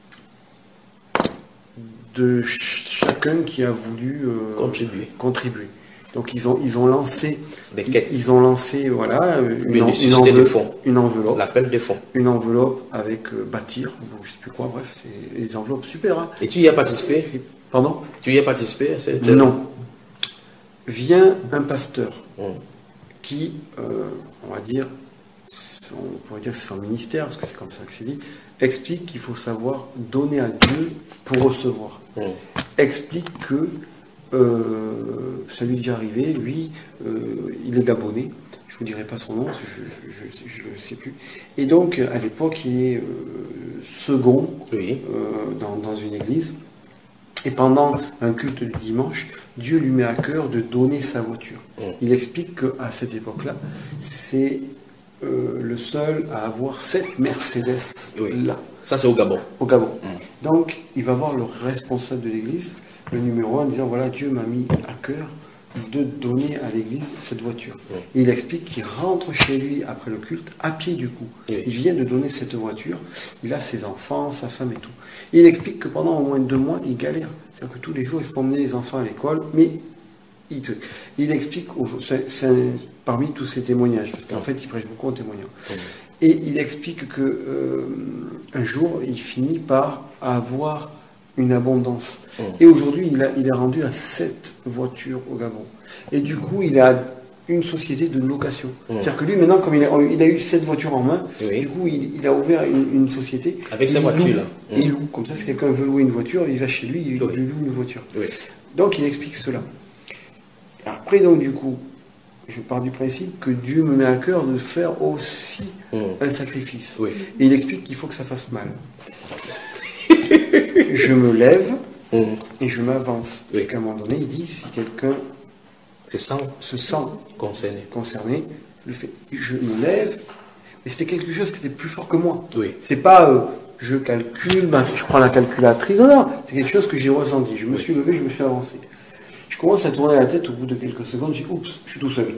De ch chacun qui a voulu euh, contribuer. contribuer. Donc ils ont ils ont lancé des quêtes. Ils ont lancé voilà une, une, en, une, enveloppe, fonds. une enveloppe. L'appel des fonds. Une enveloppe avec euh, bâtir, ou je sais plus quoi. Bref, c'est des enveloppes super. Hein. Et tu y as participé? Pardon? Tu y as participé à cette... Non. Vient un pasteur hum. qui, euh, on va dire, on pourrait dire que c'est son ministère, parce que c'est comme ça que c'est dit, explique qu'il faut savoir donner à Dieu pour recevoir. Hum. Explique que euh, ça lui est déjà arrivé, lui, euh, il est gabonais, je ne vous dirai pas son nom, je ne le sais plus. Et donc, à l'époque, il est euh, second oui. euh, dans, dans une église. Et pendant un culte du dimanche, Dieu lui met à cœur de donner sa voiture. Mmh. Il explique qu'à cette époque-là, c'est euh, le seul à avoir cette Mercedes-là. Oui. Ça, c'est au Gabon. Au Gabon. Mmh. Donc, il va voir le responsable de l'église, le numéro un, en disant, voilà, Dieu m'a mis à cœur de donner à l'église cette voiture. Mmh. Et il explique qu'il rentre chez lui après le culte, à pied du coup. Oui. Il vient de donner cette voiture, il a ses enfants, sa femme et tout. Et il explique que pendant au moins deux mois, il galère. C'est-à-dire que tous les jours, il faut emmener les enfants à l'école, mais il, il explique, c'est parmi tous ces témoignages, parce qu'en fait, il prêche beaucoup en témoignant. Mmh. Et il explique que euh, un jour, il finit par avoir une abondance. Mmh. Et aujourd'hui, il, il est rendu à sept voitures au Gabon. Et du coup, il a une société de location. Mmh. C'est-à-dire que lui, maintenant, comme il a, il a eu sept voitures en main, oui. Du coup, il, il a ouvert une, une société. Avec sa voiture, là. Mmh. Il loue. Comme ça, si quelqu'un veut louer une voiture, il va chez lui, il, oui. il lui loue une voiture. Oui. Donc, il explique cela. Après, donc, du coup, je pars du principe que Dieu me met à cœur de faire aussi mmh. un sacrifice. Oui. Et il explique qu'il faut que ça fasse mal. Je me lève mmh. et je m'avance. Oui. Parce qu'à un moment donné, il dit, si quelqu'un se sent, se sent concerné, concerné le fait, je me lève, mais c'était quelque chose qui était plus fort que moi. Oui. C'est pas, euh, je calcule, ben, je prends la calculatrice, non, non, c'est quelque chose que j'ai ressenti. Je me oui. suis levé, je me suis avancé. Je commence à tourner la tête au bout de quelques secondes, je dis, oups, je suis tout seul.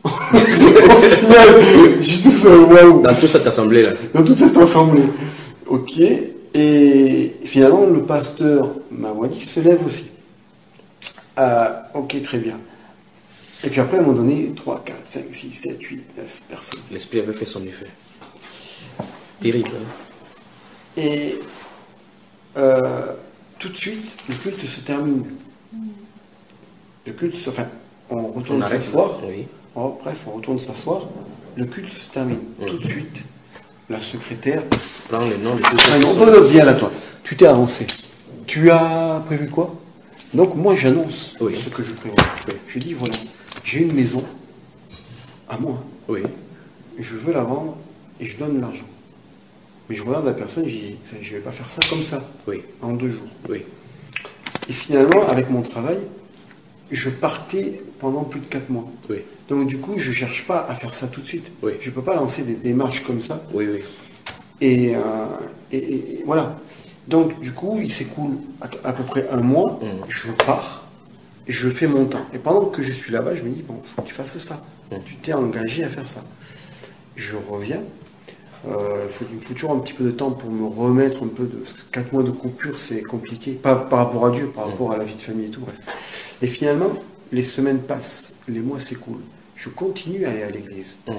Je suis tout seul, waouh. Dans toute cette assemblée-là. Dans toute cette assemblée. Ok. Et finalement, le pasteur Mawadi se lève aussi. Euh, ok, très bien. Et puis après, à un moment donné, trois, quatre, cinq, six, sept, huit, neuf personnes. L'esprit avait fait son effet. Terrible. Hein? Et euh, tout de suite, le culte se termine. Le culte, se, enfin, on retourne s'asseoir. Oui. Oh, bref, on retourne s'asseoir. Le culte se termine. Mmh. Tout de suite, la secrétaire prend les noms de tous ceux qui sont... Non, viens là, toi. Tu t'es avancé. Tu as prévu quoi? Donc, moi, j'annonce oui. ce que je prévois. Oui. Je dis, voilà, j'ai une maison à moi. Oui. Je veux la vendre et je donne l'argent. Mais je regarde la personne et je dis, je ne vais pas faire ça comme ça. Oui. En deux jours. Oui. Et finalement, avec mon travail, je partais pendant plus de quatre mois. Oui. Donc du coup, je ne cherche pas à faire ça tout de suite. Oui. Je ne peux pas lancer des démarches comme ça. Oui, oui. Et, euh, et, et voilà. Donc du coup, il s'écoule à, à peu près un mois. Mmh. Je pars, je fais mon temps. Et pendant que je suis là-bas, je me dis, bon, il faut que tu fasses ça. Mmh. Tu t'es engagé à faire ça. Je reviens. Euh, faut, il me faut toujours un petit peu de temps pour me remettre un peu de... Parce que quatre mois de coupure, c'est compliqué. Pas par rapport à Dieu, par rapport à la vie de famille et tout. Bref. Et finalement, les semaines passent, les mois s'écoulent. Je continue à aller à l'église. Mmh.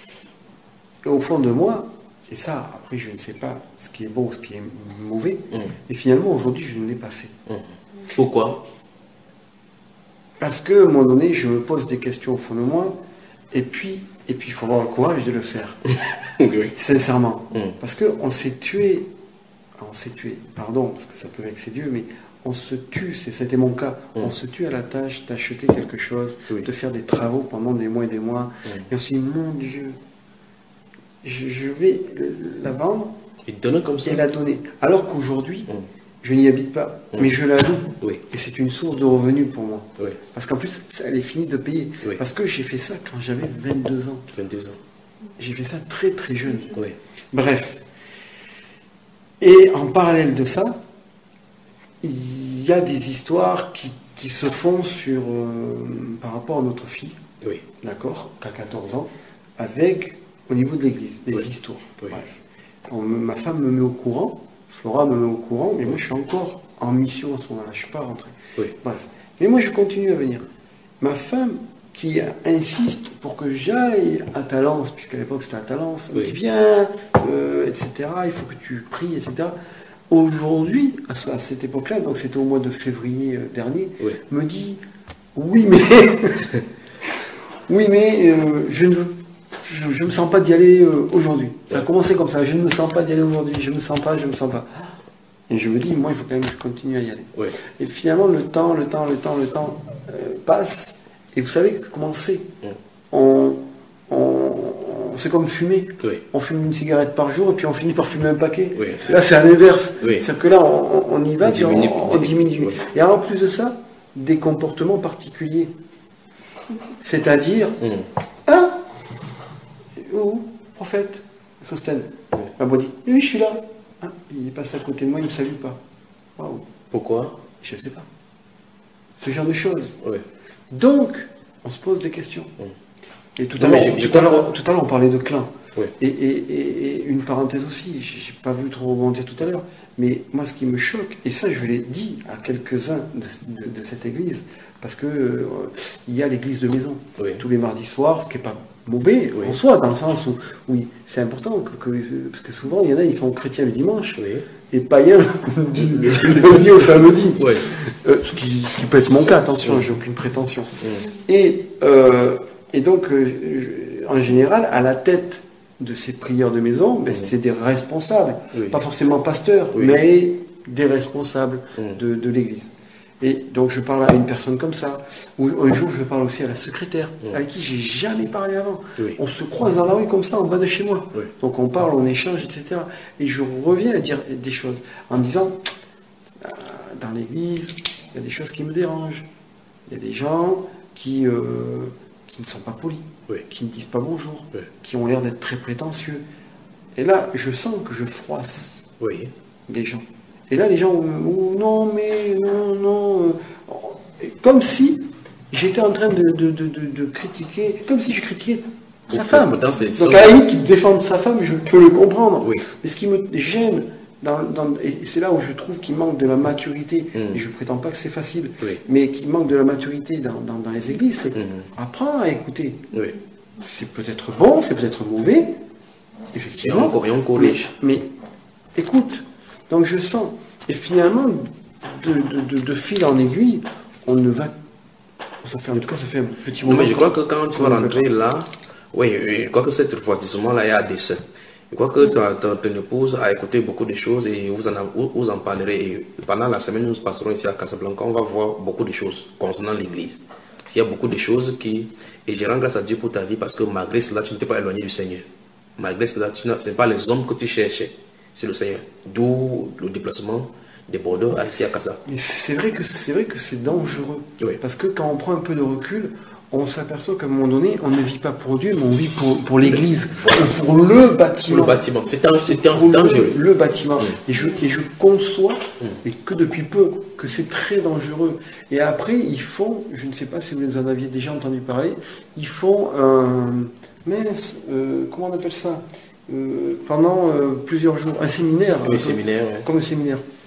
Et au fond de moi, et ça, après, je ne sais pas ce qui est bon, ce qui est mauvais, Mmh. et finalement, aujourd'hui, je ne l'ai pas fait. Mmh. Pourquoi? Parce qu'à un moment donné, je me pose des questions au fond de moi, et puis, et puis il faut avoir le courage de le faire. Oui. Sincèrement. Mmh. Parce qu'on s'est tué, on s'est tué, pardon, parce que ça peut vexer Dieu, mais on se tue, c'est- c'était mon cas, Mmh. on se tue à la tâche d'acheter quelque chose, Oui. de faire des travaux pendant des mois et des mois, Mmh. et on se dit, mon Dieu, je, je vais la vendre Et donner comme ça. et la donner. Alors qu'aujourd'hui, Mmh. je n'y habite pas, Mmh. mais je la loue. Oui. Et c'est une source de revenus pour moi. Oui. Parce qu'en plus, ça, elle est finie de payer. Oui. Parce que j'ai fait ça quand j'avais vingt-deux ans. vingt-deux ans. J'ai fait ça très très jeune. Oui. Bref. Et en parallèle de ça, il y a des histoires qui, qui se font sur, euh, par rapport à notre fille, Oui. d'accord, qui a quatorze ans, avec, au niveau de l'église, des Oui. histoires. Oui. Bref. On me- ma femme me met au courant, Flora me met au courant, mais moi je suis encore en mission à ce moment-là, je ne suis pas rentré. Oui. Bref. Mais moi je continue à venir. Ma femme, qui insiste pour que j'aille à Talence, puisqu'à l'époque c'était à Talence, elle me Oui. dit viens, euh, et cetera, il faut que tu pries, et cetera. Aujourd'hui, à, ce- à cette époque-là, donc c'était au mois de février euh, dernier, Oui. me dit oui mais oui mais euh, je ne veux je, je me sens pas d'y aller euh, aujourd'hui. Ça a Ouais. commencé comme ça, je ne me sens pas d'y aller aujourd'hui, je me sens pas, je me sens pas. Et je me dis, moi il faut quand même que je continue à y aller. Oui. Et finalement le temps, le temps, le temps, le temps euh, passe, et vous savez comment c'est. Mm. On, on, on- c'est comme fumer. Oui. On fume une cigarette par jour et puis on finit par fumer un paquet. Oui. Là, c'est à l'inverse. Oui. C'est-à-dire que là, on, on y va, On puis on, diminue, on on diminue. diminue. Oui. Et en plus de ça, des comportements particuliers. C'est-à-dire, Mmh. hein Où Prophète Sostène. Oui. La dit, oui, je suis là. Ah, il passe à côté de moi, il ne me salue pas. Waouh, Pourquoi? je ne sais pas. Ce genre de choses. Oui. Donc, on se pose des questions. Mm. Et tout Non, à mais l'heure, j'ai- j'ai tout à pas- l'heure, tout à l'heure, on parlait de clan. Oui. Et, et- et- et une parenthèse aussi, j'ai j'ai pas voulu trop rebondir tout à l'heure, mais moi, ce qui me choque, et ça, je l'ai dit à quelques-uns de, de- de cette église, parce que euh, il y a l'église de maison Oui. tous les mardis soirs, ce qui n'est pas mauvais Oui. en soi, dans le sens où, oui, c'est important, que, que- parce que souvent, il y en a, ils sont chrétiens le dimanche Oui. et païens du du lundi au samedi. Oui. Euh, ce, qui, ce qui peut être mon cas, attention, j'ai aucune prétention. Mmh. Et, euh, et donc, euh, je- en général, à la tête de ces prières de maison, ben, c'est des responsables, Oui. pas forcément pasteurs, Oui. mais des responsables Mm. de, de l'Église. Et donc, je parle à une personne comme ça, ou un jour, je parle aussi à la secrétaire, Mm. avec qui j'ai jamais parlé avant. Oui. On se croise dans la rue comme ça, en bas de chez moi. Oui. Donc, on parle, on échange, et cetera. Et je reviens à dire des choses en disant, euh, dans l'Église, il y a des choses qui me dérangent. Il y a des gens qui, euh, qui ne sont pas polis, Oui. qui ne disent pas bonjour, Oui. qui ont l'air d'être très prétentieux. Et là, je sens que je froisse Oui. les gens. Et là, les gens, oh, non, mais non, non. euh, Comme si j'étais en train de, de- de- de- de critiquer, comme si je critiquais sa Pour- femme. pourtant, c'est- Donc, à la limite, qu'il défende sa femme, je peux le comprendre. Oui. Mais ce qui me gêne, dans, dans- et c'est là où je trouve qu'il manque de la maturité, Mm. et je ne prétends pas que c'est facile, Oui. mais qu'il manque de la maturité dans, dans- dans les églises, c'est Mm. apprends à écouter. Oui. C'est peut-être bon, c'est peut-être mauvais, Et effectivement. on, et on Mais, corrige. mais écoute, donc je sens, et finalement, de, de- de- de fil en aiguille, on ne va. Ça fait, en tout cas, ça fait un petit Non, moment. mais je crois que quand tu vas qu'on ne rentrer peut là, oui, oui, je crois que cet refroidissement-là est à dessein. Je crois que ta, ta- ton épouse a écouté beaucoup de choses et vous en, a- vous, vous en parlerez. Et pendant la semaine, nous passerons ici à Casablanca, on va voir beaucoup de choses concernant l'Église. Parce qu'il y a beaucoup de choses qui... Et je rends grâce à Dieu pour ta vie parce que malgré cela, tu ne t'es pas éloigné du Seigneur. Malgré cela, tu n'as- ce n'est pas les hommes que tu cherchais, c'est le Seigneur. D'où le déplacement des Bordeaux à ici à Casa. Mais c'est vrai que c'est vrai que c'est dangereux. Oui. Parce que quand on prend un peu de recul, on s'aperçoit qu'à un moment donné, on ne vit pas pour Dieu, mais on vit pour, pour l'Église, ou pour le Pour bâtiment. le bâtiment, c'est un- c'est un- Pour le, dangereux. le bâtiment. Mm. Et, je, et je conçois, Mm. et que depuis peu, que c'est très dangereux. Et après, ils font, je ne sais pas si vous en aviez déjà entendu parler, ils font un, mince, euh, comment on appelle ça Euh, pendant euh, plusieurs jours, un séminaire. Oui, un peu, séminaire, ouais. Comme un séminaire.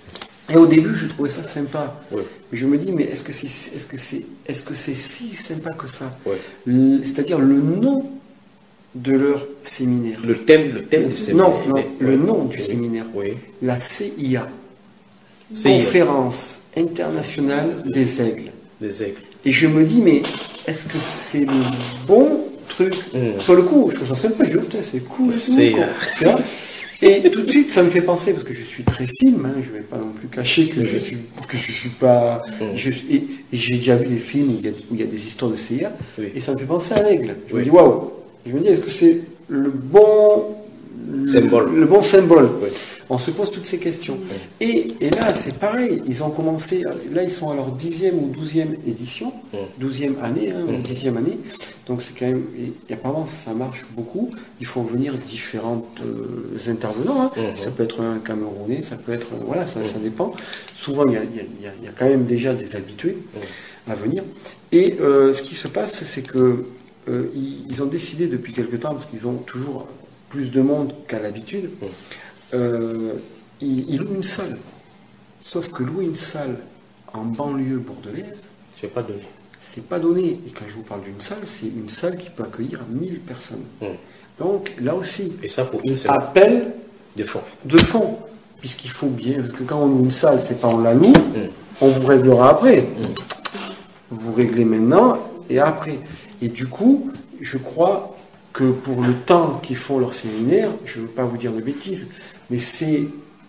Et au début, je trouvais ça sympa. Oui. Mais je me dis, mais est-ce que c'est est-ce que c'est est-ce que c'est si sympa que ça? Oui. L- C'est-à-dire le nom de leur séminaire. Le thème, le thème du séminaire. Non, non, Oui. le nom du Oui. séminaire. Oui. La C I A. C I A. Conférence internationale des aigles. Des aigles. Et je me dis, mais est-ce que c'est le bon truc? Mm. Sur le coup, je trouve ça sympa, je dis, oh, putain, c'est cool. et tout, C'est, quoi. euh, Tu vois. Et tout de suite, ça me fait penser, parce que je suis très film, hein, je ne vais pas non plus cacher que je suis que je suis pas. Mm. Je, et, et j'ai déjà vu des films où il y a, où il y a des histoires de C I A, Oui. et ça me fait penser à l'aigle. Je me Oui. dis, waouh! Je me dis, est-ce que c'est le bon. Symbole. Le, le bon symbole. Oui. On se pose toutes ces questions. Et, et là, c'est pareil. Ils ont commencé, là, ils sont à leur dixième ou douzième édition, Mm. douzième année, hein, Mm. ou dixième année. Donc, c'est quand même, et, et apparemment, ça marche beaucoup. Il faut venir différents euh, intervenants. Hein. Mm. Ça peut être un Camerounais, ça peut être, voilà, ça, ça dépend. Souvent, il y a, il y a- il y a- il y a quand même déjà des habitués à venir. Et euh, ce qui se passe, c'est que euh, ils, ils ont décidé depuis quelque temps, parce qu'ils ont toujours plus de monde qu'à l'habitude, Mm. euh, ils, ils louent une salle. Sauf que louer une salle en banlieue bordelaise, C'est pas donné. c'est pas donné. Et quand je vous parle d'une salle, c'est une salle qui peut accueillir mille personnes. Mm. Donc là aussi, Et ça pour une semaine appel de fond. de fond, puisqu'il faut bien, parce que quand on loue une salle, c'est pas on la loue, Mm. on vous réglera après. Mm. Vous réglez maintenant et après. Et du coup, je crois que pour le temps qu'ils font leur séminaire, je ne veux pas vous dire de bêtises, mais c'est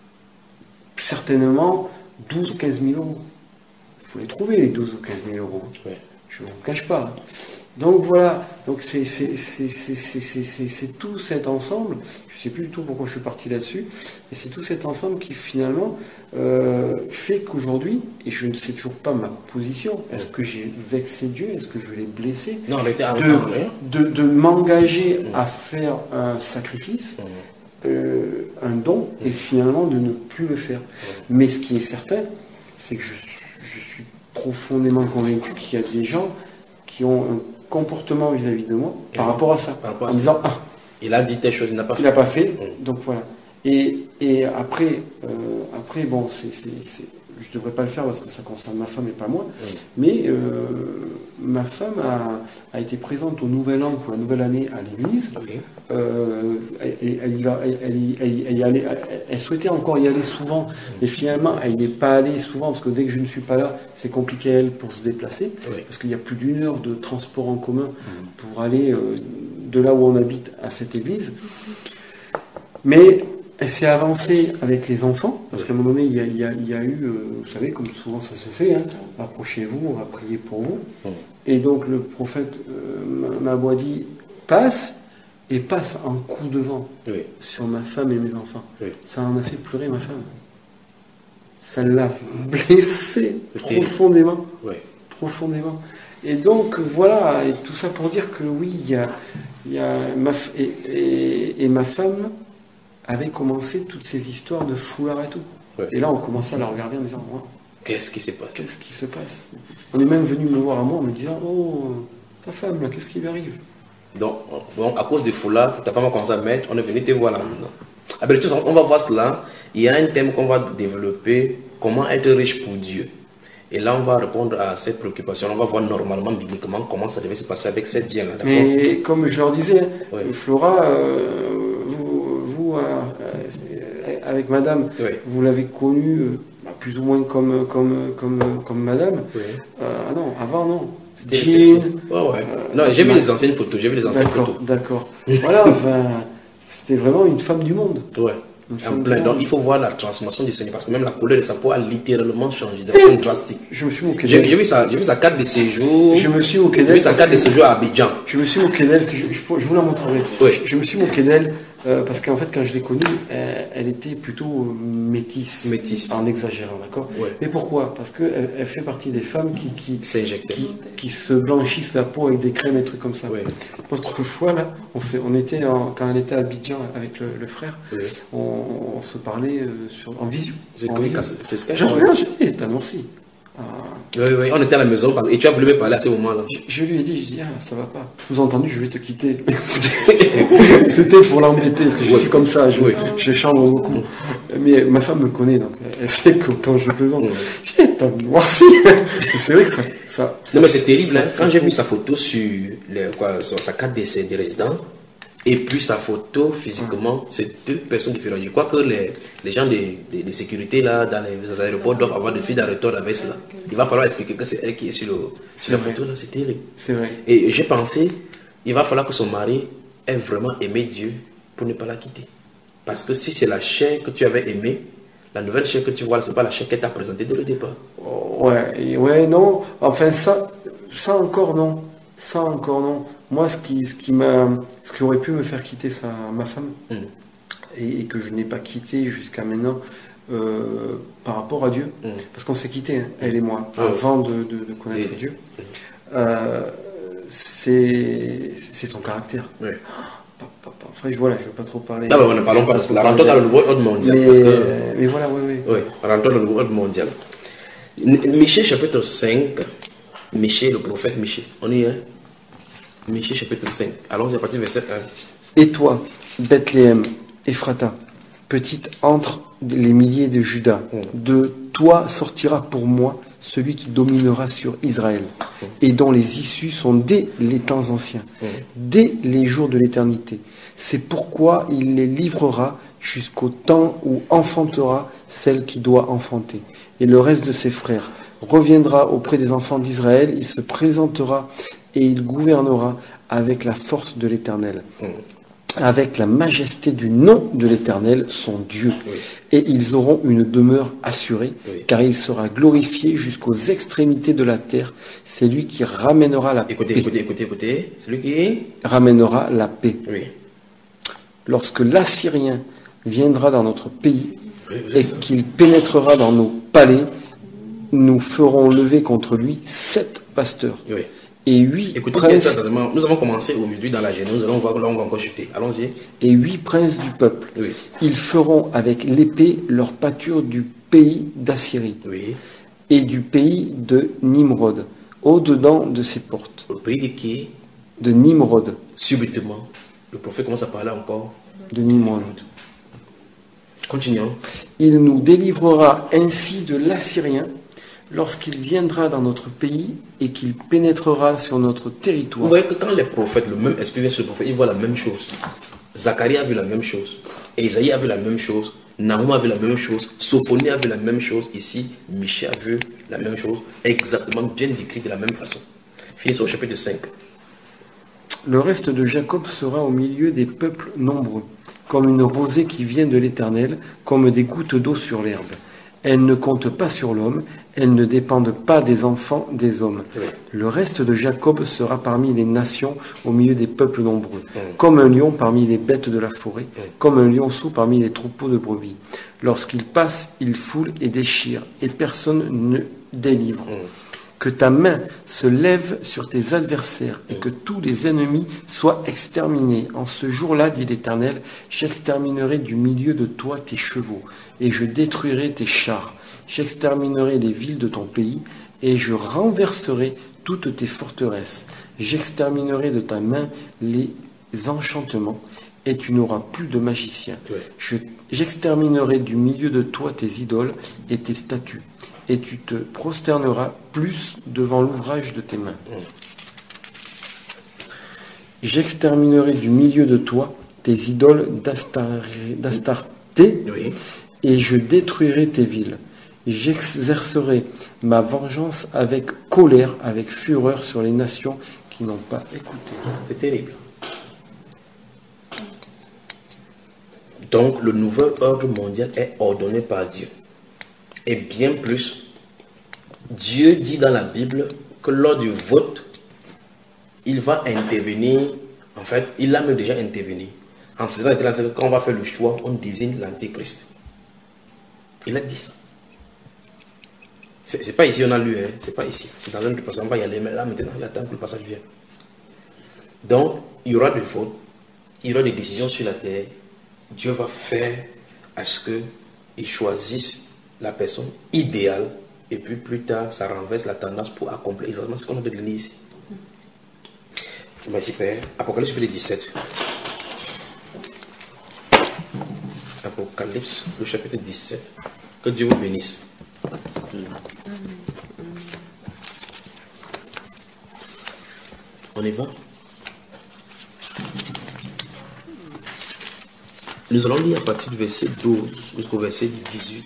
certainement douze ou quinze mille euros. Il faut les trouver, les douze ou quinze mille euros. Ouais. Je ne vous le cache pas. Donc voilà, donc c'est c'est- c'est- c'est- c'est- c'est- c'est- c'est tout cet ensemble, je ne sais plus du tout pourquoi je suis parti là-dessus, mais c'est tout cet ensemble qui finalement euh, fait qu'aujourd'hui, et je ne sais toujours pas ma position, est-ce que j'ai vexé Dieu, est-ce que je l'ai blessé, Non, on était avec de, André. de, de m'engager à faire un sacrifice, Mm. euh, un don, et finalement de ne plus le faire. Mais ce qui est certain, c'est que je, je suis profondément convaincu qu'il y a des gens qui ont un comportement vis-à-vis de moi par Mhm. rapport à ça, Par rapport à en ça. disant ah, Il a dit telle chose, il n'a pas il fait. n'a pas fait, Mhm. donc voilà. Et, et après, euh, après bon, c'est, c'est, c'est- je ne devrais pas le faire parce que ça concerne ma femme et pas moi, Mhm. mais euh, ma femme a, a été présente au Nouvel An pour la nouvelle année à l'église. Ok. Euh, elle, elle y va- elle- elle y- elle y- elle y allait- elle- elle souhaitait encore y aller souvent, mais finalement elle n'est pas allée souvent parce que dès que je ne suis pas là, c'est compliqué à elle pour se déplacer, Oui. parce qu'il y a plus d'une heure de transport en commun pour aller euh, de là où on habite à cette église. Mais elle s'est avancée avec les enfants, parce qu'à un moment donné, il y a, il y a- il y a eu, euh, vous savez, comme souvent ça se fait, hein, approchez-vous, on va prier pour vous. Mm. Et donc le prophète euh, m'a m'a dit, passe, et passe en coup de vent Oui. sur ma femme et mes enfants. Oui. Ça en a fait pleurer ma femme. Ça l'a blessée C'était- profondément. Oui. Profondément. Et donc voilà, et tout ça pour dire que oui, il y a, il y a ma, f- et, et- et ma femme avait commencé toutes ces histoires de foulard et tout. Ouais. Et là, on commençait à la regarder en disant, Wow, Qu'est-ce qui s'est passé? qu'est-ce qui se passe? On est même venu me voir à moi en me disant, oh, ta femme là, qu'est-ce qui lui arrive? Donc, on- donc, à cause du foulard que ta femme a commencé à mettre, on est venu te voir là maintenant. Ah ben, de toute façon, on va voir cela. Il y a un thème qu'on va développer, comment être riche pour Dieu. Et là, on va répondre à cette préoccupation. On va voir normalement, bibliquement, comment ça devait se passer avec cette bien-là. D'accord? Mais comme je leur disais, Ouais. Flora, euh, vous, vous, euh, euh, c'est- avec madame, Ouais. vous l'avez connue euh, bah, plus ou moins comme, comme, comme, comme madame. Oui. Euh, ah non, avant non. C'était- Jean, c'est- ouais, ouais. euh, non, j'ai vu ma- les anciennes photos. J'ai vu les anciennes D'accord, photos. d'accord. Voilà, enfin, c'était vraiment une femme du monde. Ouais. Une En femme plein. du Donc, monde. il faut voir la transformation du Seigneur parce que même la couleur de sa peau a littéralement changé de façon drastique. Je me suis moqué J'ai d'elle. j'ai vu, sa- j'ai vu sa carte de séjour. Je me suis moqué J'ai vu d'elle. sa parce carte de que- séjour à Abidjan. Je me suis moqué d'elle, parce que je, je, je vous la montrerai. Oui. Je, je me suis moqué d'elle euh, parce qu'en fait, quand je l'ai connue, elle, elle était plutôt euh, métisse. Métisse. En exagérant, d'accord. Ouais. Mais pourquoi? Parce qu'elle elle fait partie des femmes qui, qui, C'est injecté. qui, qui se blanchissent la peau avec des crèmes et trucs comme ça. Ouais. L'autre fois, là, on, s'est- on était en- quand elle était à Abidjan avec le, le frère, Oui. on, on se parlait euh, sur, en visio. J'ai En connu visio. qu'à- c'est ce qu'elle J'ai fait. regardé, j'ai dit, t'as noirci. Oui, oui, on était à la maison et tu as voulu me parler à ce moment-là. Je, je lui ai dit, je dis, ah, ça va pas. Sous-entendu, je vais te quitter. C'était pour l'embêter, parce que je Oui. suis comme ça, je, Oui. je chambre beaucoup. Mais ma femme me connaît, donc elle sait que quand je plaisante, Oui. je dis, t'as noirci. C'est vrai que ça... ça, ça Non, mais c'est terrible, hein. ça- Quand ça- j'ai vu sa photo sur, les, quoi, sur sa carte d'essai de résidence, et puis sa photo physiquement, c'est deux personnes différentes. Je crois que les, les gens de, de, de sécurité là, dans les aéroports doivent avoir des filles d'arrêteur avec cela. Il va falloir expliquer que c'est elle qui est sur, le, sur la vrai. photo là, c'est terrible. C'est vrai. Et j'ai pensé, il va falloir que son mari ait vraiment aimé Dieu pour ne pas la quitter. Parce que si c'est la chair que tu avais aimée, la nouvelle chair que tu vois, c'est pas la chair qu'elle t'a présentée dès le départ. Ouais, et ouais, non. Enfin, ça, ça encore non. Ça encore non. Moi, ce qui, ce qui m'a, ce qui aurait pu me faire quitter sa, ma femme, Mm. et, et que je n'ai pas quitté jusqu'à maintenant, euh, par rapport à Dieu, Mm. parce qu'on s'est quitté, hein, elle et moi, Ah ouais. avant de, de- de connaître Et- Dieu. Euh, c'est, c'est son caractère. Ouais. Pa- pa- pa- Enfin, je- voilà, je ne veux pas trop parler. Ah ben, ne parlons pas de cela. Rentrons dans le nouveau ordre mondial. Mais, Parce que... mais voilà, oui, oui. Oui, rentrons dans le nouveau ordre mondial. Michée chapitre cinq. Michée, le prophète Michée. On y est. Michée chapitre cinq. Allons-y à partir du verset un. Et toi, Bethléem, Ephrata, petite entre les milliers de Juda, Mm. de toi sortira pour moi celui qui dominera sur Israël, Mm. et dont les issues sont dès les temps anciens, Mm. dès les jours de l'éternité. C'est pourquoi il les livrera jusqu'au temps où enfantera celle qui doit enfanter. Et le reste de ses frères reviendra auprès des enfants d'Israël, il se présentera et il gouvernera avec la force de l'Éternel, Mm. avec la majesté du nom de l'Éternel, son Dieu. Oui. Et ils auront une demeure assurée, Oui. car il sera glorifié jusqu'aux extrémités de la terre. C'est lui qui ramènera la Écoutez, paix. écoutez, écoutez, écoutez. Celui qui. Ramènera la paix. Oui. Lorsque l'Assyrien viendra dans notre pays Oui, vous et êtes ça. qu'il pénétrera dans nos palais, nous ferons lever contre lui sept pasteurs Oui. et huit Écoutez, bien, princes, attentivement. Nous avons commencé aujourd'hui dans la Genèse. Nous allons voir là, on va encore chuter. Allons-y. et huit princes du peuple. Oui. Ils feront avec l'épée leur pâture du pays d'Assyrie Oui. et du pays de Nimrod, au-dedans de ses portes. Au pays de qui, De Nimrod, subitement, le prophète commence à parler encore. de Nimrod. Continuons. Il nous délivrera ainsi de l'Assyrien lorsqu'il viendra dans notre pays et qu'il pénétrera sur notre Vous territoire. voyez que quand les prophètes, le même esprit vient sur le prophète, ils voient la même chose. Zacharie a vu la même chose. Isaïe a vu la même chose. Nahum a vu la même chose. Sophonie a vu la même chose. Ici, Michée a vu la même chose. Exactement bien décrit de la même façon. Finissons au chapitre cinq. Le reste de Jacob sera au milieu des peuples nombreux, comme une rosée qui vient de l'Éternel, comme des gouttes d'eau sur l'herbe. Elles ne comptent pas sur l'homme, elles ne dépendent pas des enfants des hommes. Oui. Le reste de Jacob sera parmi les nations, au milieu des peuples nombreux, Mm. comme un lion parmi les bêtes de la forêt, Mm. comme un lionceau parmi les troupeaux de brebis. Lorsqu'il passe, il foule et déchire, et personne ne délivre. Mm. Que ta main se lève sur tes adversaires et que tous les ennemis soient exterminés. En ce jour-là, dit l'Éternel, j'exterminerai du milieu de toi tes chevaux et je détruirai tes chars. J'exterminerai les villes de ton pays et je renverserai toutes tes forteresses. J'exterminerai de ta main les enchantements et tu n'auras plus de magicien. Oui. Je- J'exterminerai du milieu de toi tes idoles et tes statues, et tu te prosterneras plus devant l'ouvrage de tes mains. J'exterminerai du milieu de toi tes idoles d'Astar- d'Astarté, Oui. et je détruirai tes villes. J'exercerai ma vengeance avec colère, avec fureur sur les nations qui n'ont pas écouté. C'est terrible. Donc, le nouvel ordre mondial est ordonné par Dieu. Et bien plus, Dieu dit dans la Bible que lors du vote, il va intervenir. En fait, il a même déjà intervenu. En faisant référence, quand on va faire le choix, on désigne l'Antéchrist. Il a dit ça. C'est c'est pas ici, on a lu, hein. C'est pas ici. C'est dans un autre passage, on va y aller, mais là maintenant, il attend que le passage vienne. Donc, il y aura des fautes, il y aura des décisions sur la terre. Dieu va faire à ce qu'il choisisse la personne idéale et puis plus tard, ça renverse la tendance pour accomplir exactement ce qu'on a donné ici. Merci Père. Apocalypse chapitre dix-sept. Apocalypse, le chapitre dix-sept. Que Dieu vous bénisse. On y va. Nous allons lire à partir du verset douze jusqu'au verset dix-huit.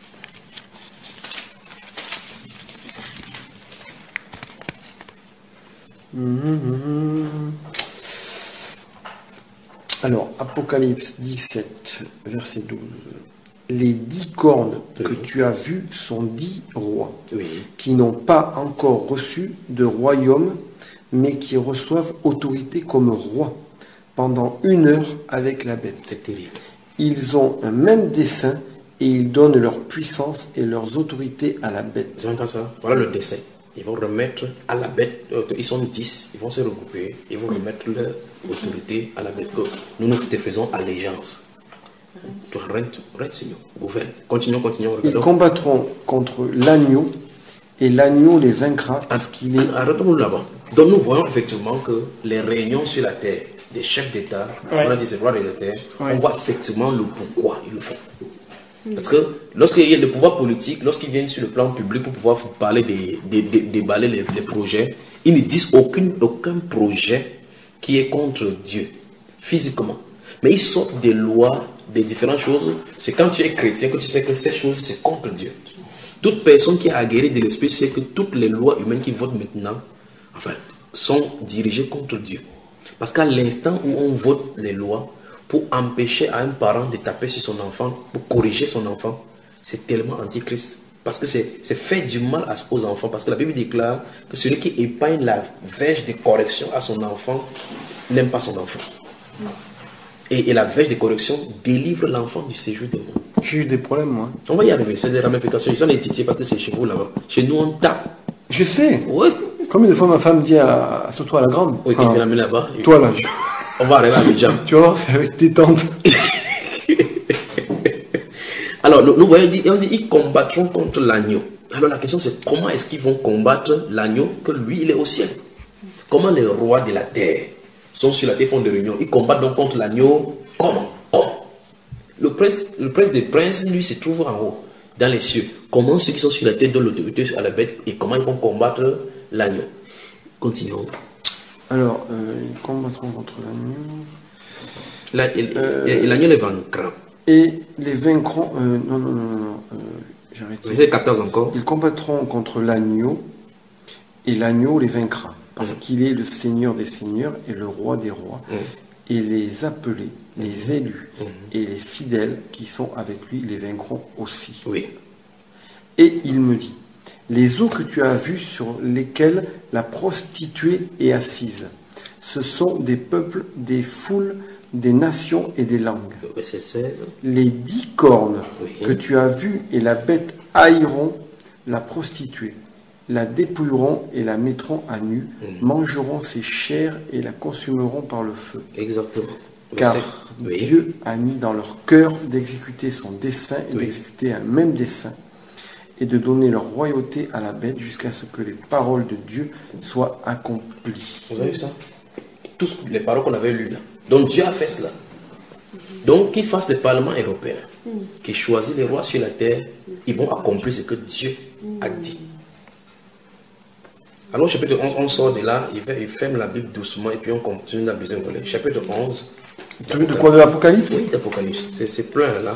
Alors, Apocalypse dix-sept, verset douze. Les dix cornes que tu as vues sont dix rois, Oui. qui n'ont pas encore reçu de royaume, mais qui reçoivent autorité comme rois, pendant une heure avec la bête. C'est terrible. Ils ont un même dessein, et ils donnent leur puissance et leurs autorités à la bête. Vous entendez ça? Voilà le dessin. Ils vont remettre à la bête, euh, ils sont dix, ils vont se regrouper, ils vont remettre leur autorité à la bête. Que nous, nous te faisons allégeance. Toi, règne, règne, Seigneur, gouverne. Continuons, continuons. Ils regardons. combattront contre l'agneau, et l'agneau les vaincra parce qu'il est... Arrêtons-nous là-bas. Donc nous voyons effectivement que les réunions sur la terre des chefs d'État, Ouais. on a dit c'est rois de la terre, Ouais. on voit effectivement le pourquoi ils le font. Parce que lorsqu'il y a le pouvoir politique, lorsqu'ils viennent sur le plan public pour pouvoir parler des, des, des- déballer les, les projets, ils ne disent aucune, aucun projet qui est contre Dieu, physiquement. Mais ils sortent des lois, des différentes choses. C'est quand tu es chrétien que tu sais que ces choses, c'est contre Dieu. Toute personne qui a aguerri de l'esprit sait que toutes les lois humaines qui votent maintenant, enfin, sont dirigées contre Dieu. Parce qu'à l'instant où on vote les lois pour empêcher à un parent de taper sur son enfant, pour corriger son enfant, c'est tellement antichrist. Parce que c'est c'est faire du mal à- aux enfants. Parce que la Bible déclare que celui qui épargne la verge de correction à son enfant n'aime pas son enfant. Et, et la verge de correction délivre l'enfant du séjour des morts. J'ai eu des problèmes, moi. On va y arriver, c'est des ramifications. Ils sont les titiers parce que c'est chez vous là-bas. Chez nous, on tape. Je sais. Oui. Combien de fois ma femme dit à... Surtout à la grande. Oui, Enfin, qui vient l'amener là-bas. toi, là. je- On va arriver à Abidjan. Tu vas voir, avec tes tantes. Alors, nous, nous voyons, on dit, on dit, ils combattront contre l'agneau. Alors, la question, c'est comment est-ce qu'ils vont combattre l'agneau que lui, il est au ciel? Comment les rois de la terre sont sur la terre, font des réunions? Ils combattent donc contre l'agneau. Comment? Comment? Le prince, le prince des princes, lui, se trouve en haut, dans les cieux. Comment ceux qui sont sur la terre donnent l'autorité à la bête et comment ils vont combattre l'agneau? Continuons. Alors, euh, ils combattront contre l'agneau. La- et- Euh, et- et L'agneau les vaincra. Et les vaincront... euh, non, non, non, non, non. Euh, j'ai arrêté. Verset quatorze encore. Ils combattront contre l'agneau, et l'agneau les vaincra, parce qu'il est le Seigneur des seigneurs et le roi des rois. Et les appelés, les élus et les fidèles qui sont avec lui les vaincront aussi. Oui. Et il me dit, les eaux que tu as vues sur lesquelles la prostituée est assise, ce sont des peuples, des foules, des nations et des langues. Verset seize. Les dix cornes Oui. que tu as vues et la bête haïront la prostituée, la dépouilleront et la mettront à nu, mangeront ses chairs et la consumeront par le feu. Exactement. Car Verset- oui. Dieu a mis dans leur cœur d'exécuter son dessein et Oui. d'exécuter un même dessein et de donner leur royauté à la bête jusqu'à ce que les paroles de Dieu soient accomplies. Vous avez vu ça? Tous les paroles qu'on avait lues là. Donc Dieu a fait cela. Donc qu'il fasse le Parlement européen, qui choisit les rois sur la terre, ils vont accomplir ce que Dieu a dit. Alors chapitre onze, on sort de là, il, fait, il ferme la Bible doucement et puis on continue dans le deuxième volet. Chapitre onze. Tu veux de quoi, de l'Apocalypse? Oui, d'Apocalypse. C'est c'est plein là.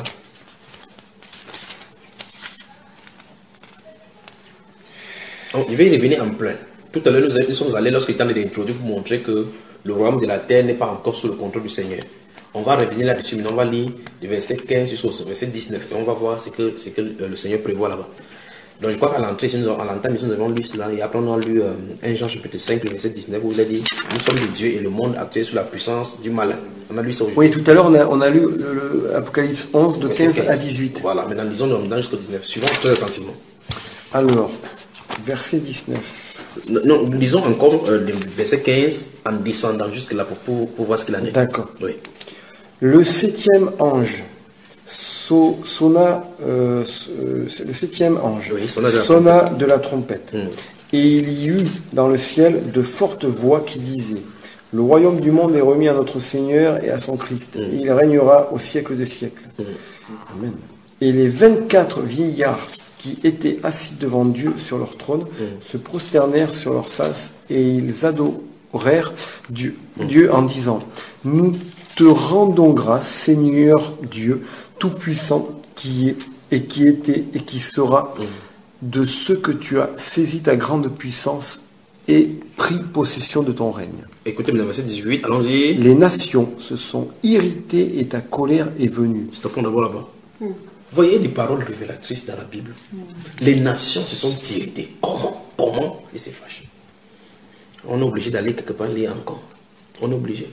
Donc, il va y revenir en plein. Tout à l'heure, nous, nous sommes allés lorsqu'il était d'introduire pour montrer que le royaume de la terre n'est pas encore sous le contrôle du Seigneur. On va revenir là-dessus, mais on va lire du verset quinze jusqu'au verset dix-neuf et on va voir ce que, ce que euh, le Seigneur prévoit là-bas. Donc je crois qu'à l'entrée, si nous avons- à l'entame, nous avons lu cela et après on a lu euh, un Jean chapitre cinq, le verset dix-neuf où il a dit nous sommes de Dieu et le monde actuel sous la puissance du malin. On a lu ça aujourd'hui. Oui, tout à l'heure, on a, on a lu le, le Apocalypse onze de Verset quinze à dix-huit. Voilà, maintenant lisons le dedans jusqu'au dix-neuf. Suivons très attentivement. Alors, verset dix-neuf. Non, non, nous lisons encore euh, le verset quinze en descendant jusque là pour, pour, pour voir ce qu'il en est. D'accord. Oui. Le septième ange so- sonna, euh, le septième ange, Oui, sonna de la sonna de la trompette. Mm. Et il y eut dans le ciel de fortes voix qui disaient, le royaume du monde est remis à notre Seigneur et à son Christ. Mm. Et il régnera au siècle des siècles. Mm. Amen. Et les vingt-quatre vieillards qui étaient assis devant Dieu sur leur trône Mm. se prosternèrent sur leur face et ils adorèrent Dieu, Dieu en disant, nous te rendons grâce, Seigneur Dieu Tout-Puissant, qui est et qui était et qui sera, de ce que tu as saisi ta grande puissance et pris possession de ton règne. Écoutez, le verset dix-huit, allons-y. Les nations se sont irritées et ta colère est venue. Stoppons d'abord là-bas. Voyez les paroles révélatrices dans la Bible. Les nations se sont irritées. Comment Comment Et c'est fâché. On est obligé d'aller quelque part lire encore. On est obligé.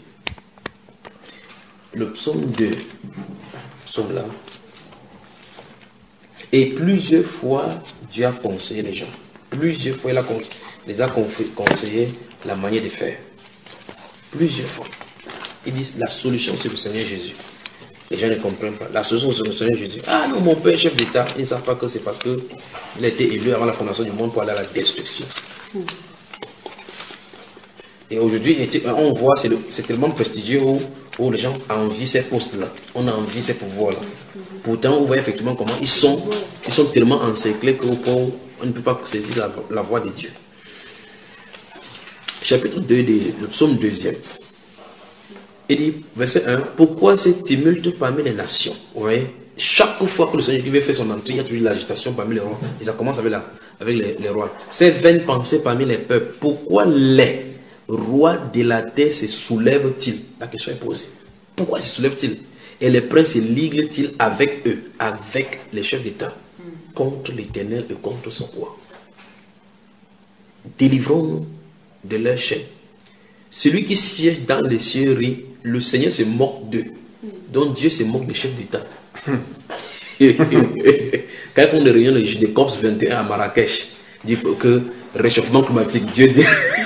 Le psaume deux, psaume là. Et plusieurs fois, Dieu a conseillé les gens. Plusieurs fois, il a conseillé, les a conseillé la manière de faire. Plusieurs fois. Ils disent, la solution, c'est le Seigneur Jésus. Les gens ne comprennent pas. La solution, c'est le Seigneur Jésus. Ah non, mon père, chef d'État, ils ne savent pas que c'est parce qu'il a été élu avant la fondation du monde pour aller à la destruction. Et aujourd'hui, on voit, c'est tellement prestigieux où, où les gens envient ces postes-là. On envie ces pouvoirs-là. Pourtant, vous voyez effectivement comment ils sont, ils sont tellement encerclés qu'on ne peut pas saisir la, la voix de Dieu. Chapitre deux, le psaume deuxième. Il dit, verset un, pourquoi ces tumultes parmi les nations? Vous voyez, chaque fois que le Seigneur veut faire son entrée, il y a toujours l'agitation parmi les rois. Et ça commence avec, la, avec les, les rois. Ces vaines pensées parmi les peuples, pourquoi les rois de la terre se soulèvent-ils? La question est posée. Pourquoi se soulèvent-ils? Et les princes se liguent-ils avec eux, avec les chefs d'État, contre l'Éternel et contre son roi? Délivrons-nous de leur chaîne. Celui qui siège dans les cieux rit, le Seigneur se moque d'eux. Donc Dieu se moque des chefs d'État. Quand ils font des réunions de COP vingt et un à Marrakech, ils disent que réchauffement climatique, Dieu dit.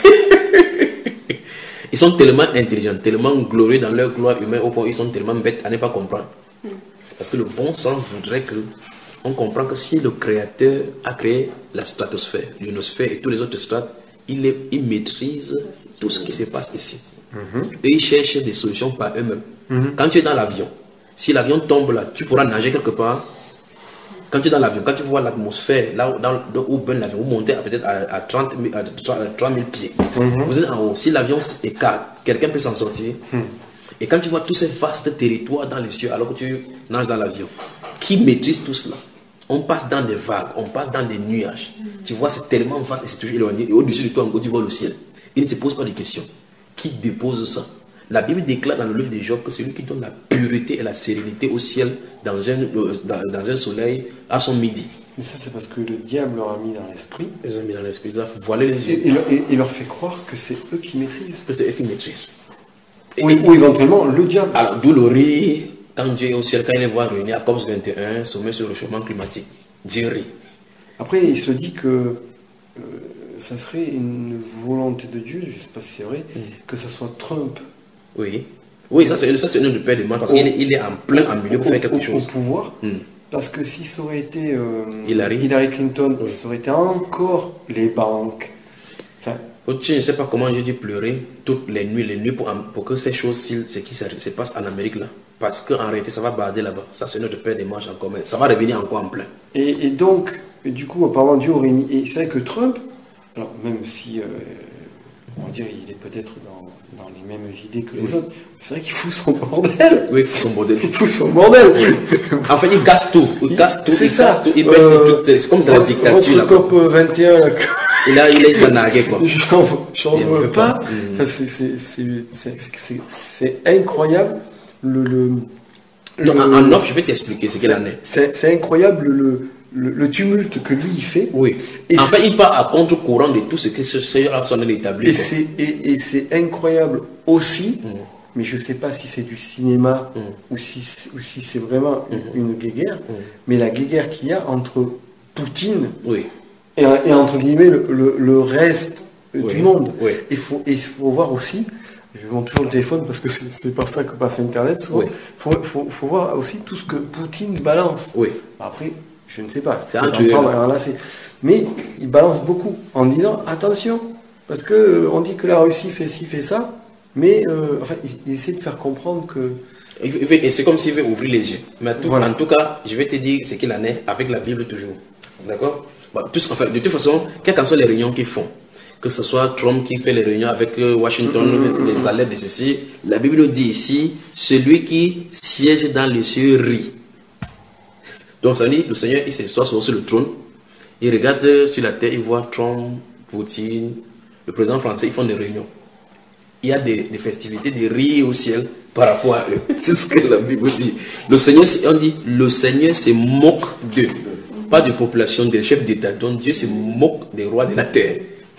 Ils sont tellement intelligents, tellement glorieux dans leur gloire humaine, au point où ils sont tellement bêtes à ne pas comprendre. Parce que le bon sens voudrait que on comprend que si le Créateur a créé la stratosphère, l'ionosphère et tous les autres strates, il, est, il maîtrise tout ce qui se passe ici. Mm-hmm. Et ils cherchent des solutions par eux-mêmes. Mm-hmm. Quand tu es dans l'avion, si l'avion tombe là, tu pourras nager quelque part. Quand tu es dans l'avion, quand tu vois l'atmosphère, là où, dans, où burn l'avion, vous montez peut-être à, à, trente mille, à trois mille pieds. Mm-hmm. Vous êtes en haut. Si l'avion s'écarte, quelqu'un peut s'en sortir. Mm. Et quand tu vois tous ces vastes territoires dans les cieux, alors que tu nages dans l'avion, qui maîtrise tout cela? On passe dans des vagues, on passe dans des nuages. Mm. Tu vois, c'est tellement vaste et c'est toujours éloigné. Et au-dessus de toi, encore, tu vois le ciel. Il ne se pose pas de questions. Qui dépose ça? La Bible déclare dans le livre de Job que c'est lui qui donne la pureté et la sérénité au ciel dans un, dans, dans un soleil à son midi. Mais ça, c'est parce que le diable leur a mis dans l'esprit. Ils ont mis dans l'esprit, ils ont voilé les yeux. Et, et, et, et leur fait croire que c'est eux qui maîtrisent. Que c'est eux qui maîtrisent. Ou, ou éventuellement le diable. Alors, d'où le rire, quand Dieu est au ciel, quand il les voit réunir à COP vingt et un, sommet sur le réchauffement climatique. Dieu rit. Après, il se dit que euh, ça serait une volonté de Dieu, je ne sais pas si c'est vrai, mm. que ça soit Trump. Oui, oui, ça c'est un de père de mal parce qu'il est, il est en plein en milieu pour au, faire quelque au, chose. Au pouvoir, mm. parce que si ça aurait été euh, Hillary. Hillary Clinton, oui. ça aurait été encore les banques. Enfin, je ne sais pas comment j'ai dû pleurer toutes les nuits, les nuits pour, pour que ces choses, ce qui se passe en Amérique là, parce qu'en réalité ça va barder là-bas. Ça c'est notre père de manche encore, mais ça va revenir encore en plein. Et, et donc, et du coup, apparemment Dieu aurait mis. Et c'est vrai que Trump, alors même si. Euh, on va dire il est peut-être dans, dans les mêmes idées que les oui. autres, c'est vrai qu'il fout son bordel. Oui, il fout son bordel. Il fout son bordel. Oui. En fait, il casse tout. Il casse tout. C'est ça. Tout. Il euh, c'est comme dans la dictature. Là, COP vingt et un, là. Et là, il est zanagué, quoi. J'en veux pas. Mm. C'est incroyable. Le, le, non, le, en off, je vais t'expliquer ce qu'il en est. C'est incroyable le. Le, le tumulte que lui il fait. Oui. Et en fait, il part à contre-courant de tout ce que ce gens sont établis. Et, et, et c'est incroyable aussi, mm. mais je ne sais pas si c'est du cinéma mm. ou si, ou si c'est vraiment mm. une guéguerre, mm. mais la guéguerre qu'il y a entre Poutine oui. et, et entre guillemets le, le, le reste oui. du monde. Oui. Il faut, il faut voir aussi je monte toujours le téléphone parce que c'est c'est par ça que passe Internet. Il Oui. faut, faut, faut voir aussi tout ce que Poutine balance. Oui. Après, je ne sais pas. C'est un J'entends, tueur. alors là, c'est- Mais il balance beaucoup en disant attention, parce que euh, on dit que la Russie fait ci, fait ça, mais euh, enfin, il, il essaie de faire comprendre que. Il veut- il veut- Et c'est comme s'il veut ouvrir les yeux. Mais en tout, Voilà. en tout cas, je vais te dire ce qu'il en est avec la Bible toujours. D'accord? Bah, plus- enfin, de toute façon, quelles qu'en soient les réunions qu'ils font, que ce soit Trump qui fait les réunions avec euh, Washington, les, les alertes de ceci, la Bible nous dit ici, celui qui siège dans les cieux rit. Donc ça veut dire, le Seigneur, il s'assoit sur le trône, il regarde sur la terre, il voit Trump, Poutine, le président français, ils font des réunions. Il y a des, des festivités, des rires au ciel par rapport à eux. C'est ce que la Bible dit. Le Seigneur, on dit, le Seigneur se moque d'eux. Pas de population, des chefs d'État. Donc Dieu se moque des rois de la terre.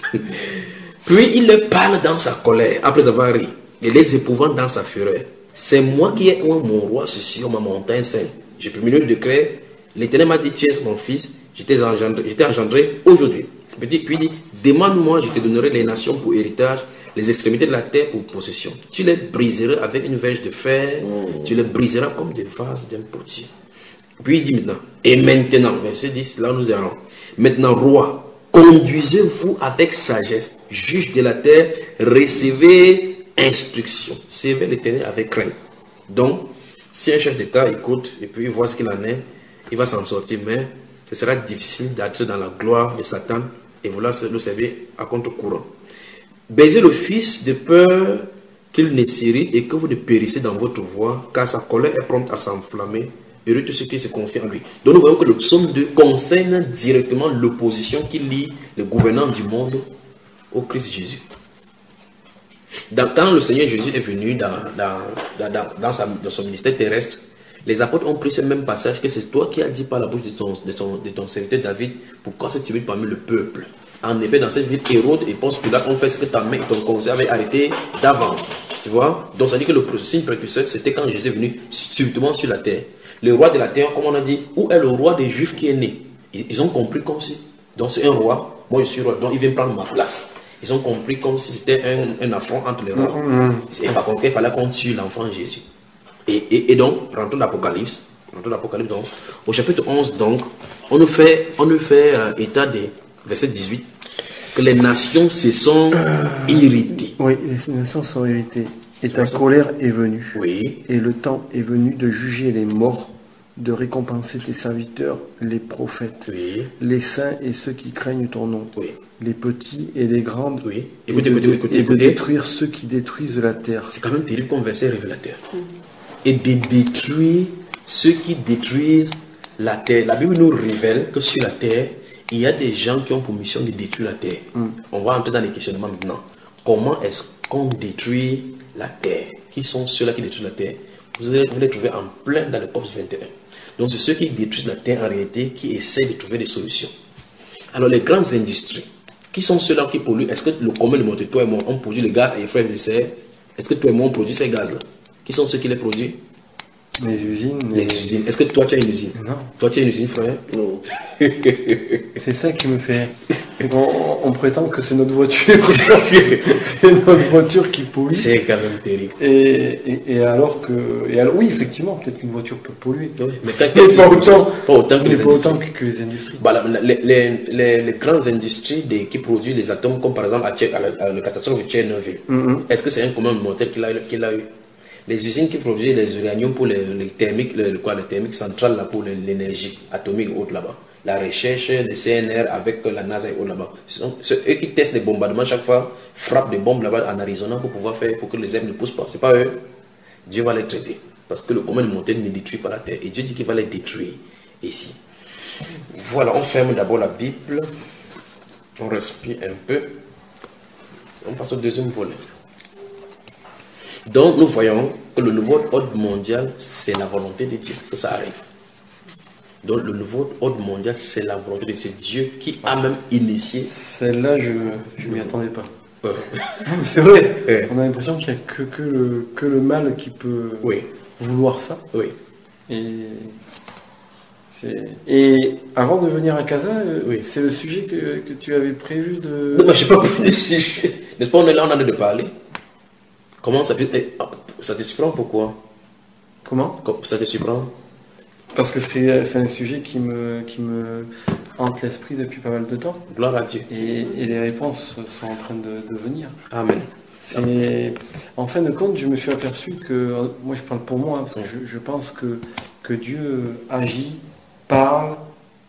Puis il leur parle dans sa colère, après avoir ri, et les épouvant dans sa fureur. C'est moi qui ai oint mon roi sur ma montagne sainte. J'ai publié le décret. L'Éternel m'a dit, tu es mon fils, je t'ai engendré, je t'ai engendré aujourd'hui. Puis il dit, demande-moi, je te donnerai les nations pour héritage, les extrémités de la terre pour possession. Tu les briseras avec une verge de fer, tu les briseras comme des vases d'un potier. Puis il dit maintenant, et maintenant, verset dix, là nous allons. Maintenant, roi, conduisez-vous avec sagesse, juge de la terre, recevez instruction, servez l'Éternel avec crainte. Donc, si un chef d'État écoute et puis il voit ce qu'il en est, il va s'en sortir, mais ce sera difficile d'être dans la gloire de Satan et vouloir le servir à contre-courant. Baisez le Fils de peur qu'il ne s'irrite et que vous ne périssez dans votre voie, car sa colère est prompte à s'enflammer. Heureux tous ceux qui se confient en lui. Donc nous voyons que le psaume deux concerne directement l'opposition qui lie le gouvernant du monde au Christ Jésus. Dans, quand le Seigneur Jésus est venu dans, dans, dans, dans, dans, sa, dans son ministère terrestre, les apôtres ont pris ce même passage que c'est toi qui as dit par la bouche de ton, de ton, de ton serviteur David, pourquoi c'est timide parmi le peuple. En effet, dans cette ville, Hérode et Ponce Pilate ont fait ce que ta main et ton conseil avaient arrêté d'avance. Tu vois? Donc ça dit que le signe précurseur, c'était quand Jésus est venu subitement sur la terre. Le roi de la terre, comme on a dit, où est le roi des Juifs qui est né? Ils ont compris comme si, donc c'est un roi, moi je suis roi, donc il vient prendre ma place. Ils ont compris comme si c'était un, un affront entre les rois. Et par contre, il fallait qu'on tue l'enfant Jésus. Et, et, et donc, rentrons dans l'Apocalypse. Rentrons dans l'Apocalypse, donc. Au chapitre onze, donc, on nous fait, on nous fait euh, état des verset dix-huit, que les nations se sont irritées. Oui, les nations sont irritées. Et ta colère est venue. Oui. Et le temps est venu de juger les morts, de récompenser tes serviteurs, les prophètes, Oui. les saints et ceux qui craignent ton nom, Oui. les petits et les grands, Oui. et Écoutez, de, écoutez, écoutez, et de écoutez. détruire ceux qui détruisent la terre. C'est quand même terrible comme verset révélateur. Et de détruire ceux qui détruisent la terre. La Bible nous révèle que sur la terre, il y a des gens qui ont pour mission de détruire la terre. Mm. On va entrer dans les questionnements maintenant. Comment est-ce qu'on détruit la terre? Qui sont ceux-là qui détruisent la terre? Vous allez vous les trouver en plein dans le COPS vingt et un. Donc c'est ceux qui détruisent la terre en réalité, qui essaient de trouver des solutions. Alors les grandes industries, qui sont ceux-là qui polluent? Est-ce que le commun de monde, toi et moi, on produit le gaz à effet de serre? Est-ce que toi et moi, on produit ces gaz-là? Qui sont ceux qui les produisent? Les usines. Les, les usines. Est-ce que toi tu as une usine? Non. Toi tu as une usine, frère? Non. C'est ça qui me fait. On, on prétend que c'est notre voiture. C'est notre voiture qui pollue. C'est quand même terrible. Et, et, et alors que. Et alors, oui, effectivement, peut-être qu'une voiture peut polluer. Oui, mais, quand, mais pas, autant, pas autant que mais les pas industries. autant que, que les industries. Bah, les, les, les, les grandes industries des, qui produisent les atomes, comme par exemple à, à, la, à la catastrophe de Tchernobyl, mm-hmm. Est-ce que c'est un commun mortel qu'il a, qu'il a eu? Les usines qui produisent les uraniums pour les, les thermiques, le, quoi, les thermiques centrales là, pour l'énergie atomique ou autre là-bas. La recherche des C N R avec la NASA et autres là-bas. C'est eux qui testent des bombardements chaque fois, frappent des bombes là-bas en Arizona pour pouvoir faire, pour que les herbes ne poussent pas. C'est pas eux. Dieu va les traiter. Parce que le commun mortel ne détruit pas la terre. Et Dieu dit qu'il va les détruire ici. Voilà, on ferme d'abord la Bible. On respire un peu. On passe au deuxième volet. Donc nous voyons que le nouveau ordre mondial, c'est la volonté de Dieu que ça arrive. Donc le nouveau ordre mondial, c'est la volonté de Dieu. C'est Dieu qui a même initié. Celle-là, je ne m'y attendais pas. Euh. C'est vrai. Ouais. On a l'impression qu'il n'y a que, que, le, que le mal qui peut oui. vouloir ça. Oui. Et, et avant de venir à Casa, oui. C'est le sujet que, que tu avais prévu de... Non, je n'ai pas prévu de sujet. N'est-ce pas, on est là, on a de parler. Comment ça peut... eh, ça te surprend pourquoi? Comment? Ça te surprend? Parce que c'est c'est un sujet qui me, qui me hante l'esprit depuis pas mal de temps. Gloire à Dieu. Et, et les réponses sont en train de, de venir. Amen. C'est, en fin de compte, je me suis aperçu que, moi je parle pour moi, parce que je, je pense que, que Dieu agit, parle,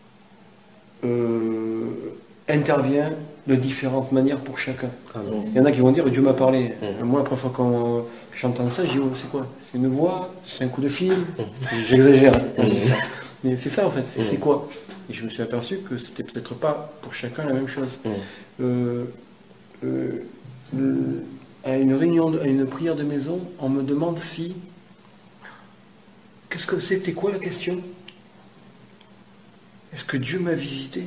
euh, intervient de différentes manières pour chacun. Amen. Il y en a qui vont dire Dieu m'a parlé. Mm. Moi, la première fois quand j'entends ça, je dis oh, c'est quoi? C'est une voix? C'est un coup de fil? J'exagère hein, quand je dis ça. Mais c'est ça en fait, c'est, Mm. c'est quoi? Et je me suis aperçu que c'était peut-être pas pour chacun la même chose. Mm. Euh, euh, euh, à une réunion, de- à une prière de maison, on me demande si. Qu'est-ce que c'était quoi la question? Est-ce que Dieu m'a visité?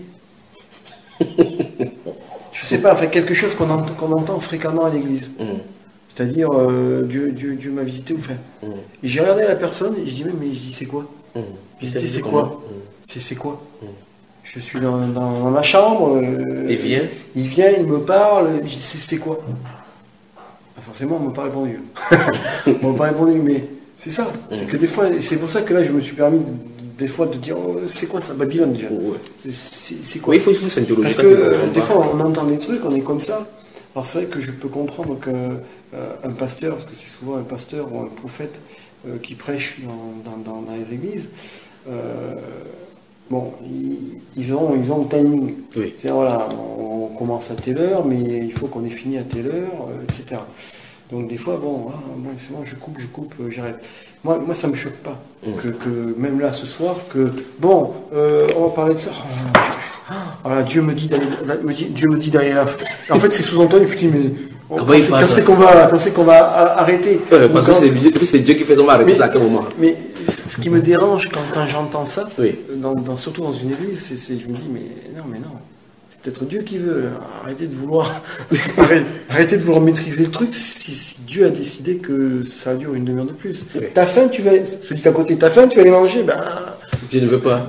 Je sais pas, enfin quelque chose qu'on entend, qu'on entend fréquemment à l'église. Mm. C'est-à-dire euh, Dieu, Dieu, Dieu m'a visité ou enfin. Mm. Et j'ai regardé la personne et je dis mais, mais je dis c'est quoi? Mm. Visiter c'est Comment? quoi? C'est c'est quoi? Mm. Je suis dans, dans- dans ma chambre. euh, Il vient. Il vient, il me parle. Je dis c'est c'est quoi? Ah, forcément, on m'a pas répondu. On m'a pas répondu, mais c'est ça. C'est que des fois, et c'est pour ça que là, je me suis permis de- des fois de dire oh, c'est quoi ça, Babylone déjà? Ouais. C'est c'est quoi? Oui, il faut, il faut s'interroger. Parce quand que tu comprends euh, des pas. fois, on entend des trucs, on est comme ça. Alors c'est vrai que je peux comprendre qu'un pasteur, parce que c'est souvent un pasteur ou un prophète euh, qui prêche dans, dans- dans- dans les églises, euh, bon, ils, ils ont, ils ont le timing. Oui. C'est voilà, on commence à telle heure, mais il faut qu'on ait fini à telle heure, euh, et cetera. Donc des fois, bon, ah, bon, c'est bon, je coupe, je coupe, euh, j'arrête. Moi, moi, ça me choque pas Mm. que, que même là ce soir, que bon, euh, on va parler de ça. Oh, voilà, Dieu me dit d'aller, me dit- Dieu me dit d'aller là. En fait, c'est sous-entendu. Je dis mais oh, Comment quand il c'est- passe, quand c'est hein qu'on va, quand c'est qu'on va a- arrêter. Euh, Ou parce que quand- c'est Dieu, c'est Dieu qui fait son arrêter Mais- ça à quel moment? Mais ce qui me dérange quand, quand j'entends ça, Oui. dans, dans- surtout dans une église, c'est, c'est- je me dis mais non, mais non. C'est peut-être Dieu qui veut. Arrêtez de vouloir, arrêtez, arrêtez de vouloir maîtriser le truc. Si, si Dieu a décidé que ça dure une demi-heure de plus, Oui. t'as faim, tu vas, celui qui est à côté, t'as faim, tu vas aller manger. Ben, Dieu ne veut pas.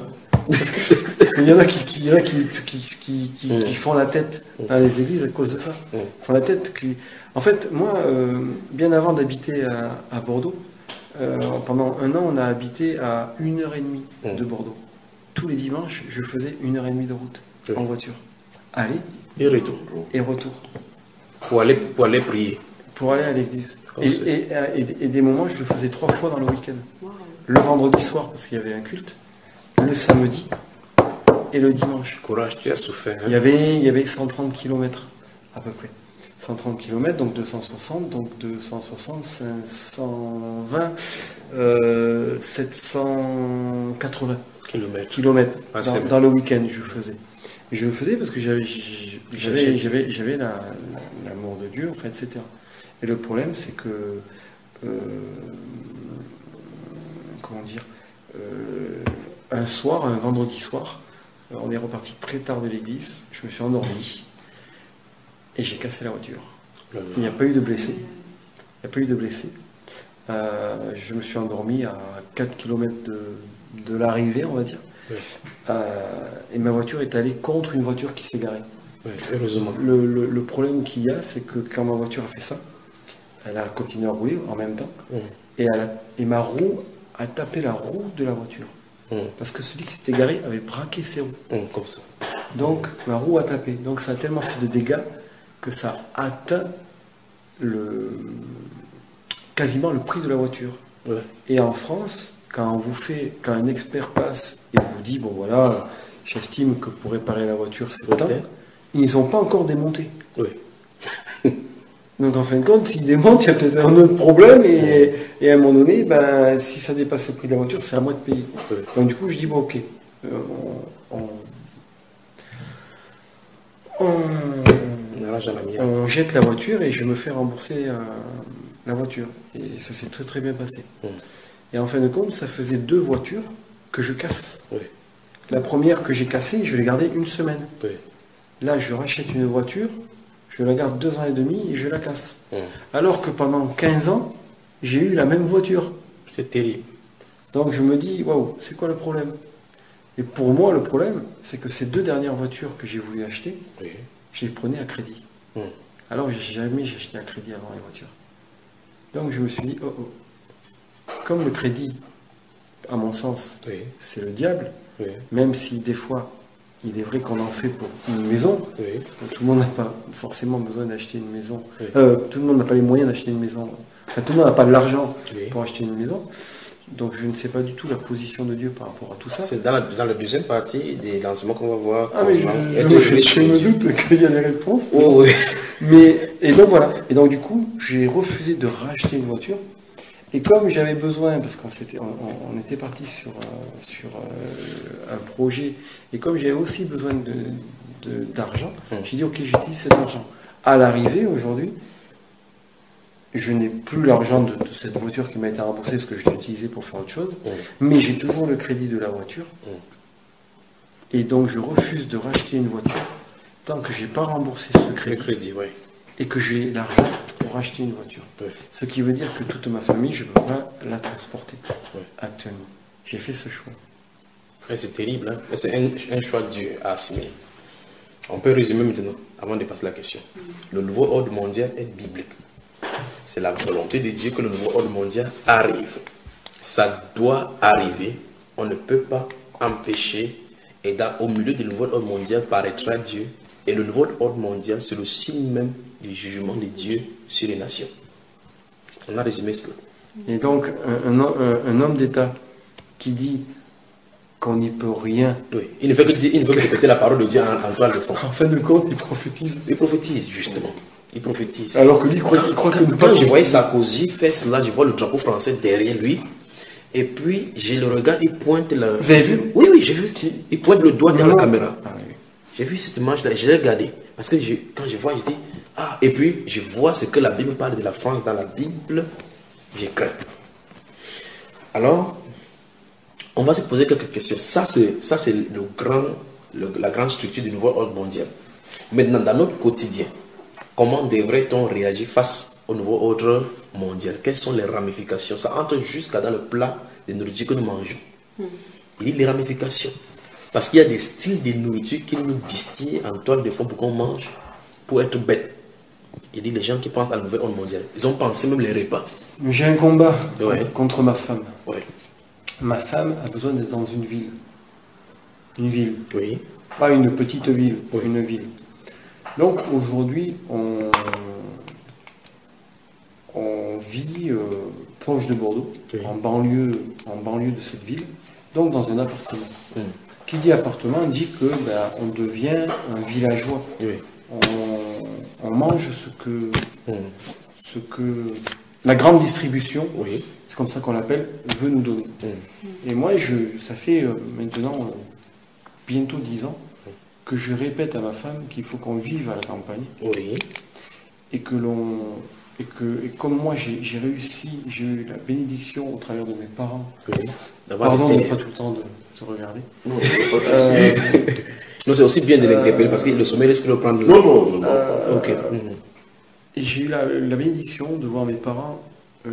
il y en a qui, qui- il y en a qui, qui, qui, qui- Mm. qui font la tête dans les églises à cause de ça. Mm. Ils font la tête. Qui... En fait, moi, euh, bien avant d'habiter à, à Bordeaux, euh, pendant un an, on a habité à une heure et demie Mm. de Bordeaux. Tous les dimanches, je faisais une heure et demie de route Oui. en voiture. Aller Et retour. et retour. Pour aller, pour aller prier. Pour aller à l'église. Oh, Et, c'est- et, et- et des moments, je le faisais trois fois dans le week-end. Le vendredi soir, parce qu'il y avait un culte. Le samedi et le dimanche. Courage, tu as souffert. hein. Il y avait, il y avait cent trente kilomètres à peu près. cent trente kilomètres, donc deux cent soixante, donc deux cent soixante, cinq cent vingt, euh, sept cent quatre-vingts Kilomètres. kilomètres Ah, c'est dans, bon. dans le week-end, je le faisais. Et je le faisais parce que j'avais, j'avais, J'achète. j'avais, j'avais la- la- l'amour de Dieu, en fait, et cetera. Et le problème, c'est que, euh, comment dire, euh, un soir, un vendredi soir, euh, on est reparti très tard de l'église, je me suis endormi et j'ai cassé la voiture. Il n'y a pas eu de blessés. Il n'y a pas eu de blessés. Euh, je me suis endormi à quatre kilomètres de, de l'arrivée, on va dire. Oui. Euh, et ma voiture est allée contre une voiture qui s'est garée. Oui, heureusement. Le, le- le problème qu'il y a, c'est que quand ma voiture a fait ça, elle a continué à rouler en même temps. Mm. Et, elle a- et ma roue a tapé la roue de la voiture. Mm. Parce que celui qui s'était garé avait braqué ses roues. Mm, comme ça. Donc ma roue a tapé. Donc ça a tellement fait de dégâts que ça a atteint le, quasiment le prix de la voiture. Ouais. Et en France, quand on vous fait, quand un expert passe et vous dit bon voilà, j'estime que pour réparer la voiture c'est temps, Peut-être. ils sont pas encore démontés. Oui. Donc en fin de compte, s'ils démontent, il y a peut-être un autre problème et, et à un moment donné, ben, si ça dépasse le prix de la voiture, c'est à moi de payer. Oui. Donc du coup, je dis bon ok, euh, on, on- on- On arrange à la mienne. on jette la voiture et je me fais rembourser euh, la voiture. Et ça s'est très très bien passé. Mm. Et en fin de compte, ça faisait deux voitures que je casse. Oui. La première que j'ai cassée, je l'ai gardée une semaine. Oui. Là, je rachète une voiture, je la garde deux ans et demi et je la casse. Mm. Alors que pendant quinze ans, j'ai eu la même voiture. C'est terrible. Donc je me dis, waouh, c'est quoi le problème? Et pour moi, le problème, c'est que ces deux dernières voitures que j'ai voulu acheter, Oui. je les prenais à crédit. Mm. Alors j'ai jamais j'ai acheté à crédit avant les voitures. Donc je me suis dit, oh, oh. Comme le crédit, à mon sens, Oui. c'est le diable, Oui. même si des fois, il est vrai qu'on en fait pour une maison, Oui. tout le monde n'a pas forcément besoin d'acheter une maison, Oui. euh, tout le monde n'a pas les moyens d'acheter une maison, enfin tout le monde n'a pas l'argent Oui. pour acheter une maison, donc je ne sais pas du tout la position de Dieu par rapport à tout ça. C'est dans la, dans la deuxième partie des lancements qu'on va voir. Ah mais je, concernant je, être je- riche je en me Dieu. doute qu'il y a les réponses. Oh, oui. Mais, et donc voilà. Et donc du coup, j'ai refusé de racheter une voiture. Et comme j'avais besoin, parce qu'on s'était, on, on- on était parti sur, euh, sur euh, un projet, et comme j'avais aussi besoin de, de- d'argent, Mm. j'ai dit ok, j'utilise cet argent. À l'arrivée, aujourd'hui, je n'ai plus l'argent de, de cette voiture qui m'a été remboursée parce que je l'ai utilisée pour faire autre chose, Mm. mais j'ai toujours le crédit de la voiture. Mm. Et donc je refuse de racheter une voiture tant que j'ai pas remboursé ce Le crédit. crédit, oui. Et que j'ai l'argent pour acheter une voiture. Oui. Ce qui veut dire que toute ma famille, je ne peux pas la transporter Oui. actuellement. J'ai fait ce choix. Et c'est terrible, hein? Mais c'est un, un choix de Dieu à assimiler. On peut résumer maintenant, avant de passer à la question. Le nouveau ordre mondial est biblique. C'est la volonté de Dieu que le nouveau ordre mondial arrive. Ça doit arriver. On ne peut pas empêcher. Et dans, au milieu du nouveau ordre mondial paraîtra Dieu. Et le nouveau ordre mondial, c'est le signe même du jugement de Dieu sur les nations. On a résumé cela. Et donc, un, un, un- un homme d'État qui dit qu'on n'y peut rien, Oui. Il ne veut que, dire- il ne veut que répéter la parole de Dieu en, en toile de fond. en fin de compte, il prophétise. Il prophétise, justement. Il prophétise. Alors que lui, il croit, il croit que Quand, ne quand pas je voyais prophétiser. Sarkozy faire cela, je vois le drapeau français derrière lui. Et puis, j'ai le regard, il pointe le... Vous avez vu? Oui, oui, j'ai vu. Il pointe le doigt dans la Non. caméra. Ah oui. J'ai vu cette image-là, je l'ai regardé. Parce que je- quand je vois, je dis, ah, et puis, je vois ce que la Bible parle de la France dans la Bible, j'ai craint. Alors, on va se poser quelques questions. Ça, c'est, ça, c'est le grand, le- la grande structure du nouveau ordre mondial. Maintenant, dans notre quotidien, comment devrait-on réagir face au nouveau ordre mondial? Quelles sont les ramifications? Ça entre jusqu'à dans le plat de nourriture que nous mangeons. Il y a les ramifications. Parce qu'il y a des styles de nourriture qui nous distillent en toile de fond pour qu'on mange, pour être bête. Il dit les gens qui pensent à la nouvelle ordre mondiale. Ils ont pensé même les repas. Mais j'ai un combat Ouais. contre ma femme. Oui. Ma femme a besoin d'être dans une ville. Une ville. Oui. Pas une petite ville, Oui. une ville. Donc aujourd'hui, on, on vit euh, proche de Bordeaux, Oui. en banlieue, en banlieue de cette ville, donc dans un appartement. Mm. Qui dit appartement dit que ben, on devient un villageois. Oui. On, on mange ce que, Mm. ce que la grande distribution, Oui. c'est comme ça qu'on l'appelle, veut nous donner. Mm. Et moi, je, ça fait euh, maintenant euh, bientôt dix ans que je répète à ma femme qu'il faut qu'on vive à la campagne Oui. et que l'on et que et comme moi j'ai j'ai réussi, j'ai eu la bénédiction au travers de mes parents. Oui. D'avoir Pardon, des mais terres. pas tout le temps de se regarder. Non, il n'y a pas de Euh, souci. Non, c'est aussi bien de l'interpeller parce que le sommeil risque de prendre. Non, non, je n'en parle euh, Ok. Mhm. Et j'ai eu la, la bénédiction de voir mes parents euh,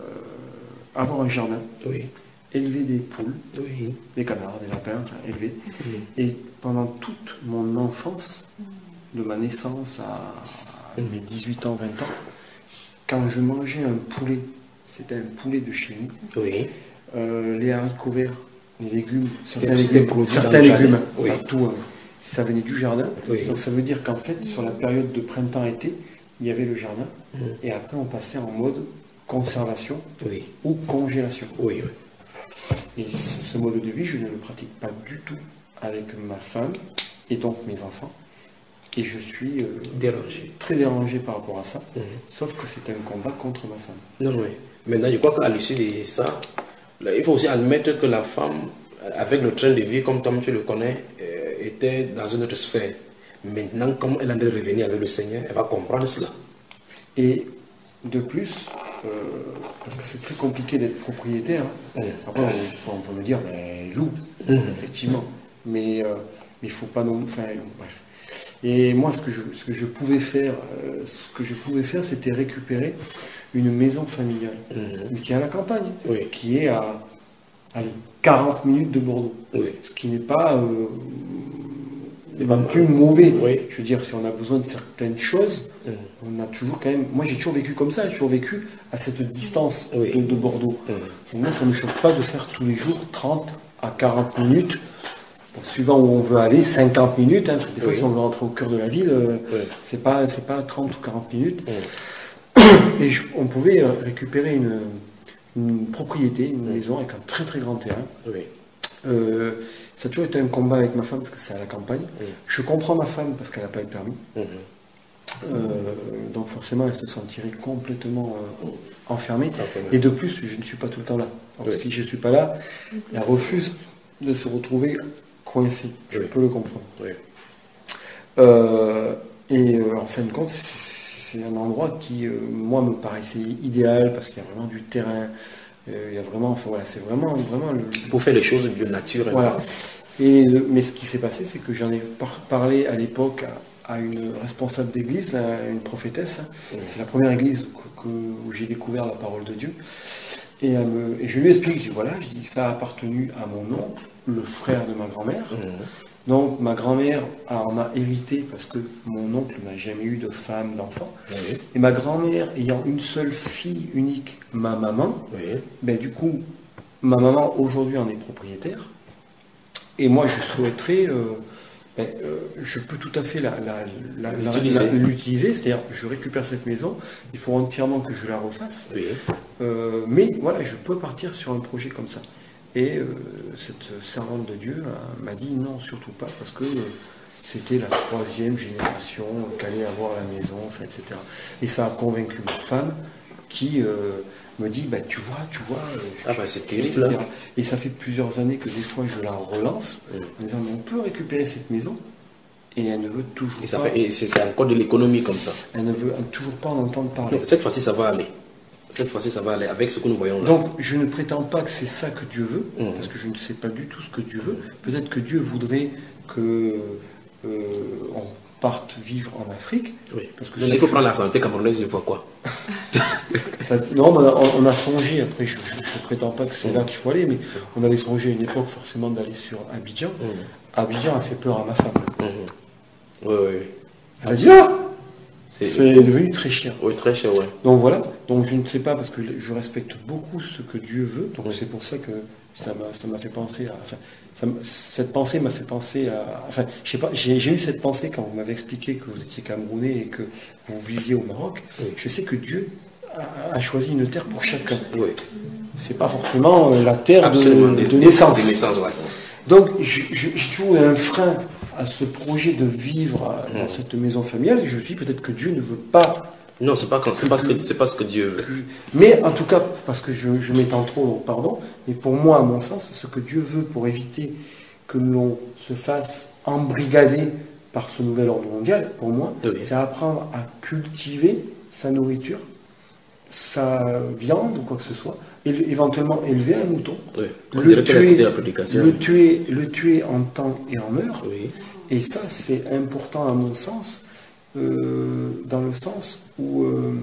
avoir un jardin, Oui. élever des poules, Oui. des canards, des lapins, enfin élever. Mhm. Et pendant toute mon enfance, de ma naissance à mes dix-huit ans, vingt ans, quand je mangeais un poulet, c'était un poulet de chez nous, Oui. euh, les haricots verts, les légumes, certains C'était légumes, produit certains dans le légumes, jardin. Oui. pas tout, hein, ça venait du jardin. Oui. Donc ça veut dire qu'en fait, sur la période de printemps-été, il y avait le jardin, Mhm. et après on passait en mode conservation Oui. ou congélation. Oui. Oui. Et ce ce mode de vie, je ne le pratique pas du tout avec ma femme et donc mes enfants. Et je suis euh, Dérangé. très dérangé par rapport à ça, Mhm. sauf que c'est un combat contre ma femme. Non, non, oui. Maintenant, je crois qu'à l'issue de ça, là, il faut aussi admettre que la femme, avec le train de vie, comme toi tu le connais, euh, était dans une autre sphère. Maintenant, comme elle est en train de revenir avec le Seigneur, elle va comprendre cela. Et de plus, euh, parce que c'est très compliqué d'être propriétaire, hein. Mhm. Après on, on peut me dire, mais loue, Mhm. effectivement, mais euh, il faut pas non, enfin bref. Et moi, ce que je, ce que je pouvais faire, euh, ce que je pouvais faire, c'était récupérer une maison familiale, Mhm. mais qui est à la campagne, Oui. qui est à allez, quarante minutes de Bordeaux. Oui. Ce qui n'est pas euh, non plus mauvais. Oui. Je veux dire, si on a besoin de certaines choses, mmh. on a toujours quand même... Moi, j'ai toujours vécu comme ça, j'ai toujours vécu à cette distance oui. de, de Bordeaux. Mmh. Moi, ça ne me choque pas de faire tous les jours trente à quarante minutes, bon, suivant où on veut aller, cinquante minutes, hein, parce que des fois, oui. si on veut rentrer au cœur de la ville, euh, oui. c'est pas, c'est pas trente ou quarante minutes. Mmh. Et je, on pouvait récupérer une, une propriété, une mmh. maison avec un très très grand terrain. Oui. Euh, ça a toujours été un combat avec ma femme parce que c'est à la campagne. Mmh. Je comprends ma femme parce qu'elle n'a pas le permis. Mmh. Euh, donc forcément, elle se sentirait complètement euh, enfermée. Enfermée. Et de plus, je ne suis pas tout le temps là. Donc oui. si je ne suis pas là, elle refuse de se retrouver coincée. Je oui. peux le comprendre. Oui. Euh, et euh, en fin de compte, c'est un endroit qui, euh, moi, me paraissait idéal parce qu'il y a vraiment du terrain. Euh, il y a vraiment, enfin voilà, c'est vraiment, vraiment le... Pour faire les choses de nature. Voilà. Et le, mais ce qui s'est passé, c'est que j'en ai par parlé à l'époque à, à une responsable d'église, une prophétesse. Mmh. C'est la première église que, que, où j'ai découvert la parole de Dieu. Et, elle me, et je lui explique, je dis voilà, je dis ça a appartenu à mon oncle, le frère de ma grand-mère. Mmh. Donc ma grand-mère en a hérité parce que mon oncle n'a jamais eu de femme, d'enfant. Oui. Et ma grand-mère ayant une seule fille unique, ma maman, oui. ben, du coup, ma maman aujourd'hui en est propriétaire. Et moi je souhaiterais, euh, ben, euh, je peux tout à fait l'utiliser, c'est-à-dire je récupère cette maison, il faut entièrement que je la refasse. Oui. Euh, mais voilà, je peux partir sur un projet comme ça. Et euh, cette servante de Dieu euh, m'a dit non, surtout pas, parce que euh, c'était la troisième génération qu'elle allait avoir la maison, enfin, et cetera. Et ça a convaincu ma femme qui euh, me dit, bah, tu vois, tu vois... Euh, ah bah c'est terrible. Là. Et ça fait plusieurs années que des fois je la relance, mmh. en disant, on peut récupérer cette maison, et elle ne veut toujours et ça pas... Fait, et c'est encore de l'économie comme ça. Elle ne veut toujours pas en entendre parler. Non, cette fois-ci, ça va aller. Cette fois-ci, ça va aller avec ce que nous voyons là. Donc, je ne prétends pas que c'est ça que Dieu veut, mmh. parce que je ne sais pas du tout ce que Dieu veut. Peut-être que Dieu voudrait que euh, on parte vivre en Afrique. Oui. Parce que il faut prendre la santé camerounaise une fois quoi. ça, non, on, on a songé, après je ne prétends pas que c'est mmh. là qu'il faut aller, mais on avait songé à une époque forcément d'aller sur Abidjan. Mmh. Abidjan a fait peur à ma femme. Mmh. Oui, oui, oui. Elle a dit ah c'est devenu très cher. Oui, très cher, oui. Donc voilà, donc je ne sais pas, parce que je respecte beaucoup ce que Dieu veut, donc oui. c'est pour ça que ça m'a fait penser à... Enfin, ça, cette pensée m'a fait penser à... Enfin, je sais pas, j'ai eu cette pensée quand vous m'avez expliqué que vous étiez Camerounais et que vous viviez au Maroc. Oui. Je sais que Dieu a, a choisi une terre pour chacun. Oui. C'est pas forcément la terre de, de, de naissance. De naissance, ouais. Donc, j'ai toujours un frein à ce projet de vivre dans mmh. cette maison familiale, et je me suis dit peut-être que Dieu ne veut pas. Non, c'est pas, c'est pas, pas ce que Dieu veut. Mais en tout cas, parce que je, je m'étends trop, pardon, mais pour moi, à mon sens, ce que Dieu veut pour éviter que l'on se fasse embrigader par ce nouvel ordre mondial, pour moi, oui. c'est apprendre à cultiver sa nourriture, sa viande ou quoi que ce soit, et éventuellement élever un mouton, oui. le, tuer, le, tuer, le tuer en temps et en heure. Oui. Et ça, c'est important à mon sens, euh, dans le sens où, euh,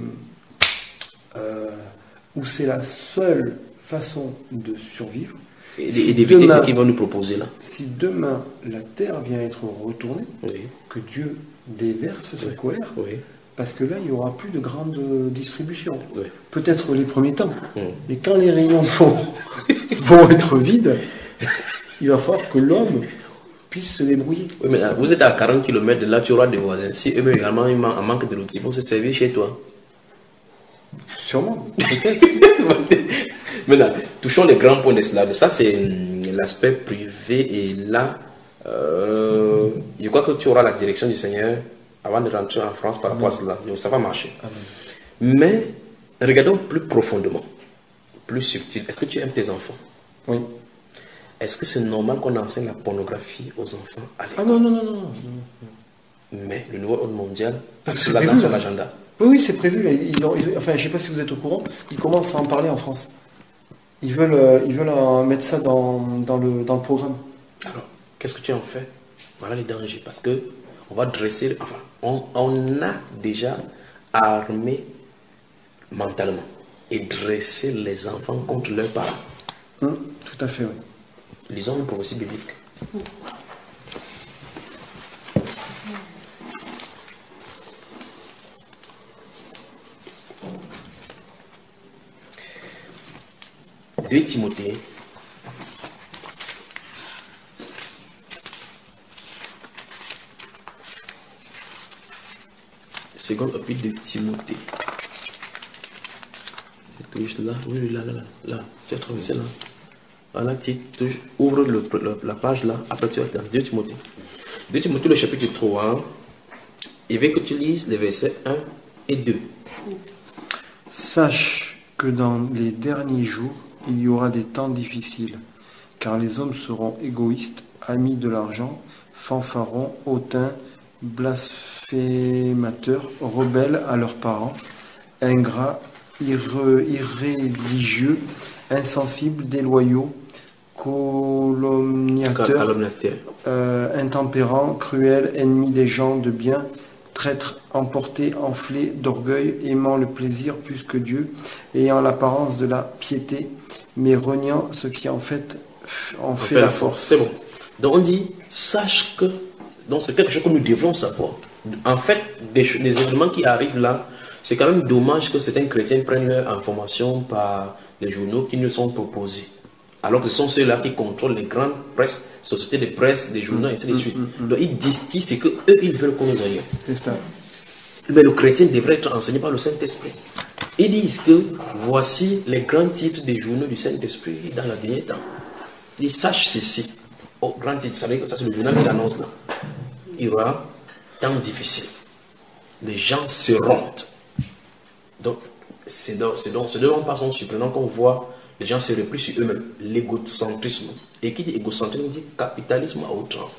euh, où c'est la seule façon de survivre. Et, si et d'éviter ce qu'ils vont nous proposer là. Si demain la terre vient être retournée, oui. que Dieu déverse sa oui. colère, oui. parce que là, il n'y aura plus de grande distribution. Oui. Peut-être les premiers temps. Mmh. Mais quand les rayons vont, vont être vides, il va falloir que l'homme puisse se débrouiller. Oui, mais là, vous êtes à quarante kilomètres de là, tu auras des voisins. Si eux également ils man manquent de l'outil, ils vont se servir chez toi. Sûrement, peut-être. Maintenant, touchons les grands points de cela. Ça, c'est l'aspect privé. Et là, euh, je crois que tu auras la direction du Seigneur avant de rentrer en France par rapport à cela. Donc, ça va marcher. Amen. Mais, regardons plus profondément, plus subtil. Est-ce que tu aimes tes enfants? Oui. Est-ce que c'est normal qu'on enseigne la pornographie aux enfants à l'école? Ah non, non, non, non, non. Mais le nouveau ordre mondial, c'est là dans son agenda. Oui, oui, c'est prévu. Ils ont, ils, enfin, je ne sais pas si vous êtes au courant, ils commencent à en parler en France. Ils veulent, euh, ils veulent euh, mettre ça dans, dans, le, dans le programme. Alors, qu'est-ce que tu en fais? Voilà les dangers. Parce que on va dresser, enfin, on, on a déjà armé mentalement et dressé les enfants contre leurs parents. Hum, tout à fait, oui. Lisons une prophétie biblique. deux Timothée. Seconde épître de Timothée. C'est juste là. Oui, là, là, là. Là. Tu as traversé là. Voilà, tu touches, ouvre le, le, la page là. Après, tu vas dans deux Timothée. deux Timothée, le chapitre trois. Il veut que tu lises les versets un et deux. Sache que dans les derniers jours, il y aura des temps difficiles, car les hommes seront égoïstes, amis de l'argent, fanfarons, hautains, blasphémateurs, rebelles à leurs parents, ingrats, irre- irréligieux, insensibles, déloyaux, calomniateurs, Calomniateur. euh, intempérants, cruels, ennemis des gens de bien, traîtres, emportés, enflés d'orgueil, aimant le plaisir plus que Dieu, ayant l'apparence de la piété, mais reniant ce qui en fait en fait, fait la la force. C'est bon. Donc on dit, sache que, donc c'est quelque chose que nous devons savoir. En fait, des, ch- des événements qui arrivent là, c'est quand même dommage que certains chrétiens prennent leur information par les journaux qui nous sont proposés. Alors que ce sont ceux-là qui contrôlent les grandes presses, sociétés de presse, des journaux, et ainsi de suite. Donc ils distillent ce qu'eux, ils veulent que nous ayons. C'est ça. Mais le chrétien devrait être enseigné par le Saint-Esprit. Ils disent que voici les grands titres des journaux du Saint-Esprit dans le dernier temps. Ils sachent ceci. Oh, grand titre, ça veut dire que ça c'est le journal qui l'annonce là. Il y aura temps difficile. Les gens se rendent. Donc, c'est donc, c'est donc, ce dont pas sont surprenant qu'on voit les gens se replient sur eux-mêmes. L'égocentrisme. Et qui dit égocentrisme dit capitalisme à outrance.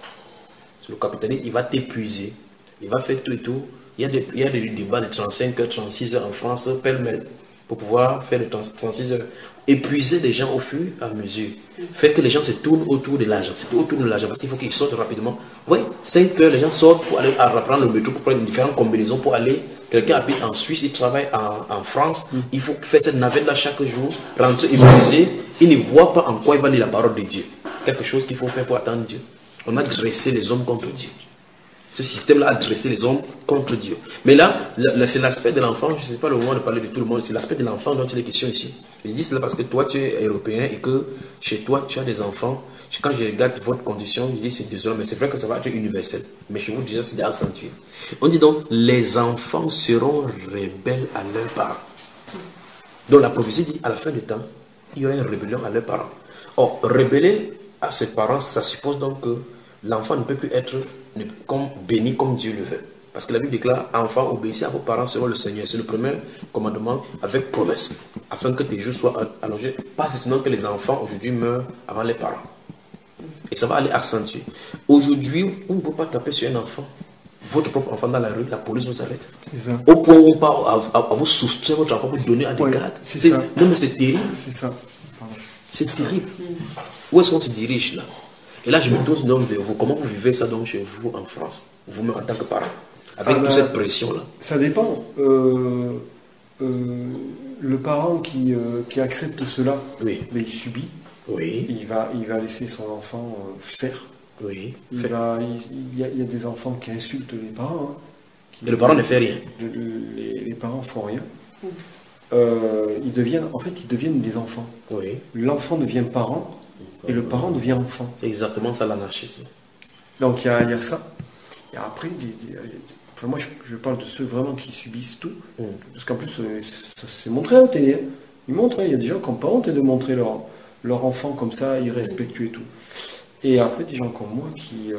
Le capitalisme, il va t'épuiser. Il va faire tout et tout. Il y a des, il y a des débats de trente-cinq heures, trente-six heures en France, pêle-mêle, pour pouvoir faire les trente-six heures. Épuiser les gens au fur et à mesure. Faire que les gens se tournent autour de l'argent. C'est autour de l'argent parce qu'il faut qu'ils sortent rapidement. Oui, cinq heures, les gens sortent pour aller à reprendre le métro, pour prendre différentes combinaisons, pour aller. Quelqu'un habite en Suisse, il travaille en, en France. Mm. Il faut faire cette navette-là chaque jour, rentrer épuisé. Il ne voit pas en quoi il va lire la parole de Dieu. Quelque chose qu'il faut faire pour attendre Dieu. On a dressé les hommes contre Dieu. Ce système-là a dressé les hommes contre Dieu. Mais là, là c'est l'aspect de l'enfant. Je ne sais pas le moment de parler de tout le monde. C'est l'aspect de l'enfant dont il est question ici. Je dis cela parce que toi, tu es européen et que chez toi, tu as des enfants. Quand je regarde votre condition, je dis c'est désolant, mais c'est vrai que ça va être universel. Mais chez vous, déjà, c'est accentué. On dit donc, les enfants seront rebelles à leurs parents. Donc la prophétie dit, à la fin du temps, il y aura une rébellion à leurs parents. Or, rebeller à ses parents, ça suppose donc que l'enfant ne peut plus être comme, béni comme Dieu le veut. Parce que la Bible déclare, enfant, obéissez à vos parents selon le Seigneur. C'est le premier commandement avec promesse, afin que tes jours soient allongés. Pas seulement que les enfants aujourd'hui meurent avant les parents. Et ça va aller accentuer. Aujourd'hui, on ne peut pas taper sur un enfant, votre propre enfant dans la rue, la police vous arrête. Au point où on part à, à, à vous soustraire votre enfant pour vous donner à des ouais, gardes. C'est ça. Non, mais c'est terrible. C'est ça. C'est terrible. Où est-ce qu'on se dirige là? Et là, je me tourne donc vers vous. Comment vous vivez ça donc chez vous en France, vous-même en tant que parent, avec ah toute ben, cette pression-là? Ça dépend. Euh, euh, le parent qui, euh, qui accepte cela, oui. ben, il subit. Oui. Il va, il va laisser son enfant euh, faire. Oui. Il, va, il, il, y a, il y a des enfants qui insultent les parents. Hein, qui, Et le parent ne fait rien. Les, les parents font rien. Mmh. Euh, ils deviennent, en fait, ils deviennent des enfants. Oui. L'enfant devient parent et le parent devient enfant. C'est exactement ça l'anarchisme. Donc il y a, y a ça. Et après, il y a, enfin, moi je, je parle de ceux vraiment qui subissent tout. Mmh. Parce qu'en plus, ça s'est montré à la télé. Hein. Ils montrent, il hein, y a des gens qui n'ont pas honte de montrer leur, leur enfant comme ça, irrespectueux et tout. Et après, des gens comme moi qui, euh,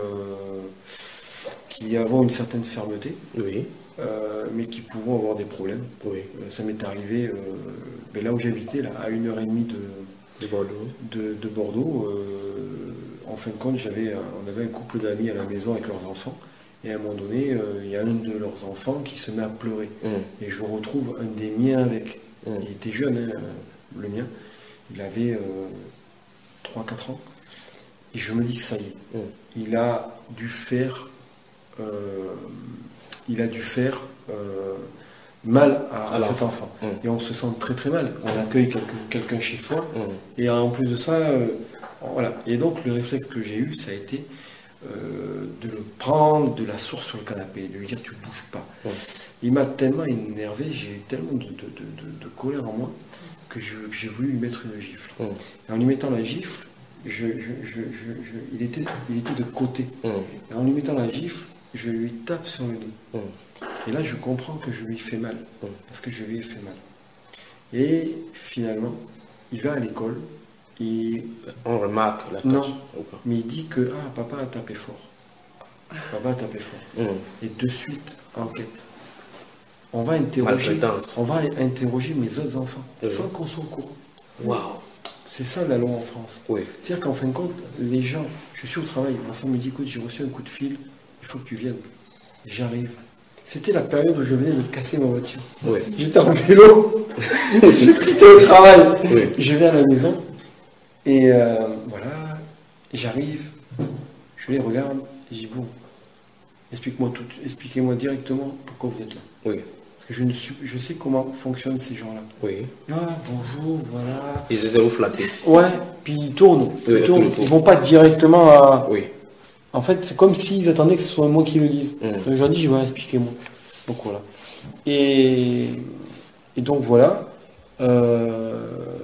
qui avons une certaine fermeté. Oui. Euh, mais qui pouvons avoir des problèmes. Oui. Euh, ça m'est arrivé euh, ben là où j'habitais, là, à une heure et demie de, de Bordeaux. De, de Bordeaux euh, en fin de compte, j'avais, on avait un couple d'amis à la maison avec leurs enfants. Et à un moment donné, euh, il y a un de leurs enfants qui se met à pleurer. Mm. Et je retrouve un des miens avec. Mm. Il était jeune, hein, le mien. Il avait euh, trois quatre ans. Et je me dis, ça y est, mm. il a dû faire... Euh, il a dû faire euh, mal à, à cet enfant. Mmh. Et on se sent très très mal. On accueille quelqu'un, quelqu'un chez soi. Mmh. Et en plus de ça, euh, voilà. Et donc le réflexe que j'ai eu, ça a été euh, de le prendre de la source sur le canapé, de lui dire tu ne bouges pas. Mmh. Il m'a tellement énervé, j'ai eu tellement de, de, de, de, de colère en moi, que je- que j'ai voulu lui mettre une gifle. Mm. Et en lui mettant la gifle, je, je- je- je- je- il, était, il était de côté. Mm. Et en lui mettant la gifle, je lui tape sur le nez. Mm. Et là, je comprends que je lui fais mal. Mm. Parce que je lui ai fait mal. Et finalement, il va à l'école. Et, On remarque la tâche. Non. Ou pas? mais il dit que ah, papa a tapé fort. Papa a tapé fort. Mm. Et de suite, enquête. On va interroger, Maltraitance. on va interroger mes autres enfants Oui. sans qu'on soit au courant. Waouh. C'est ça la loi en France. Oui. C'est-à-dire qu'en fin de compte, les gens, je suis au travail, ma femme me dit écoute, j'ai reçu un coup de fil, il faut que tu viennes. J'arrive. C'était la période où je venais de casser ma voiture. Oui. J'étais en vélo, j'étais au travail. Oui. Je vais à la maison et euh, voilà, j'arrive, je les regarde, je dis bon, explique-moi tout, expliquez-moi directement pourquoi vous êtes là. Oui. Parce que je, ne suis, je sais comment fonctionnent ces gens-là. Oui. Ah bonjour, voilà. Ils étaient flattés. Ouais, puis ils tournent. Oui, Ils, tournent. tout le tour. Ils vont pas directement à. Oui. En fait, c'est comme s'ils attendaient que ce soit moi qui le dise. Mm. Donc, je leur dis, je vais expliquer moi. Donc voilà. Et, et donc voilà. Euh,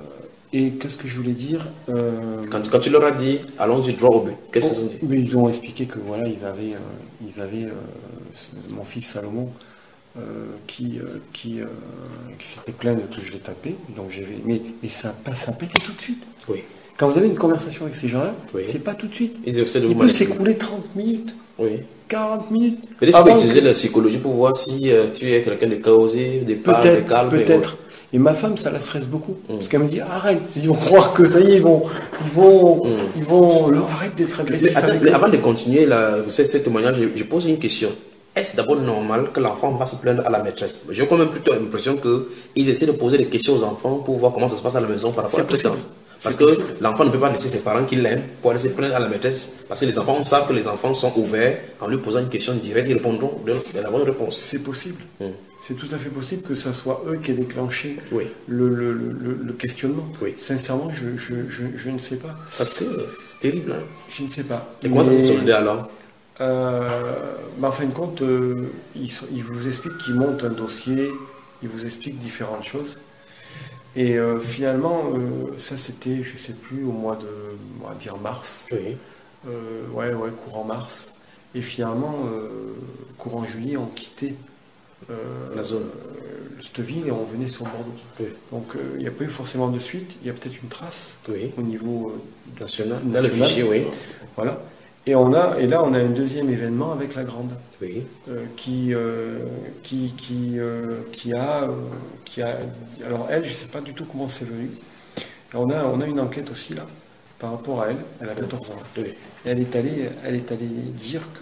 et qu'est-ce que je voulais dire Euh, Quand, quand tu leur as dit, allons-y droit au but, qu'est-ce qu'ils ont dit? mais ils ont expliqué que voilà, ils avaient, euh, ils avaient euh, ce- mon fils Salomon euh, qui, euh, qui, euh, qui s'était plaint que je l'ai tapé. Donc j'ai, mais, mais ça n'a pas, ça a pas été tout de suite. Oui. Quand vous avez une conversation avec ces gens-là, Oui. c'est pas tout de suite. Ils essaient de Il vous peut manipuler. s'écouler trente minutes, Oui. quarante minutes. Peut-être avant tu peux utiliser que- la psychologie pour voir si euh, tu es quelqu'un de causé, des parts, des Peut-être, calmes. et peut-être. autres. Et ma femme, ça la stresse beaucoup. Mm. Parce qu'elle me dit, arrête. Ils vont croire que ça y est, ils vont, ils vont, Mm. ils vont, leur- arrête d'être Mais, agressif attends, avec mais eux. avant de continuer là, ce, ce témoignage, je, je pose une question. Est-ce d'abord normal que l'enfant va se plaindre à la maîtresse? J'ai quand même plutôt l'impression qu'ils essaient de poser des questions aux enfants pour voir comment ça se passe à la maison par rapport à la C'est possible. traitance. Parce C'est que possible. l'enfant ne peut pas laisser ses parents qui l'aiment pour aller se plaindre à la maîtresse. Parce que les enfants, on sait que les enfants sont ouverts. En lui posant une question directe, ils répondront de, de la bonne réponse. C'est possible. Mm. C'est tout à fait possible que ce soit eux qui aient déclenché Oui. le, le- le- le questionnement. Oui. Sincèrement, je, je, je, je ne sais pas. Parce que c'est terrible. Hein? Je ne sais pas. Et comment ça Mais, s'est soldé alors? euh, bah, en fin de compte, euh, ils, sont- ils vous expliquent qu'ils montent un dossier, ils vous expliquent différentes choses. Et euh, finalement, euh, ça c'était, je sais plus, au mois de, on va dire mars. Oui. Euh, ouais, ouais, courant mars. Et finalement, euh, courant juillet, on quittait euh, La zone. euh, cette ville et on venait sur Bordeaux. Oui. Donc euh, il n'y a pas eu forcément de suite, il y a peut-être une trace Oui. au niveau euh, National. Dans le national. fichier, oui. Voilà. Et, on a, et là, on a un deuxième événement avec la grande, Oui. euh, qui, euh, qui, qui, euh, qui, a, euh, qui a... Alors elle, je ne sais pas du tout comment c'est venu. Et on, a, on a une enquête aussi là, par rapport à elle. Elle a quatorze ans. Oui. Et elle est allée, elle est allée dire que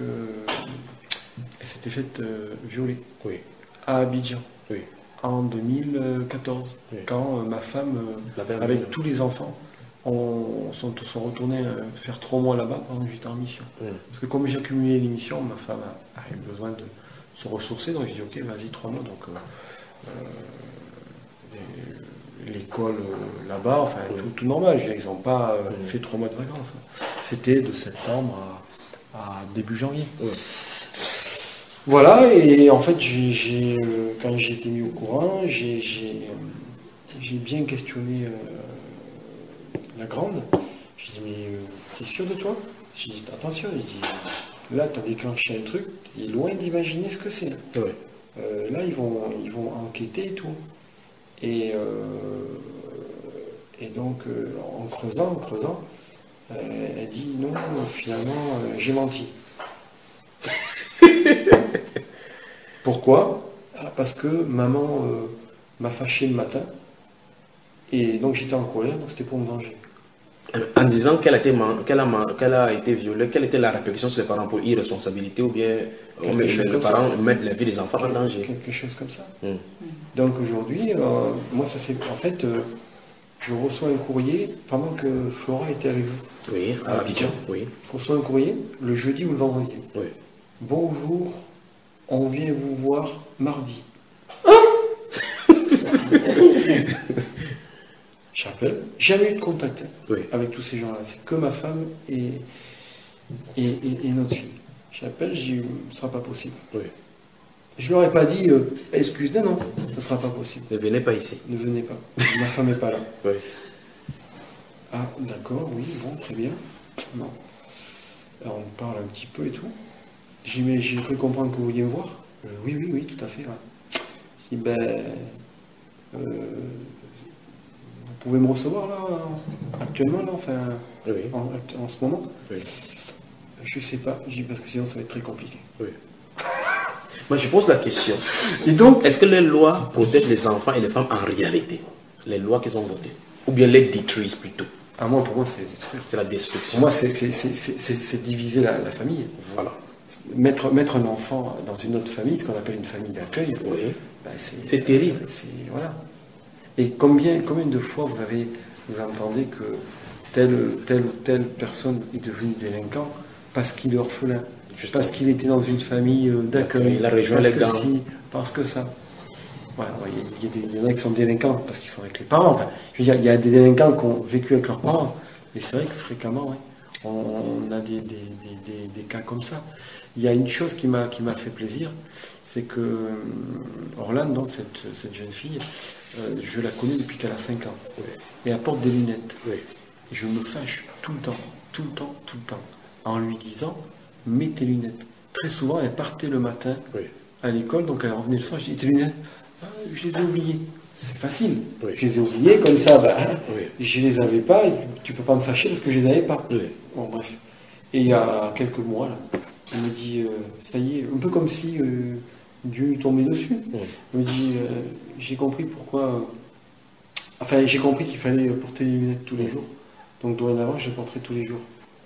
elle s'était faite euh, violer Oui. à Abidjan Oui. en deux mille quatorze, Oui. quand euh, ma femme, euh, La mère avec de- tous les enfants, on, sont, sont retournés euh, faire trois mois là-bas pendant que j'étais en mission. Mm. Parce que comme j'ai accumulé les missions, ma femme a, a eu besoin de se ressourcer, donc j'ai dit ok, vas-y, trois mois. Donc euh, euh, des- l'école euh, là-bas, enfin Mm. tout, tout normal, je veux dire, ils n'ont pas euh, Mm. fait trois mois de vacances. C'était de septembre à, à début janvier. Mm. Voilà, et en fait, j'ai, j'ai, euh, quand j'ai été mis au courant, j'ai, j'ai, euh, j'ai bien questionné euh, la grande. Je dis, mais euh, t'es sûr de toi? J'ai dit, attention, je dis, là, tu as déclenché un truc, tu es loin d'imaginer ce que c'est. Là, Oui. Euh, là ils, vont, ils vont enquêter et tout. Et, euh, et donc, euh, en creusant, en creusant, euh, elle dit, non, finalement, euh, j'ai menti. Pourquoi? Ah, parce que maman euh, m'a fâché le matin et donc j'étais en colère, donc c'était pour me venger. En disant qu'elle a, été man- qu'elle a, man- qu'elle a été violée, quelle était la répercussion sur les parents pour irresponsabilité ou bien on met- chose les comme parents ça. mettent la vie des enfants en danger? Quelque chose comme ça. Mm. Donc aujourd'hui, euh, moi ça c'est en fait, euh, je reçois un courrier pendant que Flora était avec vous. Oui, à À Abidjan. Abidjan. Oui, Je reçois un courrier le jeudi ou le vendredi. oui. Bonjour, on vient vous voir mardi. J'appelle, jamais eu de contact hein, Oui. avec tous ces gens-là. C'est que ma femme et, et, et- et notre fille. J'appelle, je dis, ce ne sera pas possible. Oui. Je leur ai pas dit, euh, excuse, non, non, ça sera pas possible. Ne venez pas ici. Ne venez pas. Ma femme n'est pas là. Oui. Ah, d'accord, oui, bon, très bien. Non. Alors, on parle un petit peu et tout. J'ai mais j'ai cru comprendre que vous vouliez me voir. Euh, oui, oui, oui, tout à fait. Ouais. Je dis, ben, euh, vous pouvez me recevoir là, actuellement, là, enfin, Oui. en, en ce moment. Oui. Je sais pas, je dis parce que sinon ça va être très compliqué. Oui. Moi, je pose la question. Et donc, Est-ce que les lois protègent les enfants et les femmes en réalité? Les lois qu'ils ont votées? Ou bien les détruisent plutôt? à moi, pour moi, c'est les détruire. C'est la Pour destruction. moi, c'est c'est- c'est- c'est- c'est- c'est diviser la, la famille. Voilà. Mettre, mettre un enfant dans une autre famille, ce qu'on appelle une famille d'accueil, Oui. ben, c'est C'est terrible. c'est- voilà. Et combien, combien de fois vous avez, vous entendez que telle, telle ou telle personne est devenue délinquant parce qu'il est orphelin, Justement. parce qu'il était dans une famille euh, d'accueil, Il a rejoint parce les que gangs. si, parce que ça. Voilà, ouais, il y, a des- il y en a qui sont délinquants parce qu'ils sont avec les parents. Enfin, je veux dire, il y a des délinquants qui ont vécu avec leurs parents. Et c'est vrai que fréquemment, ouais, on, on a des, des- des- des- des cas comme ça. Il y a une chose qui m'a qui m'a fait plaisir, c'est que euh, Orlane, donc cette, cette jeune fille, euh, je la connais depuis qu'elle a cinq ans. Oui. Et elle porte des lunettes. Oui. Et je me fâche tout le temps, tout le temps, tout le temps, en lui disant, mets tes lunettes. Très souvent, elle partait le matin Oui. à l'école, donc elle revenait le soir, je dis, tes lunettes, ah, je les ai oubliées. C'est facile. Oui. Je les ai oubliées, comme ça, bah, Oui. je les avais pas, et tu peux pas me fâcher parce que je les avais pas. Oui. Bon, bref. Et il y a quelques mois, là, elle me dit, euh, ça y est, un peu comme si euh, Dieu lui tombait dessus. Oui. Elle me dit, euh, j'ai compris pourquoi... euh, Enfin, j'ai compris qu'il fallait porter les lunettes tous les jours. Donc dorénavant, je les porterai tous les jours.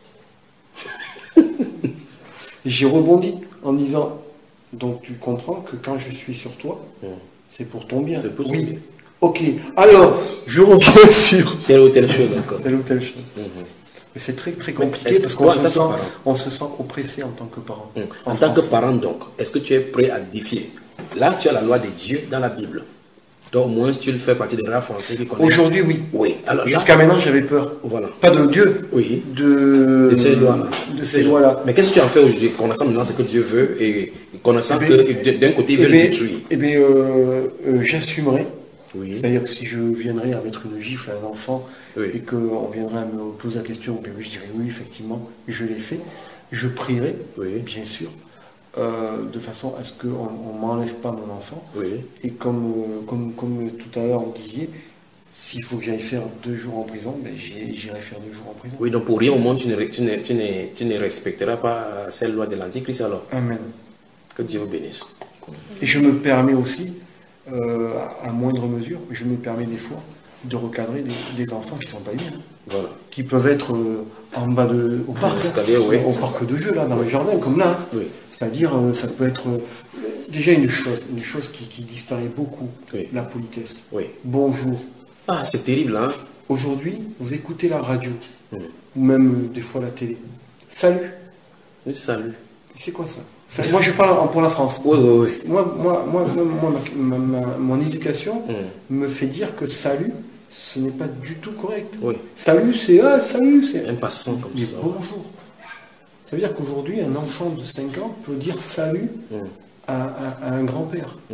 Et j'ai rebondi en disant, donc tu comprends que quand je suis sur toi, Mm. c'est pour ton bien. C'est pour ton oui. bien. Ok. Alors, je reviens sur Telle ou telle chose encore. telle ou telle chose. Mhm. Mais c'est très très Mais compliqué est-ce parce que qu'on toi, en se tant que sent, parent- on se sent oppressé en tant que parent. Mm. En, En tant que France. parent, donc, est-ce que tu es prêt à défier? Là, tu as la loi de Dieu dans la Bible. Donc, au moins, tu le fais partie des rares Français qui connaissent. Aujourd'hui, oui. Oui. Alors là, Jusqu'à maintenant, j'avais peur. voilà. Pas de Dieu, Oui. de, De ces lois-là. de ces lois-là. Mais qu'est-ce que tu en fais aujourd'hui, connaissant maintenant ce que Dieu veut et connaissant Eh que bien- d'un côté, il Eh veut le bien, détruire? eh bien, euh, euh, j'assumerai. Oui. C'est-à-dire que si je viendrais à mettre une gifle à un enfant Oui. et qu'on viendrait à me poser la question, ben oui, je dirais oui, effectivement, je l'ai fait. Je prierai, Oui. bien sûr, euh, de façon à ce qu'on ne m'enlève pas mon enfant. Oui. Et comme, euh, comme, comme tout à l'heure on disait, s'il faut que j'aille faire deux jours en prison, ben j'y- j'irai faire deux jours en prison. Oui, donc pour rien au monde, tu ne, tu ne, tu ne, tu ne respecteras pas cette loi de l'Antichrist alors. Amen. Que Dieu vous bénisse. Et je me permets aussi, euh, à à moindre mesure, je me permets des fois de recadrer des, des enfants qui ne sont pas bien, Voilà. qui peuvent être euh, en bas de, au parc, l'escalier, hein, oui. au parc de jeu, là, dans le jardin, comme là. hein. Oui. C'est-à-dire, euh, ça peut être euh, déjà une chose, une chose qui, qui disparaît beaucoup, Oui. la politesse. Oui. Bonjour. Ah, c'est terrible, hein? Aujourd'hui, vous écoutez la radio, Mm. ou même euh, des fois la télé. Salut. Oui, salut. C'est quoi ça? Enfin, moi, je parle en- pour la France. Oui, oui, oui. Moi, moi, moi, moi, moi, ma- ma- ma- mon éducation Mm. me fait dire que salut, ce n'est pas du tout correct. Oui. Salut, c'est ah, salut, c'est. Un passant comme Mais ça. bonjour. Ça veut dire qu'aujourd'hui, un enfant de cinq ans peut dire salut Mm. à, à- à un grand-père. Oui.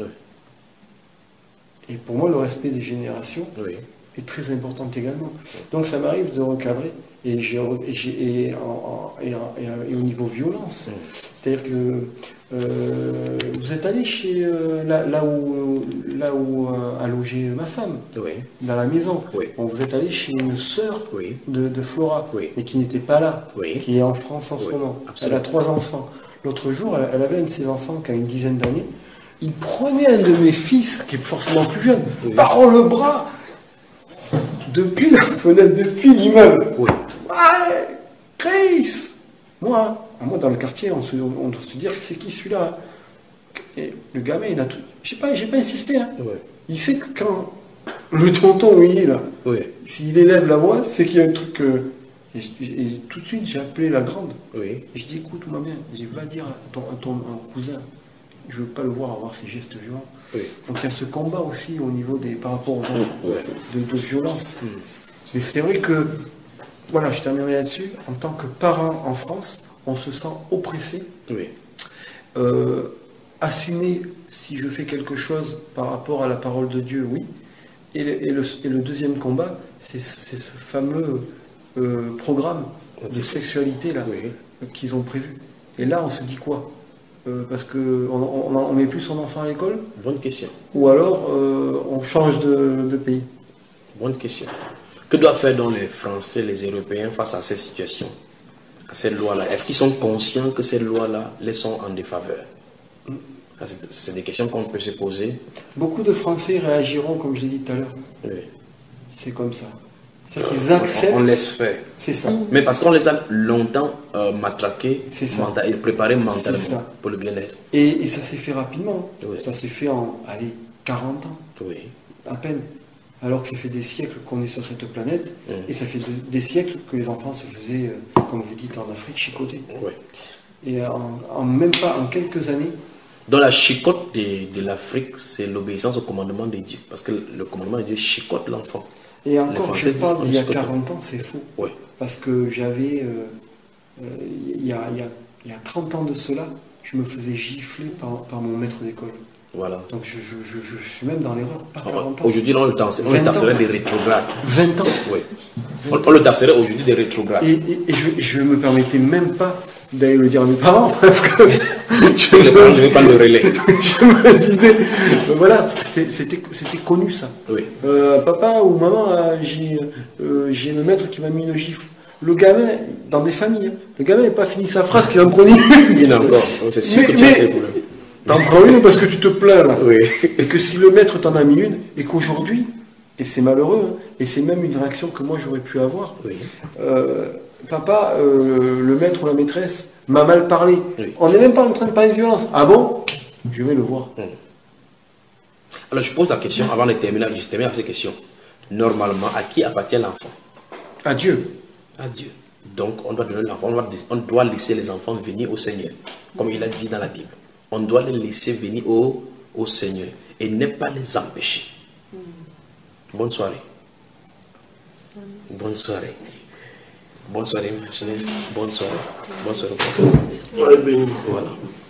Et pour moi, le respect des générations Oui. est très important également. Donc ça m'arrive de recadrer. Et, j'ai, et, j'ai- et, en- en- et en- et en- et au niveau violence, Mm. c'est-à-dire que euh, vous êtes allé chez euh, là, là où, là où euh, a logé ma femme, Oui. dans la maison. Oui. Bon, vous êtes allé chez une sœur Oui. de, de Flora, Oui. mais qui n'était pas là, Oui. qui est en France en ce Oui, moment. absolument. Elle a trois enfants. L'autre jour, elle, elle avait un de ses enfants qui a une dizaine d'années. Il prenait un de mes fils, qui est forcément plus jeune, Oui. par le bras, depuis la fenêtre, depuis l'immeuble. Oui. Ouais, Chris. Moi, à moi dans le quartier, on, se, on doit se dire c'est qui celui-là. Et le gamin, il a tout. J'ai pas, j'ai pas insisté. Hein. Oui. Il sait que quand le tonton, il est là, Oui. s'il élève la voix, c'est qu'il y a un truc. euh, et, je- et tout de suite, j'ai appelé la grande. Oui. Et je dis écoute, moi bien, je dis, va dire à ton, à ton à cousin, je veux pas le voir avoir ces gestes violents. Oui. Donc il y a ce combat aussi au niveau des par rapport aux enfants, Ouais. de, de violence. Mm. Mais c'est vrai que, voilà, je terminerai là-dessus, en tant que parent en France, on se sent oppressé. Oui. Euh, assumer si je fais quelque chose par rapport à la parole de Dieu, oui. Et le, et le, et le deuxième combat, c'est ce fameux euh, programme de sexualité là Oui. qu'ils ont prévu. Et là, on se dit quoi? euh, Parce qu'on on, on, on met plus son enfant à l'école? Bonne question. Ou alors euh, on change de, de pays? Bonne question. Que doivent faire donc les Français, les Européens face à ces situations, à ces lois-là? Est-ce qu'ils sont conscients que ces lois-là les sont en défaveur? C'est des questions qu'on peut se poser. Beaucoup de Français réagiront, comme je l'ai dit tout à l'heure. Oui. C'est comme ça. C'est-à-dire qu'ils acceptent. On laisse faire. C'est ça. Mais parce qu'on les a longtemps euh, matraqués et préparés mentalement pour le bien-être. Et, et ça s'est fait rapidement. Oui. Ça s'est fait en, allez, quarante ans. Oui. À peine. Alors que ça fait des siècles qu'on est sur cette planète. Mmh. Et ça fait de, des siècles que les enfants se faisaient, euh, comme vous dites en Afrique, chicoter. Oui. Et en, en même pas, en quelques années. Dans la chicote de, de l'Afrique, c'est l'obéissance au commandement de Dieu. Parce que le commandement de Dieu chicote l'enfant. Et encore, je parle d'il y a quarante ans, c'est faux. Oui. Parce que j'avais, euh, euh, il, y a, il, y a, il y a trente ans de cela, je me faisais gifler par, par mon maître d'école. Voilà. Donc je, je, je, je suis même dans l'erreur, pas quarante ans. Aujourd'hui, on le tasserait des rétrogrades. vingt ans. Oui. On, on le tasserait aujourd'hui des rétrogrades. Et, et, et je ne me permettais même pas d'aller le dire à mes parents parce que je les parents ne pas le relais. Je me disais, euh, voilà, parce que c'était connu ça. Oui. Euh, papa ou maman, euh, j'ai euh, le maître qui m'a mis une gifle. Le gamin, dans des familles, hein, le gamin n'a pas fini sa phrase qu'il en prenait une. Il en encore, c'est sûr mais, que tu as des problèmes. T'en prends une parce que tu te plains là. Oui. Et que si le maître t'en a mis une, et qu'aujourd'hui, et c'est malheureux, hein, et c'est même une réaction que moi j'aurais pu avoir, oui. euh, papa, euh, le maître ou la maîtresse m'a mal parlé. Oui. On n'est même pas en train de parler de violence. Ah bon? Je vais le voir. Hum. Alors je pose la question avant de terminer, je termine avec cette question. Normalement, à qui appartient l'enfant? À Dieu. À Dieu. Donc on doit donner l'enfant, on doit laisser les enfants venir au Seigneur, comme il a dit dans la Bible. On doit les laisser venir au, au Seigneur et ne pas les empêcher. Mm. Bonne soirée. Mm. Bonne soirée. Bonne soirée, Bonne soirée. Bonne soirée. Voilà.